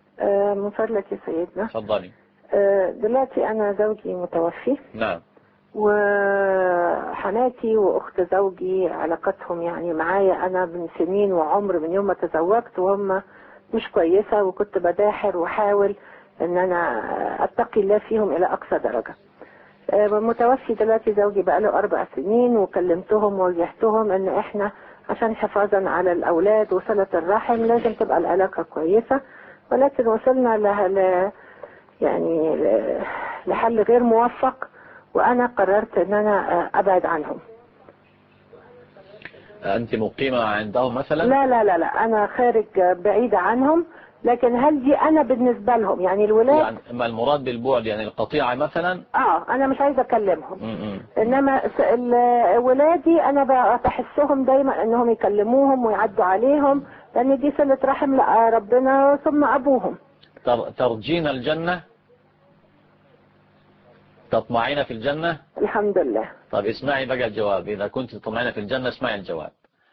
من فضلك يا سيدنا. تفضلي. دلوقتي أنا زوجي متوفي. نعم. وحماتي وأخت زوجي علاقتهم يعني معايا أنا من سنين وعمر من يوم ما تزوجت وهم مش كويسة، وكنت بداحر وحاول أن أنا أتقي الله فيهم إلى أقصى درجة. متوفي دلوقتي زوجي بقاله 4 سنين، وكلمتهم ووجهتهم أن إحنا عشان حفاظا على الأولاد وصلة الرحم لازم تبقى العلاقة كويسة، ولكن وصلنا يعني لحل غير موفق، وأنا قررت أن أنا أبعد عنهم. أنت مقيمة عندهم مثلا؟ لا لا لا لا، أنا خارج بعيدة عنهم، لكن هل دي أنا بالنسبة لهم يعني الولاد؟ يعني ما المراد بالبعد؟ يعني القطيعة مثلا؟ أنا مش عايزة أكلمهم. إنما ولادي أنا بحسهم دايما أنهم يكلموهم ويعدوا عليهم، لأن دي صلة رحم ربنا ثم أبوهم. ترجين الجنة؟ تطمعين في الجنة؟ الحمد لله. طب اسمعي بقى الجواب، إذا كنت تطمعين في الجنة اسمعي الجواب.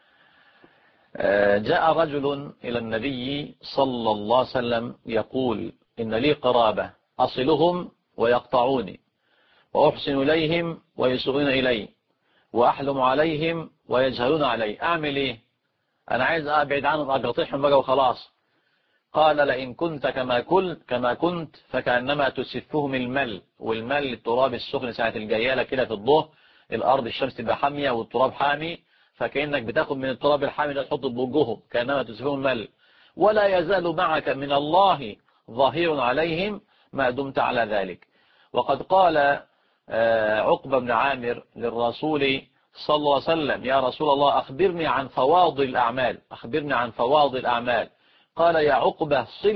جاء رجل إلى النبي صلى الله عليه وسلم يقول إن لي قرابة أصلهم ويقطعوني، وأحسن إليهم ويسوءون إلي، وأحلم عليهم ويجهلون علي، أعمل إيه؟ أنا عايز أبعد عنهم أقطعهم بقى وخلاص. قال لئن كنت كما كنت فكأنما تسفهم المل، والمل التراب السخن ساعة الجيالة كده في الظهر، الأرض الشمس تبقى حامية والتراب حامي، فكأنك بتاخد من التراب الحامي ده تحطه بوجههم كأنما تسفهم المل، ولا يزال معك من الله ظهير عليهم ما دمت على ذلك. وقد قال عقبة بن عامر للرسول صلى الله عليه وسلم يا رسول الله أخبرني عن فواضل الأعمال، أخبرني عن فواضل الأعمال. قال يا عقبة صل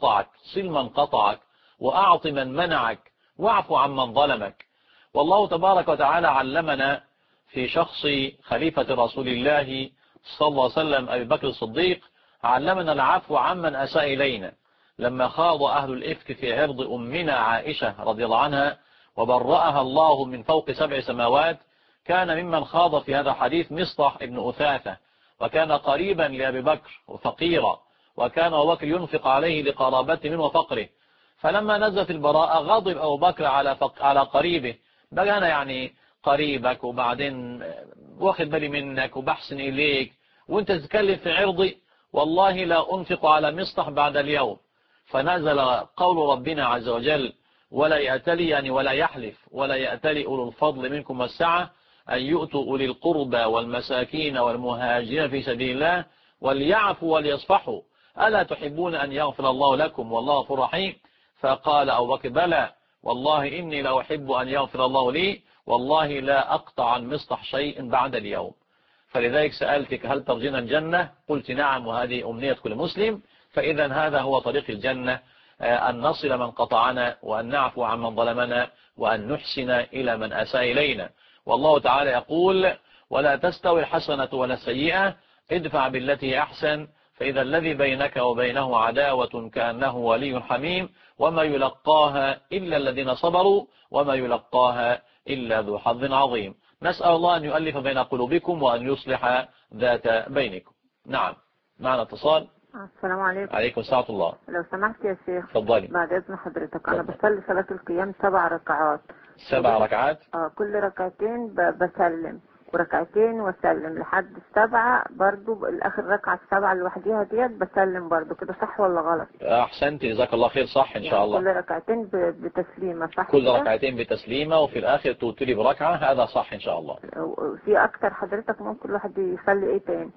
من قطعك وأعط من منعك واعف عمن ظلمك. والله تبارك وتعالى علمنا في شخص خليفة رسول الله صلى الله عليه وسلم أبي بكر الصديق، علمنا العفو عمن أساء إلينا. لما خاض أهل الإفك في عرض أمنا عائشة رضي الله عنها وبرأها الله من فوق 7 سماوات، كان ممن خاض في هذا الحديث مصطح ابن أثاثة، وكان قريبا لأبي بكر وفقيرا، وكان أبو بكر ينفق عليه لقرابته منه وفقره. فلما نزلت البراءة غضب أبو بكر على قريبه، بقى أنا يعني قريبك وبعدين واخد بالي منك وبحسن إليك وانت تتكلم في عرضي، والله لا أنفق على مصطح بعد اليوم. فنزل قول ربنا عز وجل ولا يأتلي يعني ولا يحلف ولا يأتلي أولو الفضل منكم والسعة أن يؤتوا أولي القربى والمساكين والمهاجرين في سبيل الله وليعفوا وليصفحوا ألا تحبون أن يغفر الله لكم والله غفور رحيم. فقال أبو بكر بلى والله إني لا أحب أن يغفر الله لي، والله لا أقطع عن مصطح شيء بعد اليوم. فلذلك سألتك هل ترجين الجنة؟ قلت نعم، وهذه أمنية كل مسلم. فإذا هذا هو طريق الجنة، أن نصل من قطعنا، وأن نعفو عن من ظلمنا، وأن نحسن إلى من أساء إلينا. والله تعالى يقول ولا تستوي الحسنة ولا السيئة ادفع بالتي أحسن فإذا الذي بينك وبينه عداوة كأنه ولي حميم وما يلقاها إلا الذين صبروا وما يلقاها إلا ذو حظ عظيم. نسأل الله أن يؤلف بين قلوبكم وأن يصلح ذات بينكم. نعم، معنا اتصال. السلام عليكم. عليكم السلام الله. لو سمحت يا شيخ. اتفضلي. بعد إذن حضرتك أنا بصلي صلاة القيام 7 ركعات. 7 ركعات؟ كل ركعتين بسلم وركعتين وسلم لحد 7 برضو، الآخر ركعة 7 لوحديها ديت بسلم برضو، كده صح ولا غلط؟ أحسنت، جزاك الله خير، صح إن شاء الله. كل ركعتين بتسليمة صح؟ كل ركعتين بتسليمة وفي الآخر توتري بركعة، هذا صح إن شاء الله. في أكتر حضرتك ممكن الواحد يصلي إيه تاني؟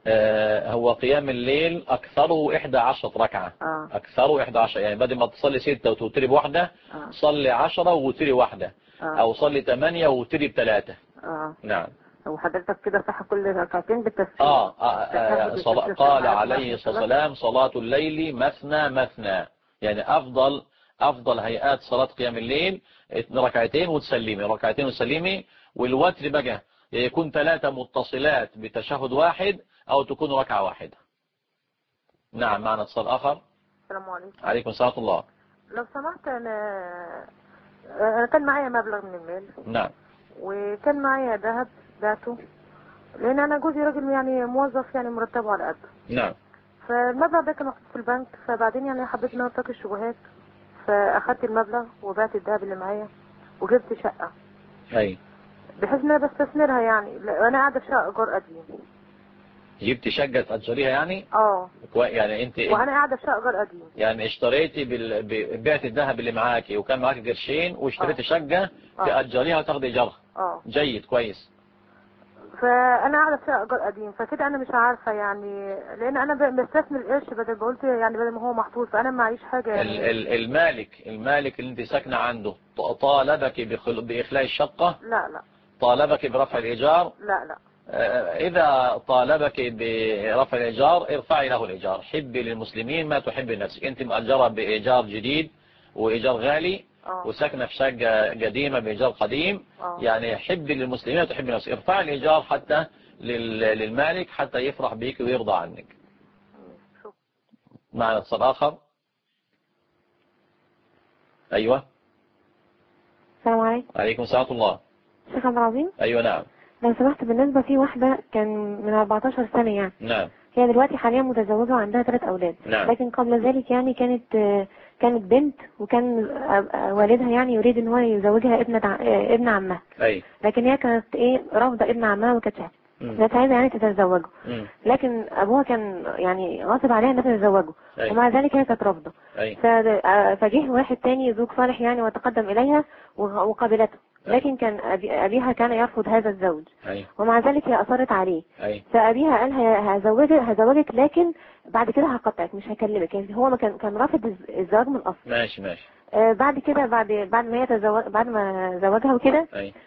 هو قيام الليل أكثره 11 ركعة. أكثره 11، يعني بدل ما تصلي 6 وتوتري بواحدة صلي 10 ووتري واحدة، أو صلي 8 ووتري ب3. نعم. وحضرتك كده صح كل ركعتين بالتسليم. قال عليه الصلاة والسلام صلاة الليل مثنى مثنى، يعني أفضل هيئات صلاة قيام الليل ركعتين وتسلمي، ركعتين وتسلمي. والوتر بقى يكون 3 متصلات بتشهد واحد أو تكون ركعة واحدة. نعم، معنا اتصال آخر. السلام عليكم. عليكم السلام الله. لو سمحت أنا كان معايا مبلغ من المال. نعم. وكان معايا ذهب بعته، لان انا جوزي راجل يعني موظف يعني مرتبه على قده. نعم. فالمبلغ ده كان محطوط في البنك، فبعدين يعني حبيت ان انا اتقي الشبهات، فاخدت المبلغ وبعت الذهب اللي معايا وجبت شقه. اي. بحيث ان انا بستثمرها، يعني انا قاعده في شقه ايجار قديم. جبت شقه تاجريها يعني؟ يعني انت وانا قاعده في شقه ايجار قديم. يعني اشتريتي بعت الذهب اللي معاكي وكان معاكي قرشين واشتريتي شقه تاجريها وتاخدي ايجارها. جيد، كويس. فانا قاعده في شقه ايجار قديم، فكده انا مش عارفه يعني، لان انا بستثمر القرش بدل ما قلت يعني بدل ما هو محطوط، فانا معيش حاجه يعني. المالك اللي انت ساكنه عنده طالبك باخلاء الشقه؟ لا. طالبك برفع الايجار؟ لا. إذا طالبك برفع الإيجار ارفعي له الإيجار. حبي للمسلمين ما تحبي لنفسك. أنت مؤجرة بإيجار جديد وإيجار غالي وساكنة في شقة قديمة بإيجار قديم، يعني حبي للمسلمين ما تحبي لنفسك. ارفعي الإيجار حتى للمالك حتى يفرح بك ويرضى عنك. معنا اتصال آخر. أيوة. السلام عليكم. عليكم السلام ورحمة الله. شيخ عبد العظيم. أيوة نعم. لو سمحت، بالنسبة في واحدة كان من 14 سنة يعني. نعم. هي دلوقتي حاليا متزوجة وعندها 3 أولاد. نعم. لكن قبل ذلك يعني كانت بنت، وكان والدها يعني يريد ان هو يزوجها ابن عمها. أي. لكن هي كانت رافضة ابن عمها، وكانت عايزة يعني تتزوجه. لكن ابوها كان يعني غاصب عليها انها تتزوجه، ومع ذلك هي كانت رافضة. فجه واحد تاني زوج صالح يعني وتقدم اليها وقابلته، لكن كان أبيها كان يرفض هذا الزوج. ومع ذلك هي أصرت عليه. فأبيها قال هزوجك، لكن بعد كده هقطعك مش هكلمك. يعني هو ما كان رافض الزواج من الأصل. ماشي. بعد كده بعد ما زوجها وكده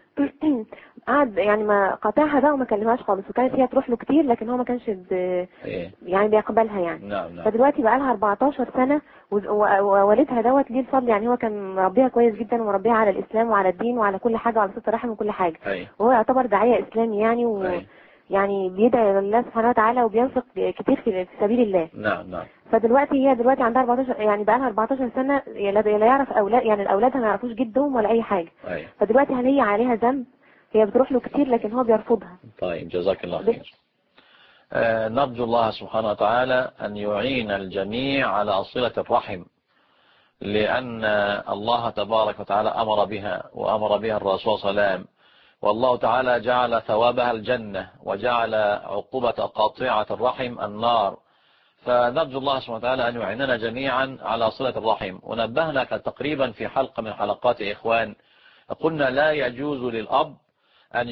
قعد يعني ما قاطعها بقى وما كلمهاش خالص، وكانت هي تروح له كتير لكن هو ما كانش يعني بيقبلها يعني. نعم. فدلوقتي بقى لها 14 سنة ووالدها ليه الفضل، يعني هو كان مربيها كويس جدا ومربيها على الإسلام وعلى الدين وعلى كل حاجة وعلى صلة الرحم وكل حاجة. وهو يعتبر داعية إسلامي يعني يعني بيدعي لله سبحانه وتعالى وبينفق كتير في سبيل الله. نعم. فدلوقتي هي عندها 14 يعني بقى لها 14 سنة لا يعرف أولاد، يعني الأولاد ما يعرفوش جدهم ولا أي حاجة. فدلوقتي هل هي عليها ذنب؟ هي بتروح له كتير لكن هو بيرفضها. طيب جزاك الله خير. نرجو الله سبحانه وتعالى أن يعين الجميع على صلة الرحم، لأن الله تبارك وتعالى أمر بها وأمر بها الرسول صلى الله عليه وسلم، والله تعالى جعل ثوابها الجنة وجعل عقوبة قاطعة الرحم النار. فنرجو الله سبحانه وتعالى أن يعيننا جميعا على صلة الرحم. ونبهنا تقريبا في حلقة من حلقات إخوان قلنا لا يجوز للأب أن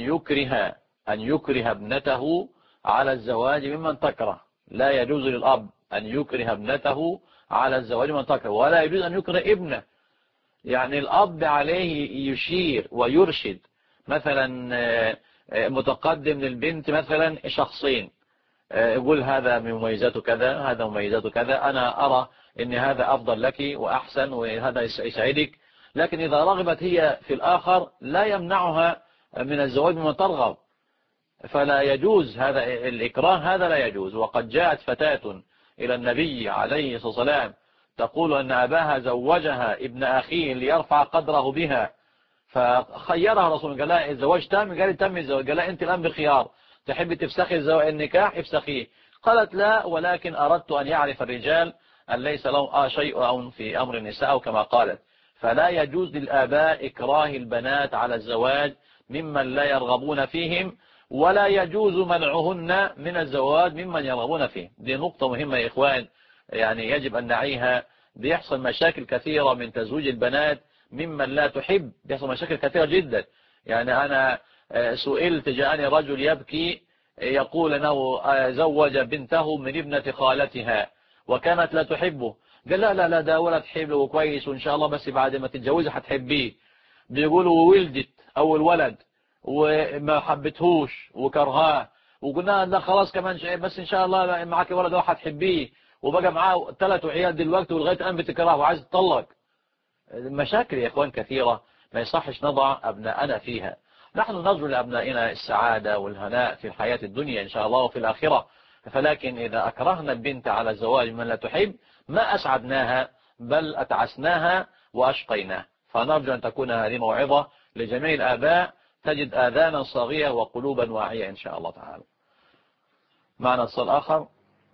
يكره ابنته على الزواج ممن تكره. لا يجوز للأب أن يكره ابنته على الزواج ممن تكره، ولا يجوز أن يكره ابنه. يعني الأب عليه يشير ويرشد، مثلا متقدم للبنت مثلا شخصين، يقول هذا من مميزاته كذا، هذا مميزاته كذا، أنا أرى أن هذا أفضل لك وأحسن وهذا يسعدك. لكن إذا رغبت هي في الآخر لا يمنعها من الزواج ممن ترغب، فلا يجوز هذا الإكراه، هذا لا يجوز. وقد جاءت فتاة إلى النبي عليه الصلاة والسلام تقول أن أباها زوجها ابن أخيه ليرفع قدره بها، فخيرها رسول قال لها الزواج تام؟ قال تم الزواج. قال لها أنت الآن بخيار، تحب تفسخي النكاح افسخيه. قالت لا، ولكن أردت أن يعرف الرجال أن ليس لهم شيء في أمر النساء أو كما قالت. فلا يجوز للآباء إكراه البنات على الزواج ممن لا يرغبون فيهم، ولا يجوز منعهن من الزواج ممن يرغبون فيه. دي نقطة مهمة يا إخوان، يعني يجب أن نعيها. بيحصل مشاكل كثيرة من تزويج البنات ممن لا تحب، بيحصل مشاكل كثيرة جدا. يعني أنا سئلت، جاءني رجل يبكي يقول أنه زوج بنته من ابنة خالتها وكانت لا تحبه. قال لا ده ولد حلو وكويس وإن شاء الله بس بعد ما تتجوزها هتحبيه. بيقولوا ولدت أول ولد وما حبتهوش وكرهاه، وقلنا لا خلاص كمان شيء بس إن شاء الله معك ولد واحد تحبيه، وبقى معاه 3 عيال دلوقتي ولغاية الآن بتكرهه وعايز تطلق. مشاكل يا إخوان كثيرة ما يصحش نضع أبناءنا فيها. نحن نرجو لأبنائنا السعادة والهناء في الحياة الدنيا إن شاء الله وفي الآخرة، فلكن إذا أكرهنا البنت على الزواج من لا تحب ما أسعدناها بل أتعسناها وأشقيناها. فنرجو أن تكون هذه موعظة لجميع الآباء تجد آذانا صاغية وقلوبا واعية إن شاء الله تعالى. معنا اتصال آخر.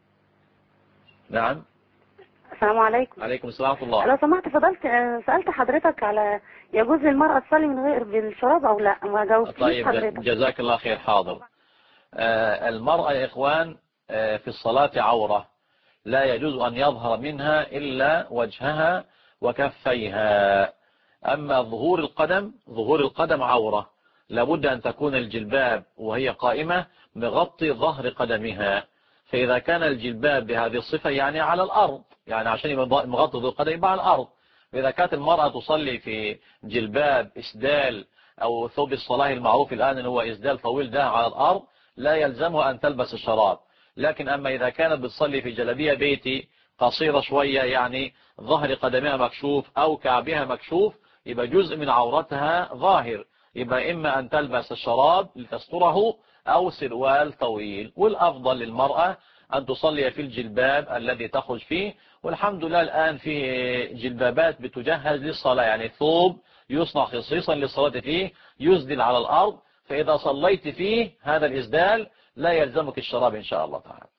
نعم. السلام عليكم. عليكم السلام ورحمة الله. لو سمحت فضلت سألت حضرتك على يجوز للمرأة تصلي من غير بالشراب أو لا؟ ما جاوبتنيش طيب حضرتك. جزاك الله خير. حاضر. المرأة يا إخوان في الصلاة عورة، لا يجوز أن يظهر منها إلا وجهها وكفيها. أما ظهور القدم عورة، لابد أن تكون الجلباب وهي قائمة مغطي ظهر قدمها. فإذا كان الجلباب بهذه الصفة يعني على الأرض، يعني عشان يبقى مغطي ظهر قدم يبقى على الأرض. وإذا كانت المرأة تصلي في جلباب إسدال أو ثوب الصلاة المعروف الآن هو إسدال طويل ده على الأرض، لا يلزمها أن تلبس الشراب. لكن أما إذا كانت بتصلي في جلبية بيتي قصيرة شوية يعني ظهر قدمها مكشوف أو كعبها مكشوف، يبقى جزء من عورتها ظاهر، يبقى إما أن تلبس الشراب لتستره أو سروال طويل. والأفضل للمرأة أن تصلي في الجلباب الذي تخرج فيه. والحمد لله الآن في جلبابات بتجهز للصلاة، يعني ثوب يصنع خصيصا للصلاة فيه يسدل على الأرض، فإذا صليت فيه هذا الإسدال لا يلزمك الشراب إن شاء الله تعالى.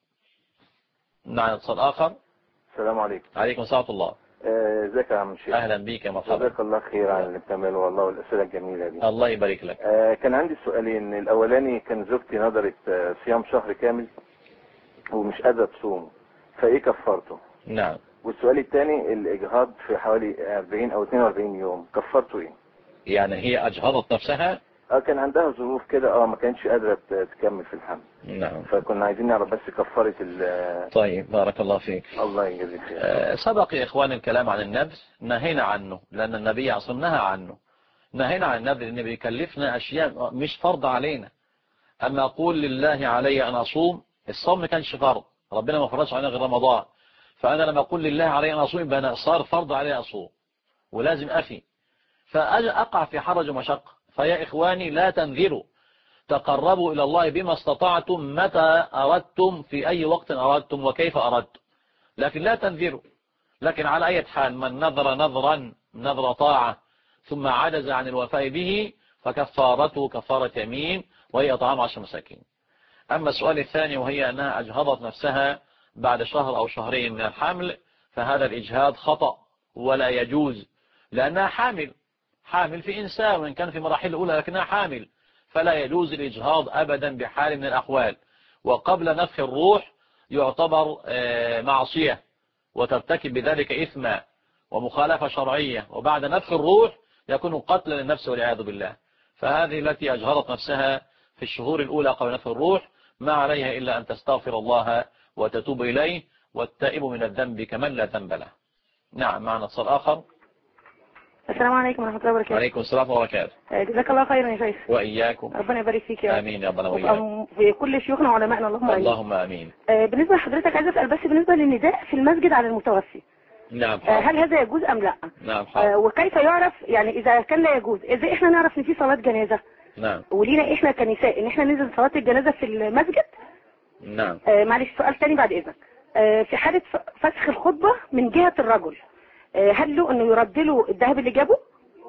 نعم اتصال آخر. السلام عليكم. عليكم السلام ورحمة الله. ازيك يا عم الشيخ؟ أهلا بيك يا مرحبا. جزاك الله خير على اللي بتعمله والله والأسئلة الجميلة دي. الله يبارك لك. كان عندي سؤالين. الأولاني كان زوجتي نظرت صيام شهر كامل ومش قادرة تصوم، فإيه كفرته؟ نعم. والسؤال الثاني الإجهاض في حوالي 40 أو 42 يوم، كفرته إيه؟ يعني هي أجهضت نفسها؟ كان عندها ظروف كده ما كانتش قادرة تكمل في الحمل. نعم. فكنا عايزين نعرف بس كفارة طيب بارك الله فيك. الله يجزيك خير. سبق يا إخوان الكلام عن النذر، نهينا عنه لأن النبي عصر نهى عنه. نهينا عن النذر لأنه بيكلفنا أشياء مش فرض علينا. أما أقول لله علي أن أصوم، الصوم ما كانش فرض، ربنا ما فرضش علينا غير رمضان. فأنا لما أقول لله علي أن أصوم يبقى صار فرض علي أصوم ولازم أفي، فأقع في حرج ومشقة. فيا إخواني لا تنذروا، تقربوا إلى الله بما استطعتم متى أردتم في أي وقت أردتم وكيف أردتم، لكن لا تنذروا. لكن على أي حال من نذر نذرا نذر طاعة ثم عجز عن الوفاء به فكفارته كفارة يمين وهي إطعام 10 مساكين. أما السؤال الثاني وهي أنها أجهضت نفسها بعد شهر أو شهرين من الحمل، فهذا الإجهاض خطأ ولا يجوز، لأنها حامل في إنسان وإن كان في مراحل الأولى لكنها حامل، فلا يجوز الإجهاض أبدا بحال من الأحوال. وقبل نفخ الروح يعتبر معصية وترتكب بذلك إثما ومخالفة شرعية، وبعد نفخ الروح يكون قتلا للنفس والعياذ بالله. فهذه التي أجهضت نفسها في الشهور الأولى قبل نفخ الروح ما عليها إلا أن تستغفر الله وتتوب إليه، والتائب من الذنب كمن لا ذنب له. نعم معنا اتصال آخر. السلام عليكم ورحمة الله وبركاته. وعليكم السلام ورحمة الله وبركاته. جزاك الله خيرا يا شيخ. وإياكم. ربنا يبارك فيك يا رب. آمين يا ربنا وإياكم. في كل شيوخنا وعلمائنا اللهم آمين. اللهم آمين. بالنسبة لحضرتك عايز أسأل بس بالنسبة للنداء في المسجد على المتوفي. نعم. هل هذا يجوز أم لا؟ نعم. وكيف يعرف يعني إذا كان لا يجوز إزاي إحنا نعرف إن في صلاة جنازة؟ نعم. ولينا إحنا كنساء إن إحنا ننزل صلاة الجنازة في المسجد؟ نعم. معلش سؤال تاني بعد إذنك. في حالة فسخ الخطبة من جهة الرجل، هل له إنه يرد له الذهب اللي جابه؟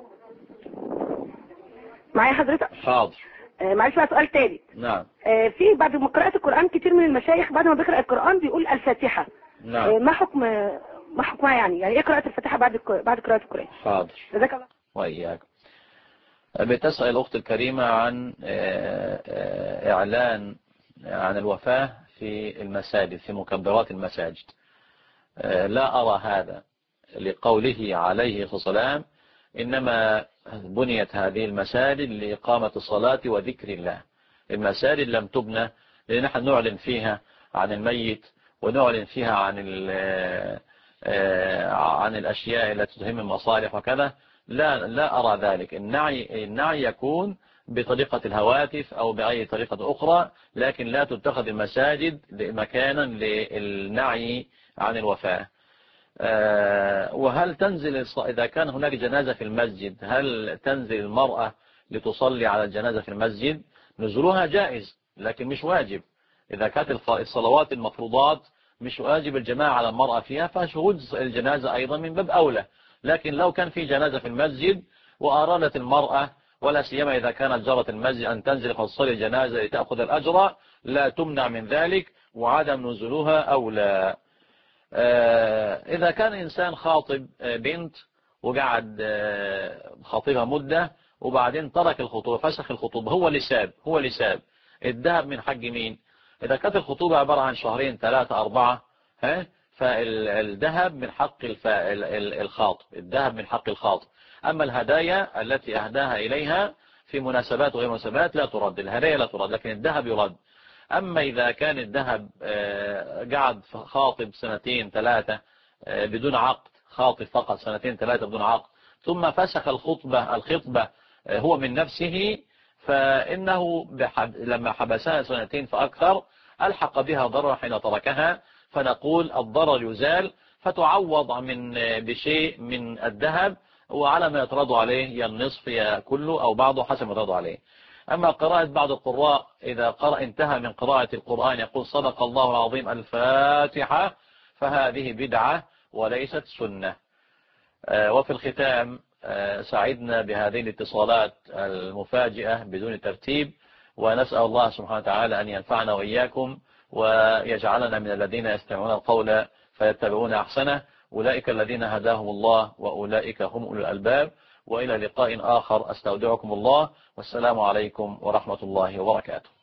معايا حضرتك؟ حاضر. معلش بقى سؤال تاني. نعم. في بعد ما قراءة القرآن كتير من المشايخ بعد ما بيقرأ القرآن بيقول الفاتحة. نعم. ما حكمها يعني ايه قراءة الفاتحة بعد قراءة القرآن؟ حاضر. جزاك الله. وإياكم. بتسأل الأخت الكريمة عن إعلان عن الوفاة في المساجد في مكبرات المساجد. لا أرى هذا لقوله عليه الصلاة والسلام إنما بنيت هذه المساجد لإقامة الصلاة وذكر الله. المساجد لم تبنى لنحن نعلن فيها عن الميت ونعلن فيها عن الأشياء التي تهم المصالح وكذا. لا أرى ذلك. النعي يكون بطريقة الهواتف أو بأي طريقة أخرى، لكن لا تتخذ المساجد مكانا للنعي عن الوفاة. وهل تنزل إذا كان هناك جنازة في المسجد هل تنزل المرأة لتصلي على الجنازة في المسجد؟ نزولها جائز لكن مش واجب. إذا كانت الصلوات المفروضات مش واجب الجماعة على المرأة فيها، فشهود الجنازة أيضا من باب أولى. لكن لو كان في جنازة في المسجد وأرادت المرأة ولا سيما إذا كانت جارة المسجد أن تنزل فتصلي الجنازة لتأخذ الأجر لا تمنع من ذلك، وعدم نزولها أولى. إذا كان إنسان خاطب بنت وقعد خاطبها مدة وبعدين ترك الخطوبة فسخ الخطوبة، هو اللي ساب الذهب من حق مين؟ إذا كانت الخطوبة عبارة عن شهرين 3 4 فالذهب من حق الخاطب، الذهب من حق الخاطب. أما الهدايا التي أهداها إليها في مناسبات وغير مناسبات لا ترد، الهدايا لا ترد، لكن الذهب يرد. أما إذا كان الذهب قعد خاطب 2 3 بدون عقد، خاطب فقط 2 3 بدون عقد، ثم فسخ الخطبة هو من نفسه، فإنه لما حبسها 2 فأكثر ألحق بها ضرر حين تركها، فنقول الضرر يزال فتعوض بشيء من الذهب، وعلى ما يترضى عليه يا النصف يا كله أو بعضه حسب ما يترضى عليه. أما قراءة بعض القراء إذا انتهى من قراءة القرآن يقول صدق الله العظيم الفاتحة، فهذه بدعة وليست سنة. وفي الختام سعدنا بهذه الاتصالات المفاجئة بدون ترتيب، ونسأل الله سبحانه وتعالى أن ينفعنا وإياكم ويجعلنا من الذين يستمعون القول فيتبعون أحسنه، أولئك الذين هداهم الله وأولئك هم أولو الألباب. وإلى لقاء آخر، أستودعكم الله، والسلام عليكم ورحمة الله وبركاته.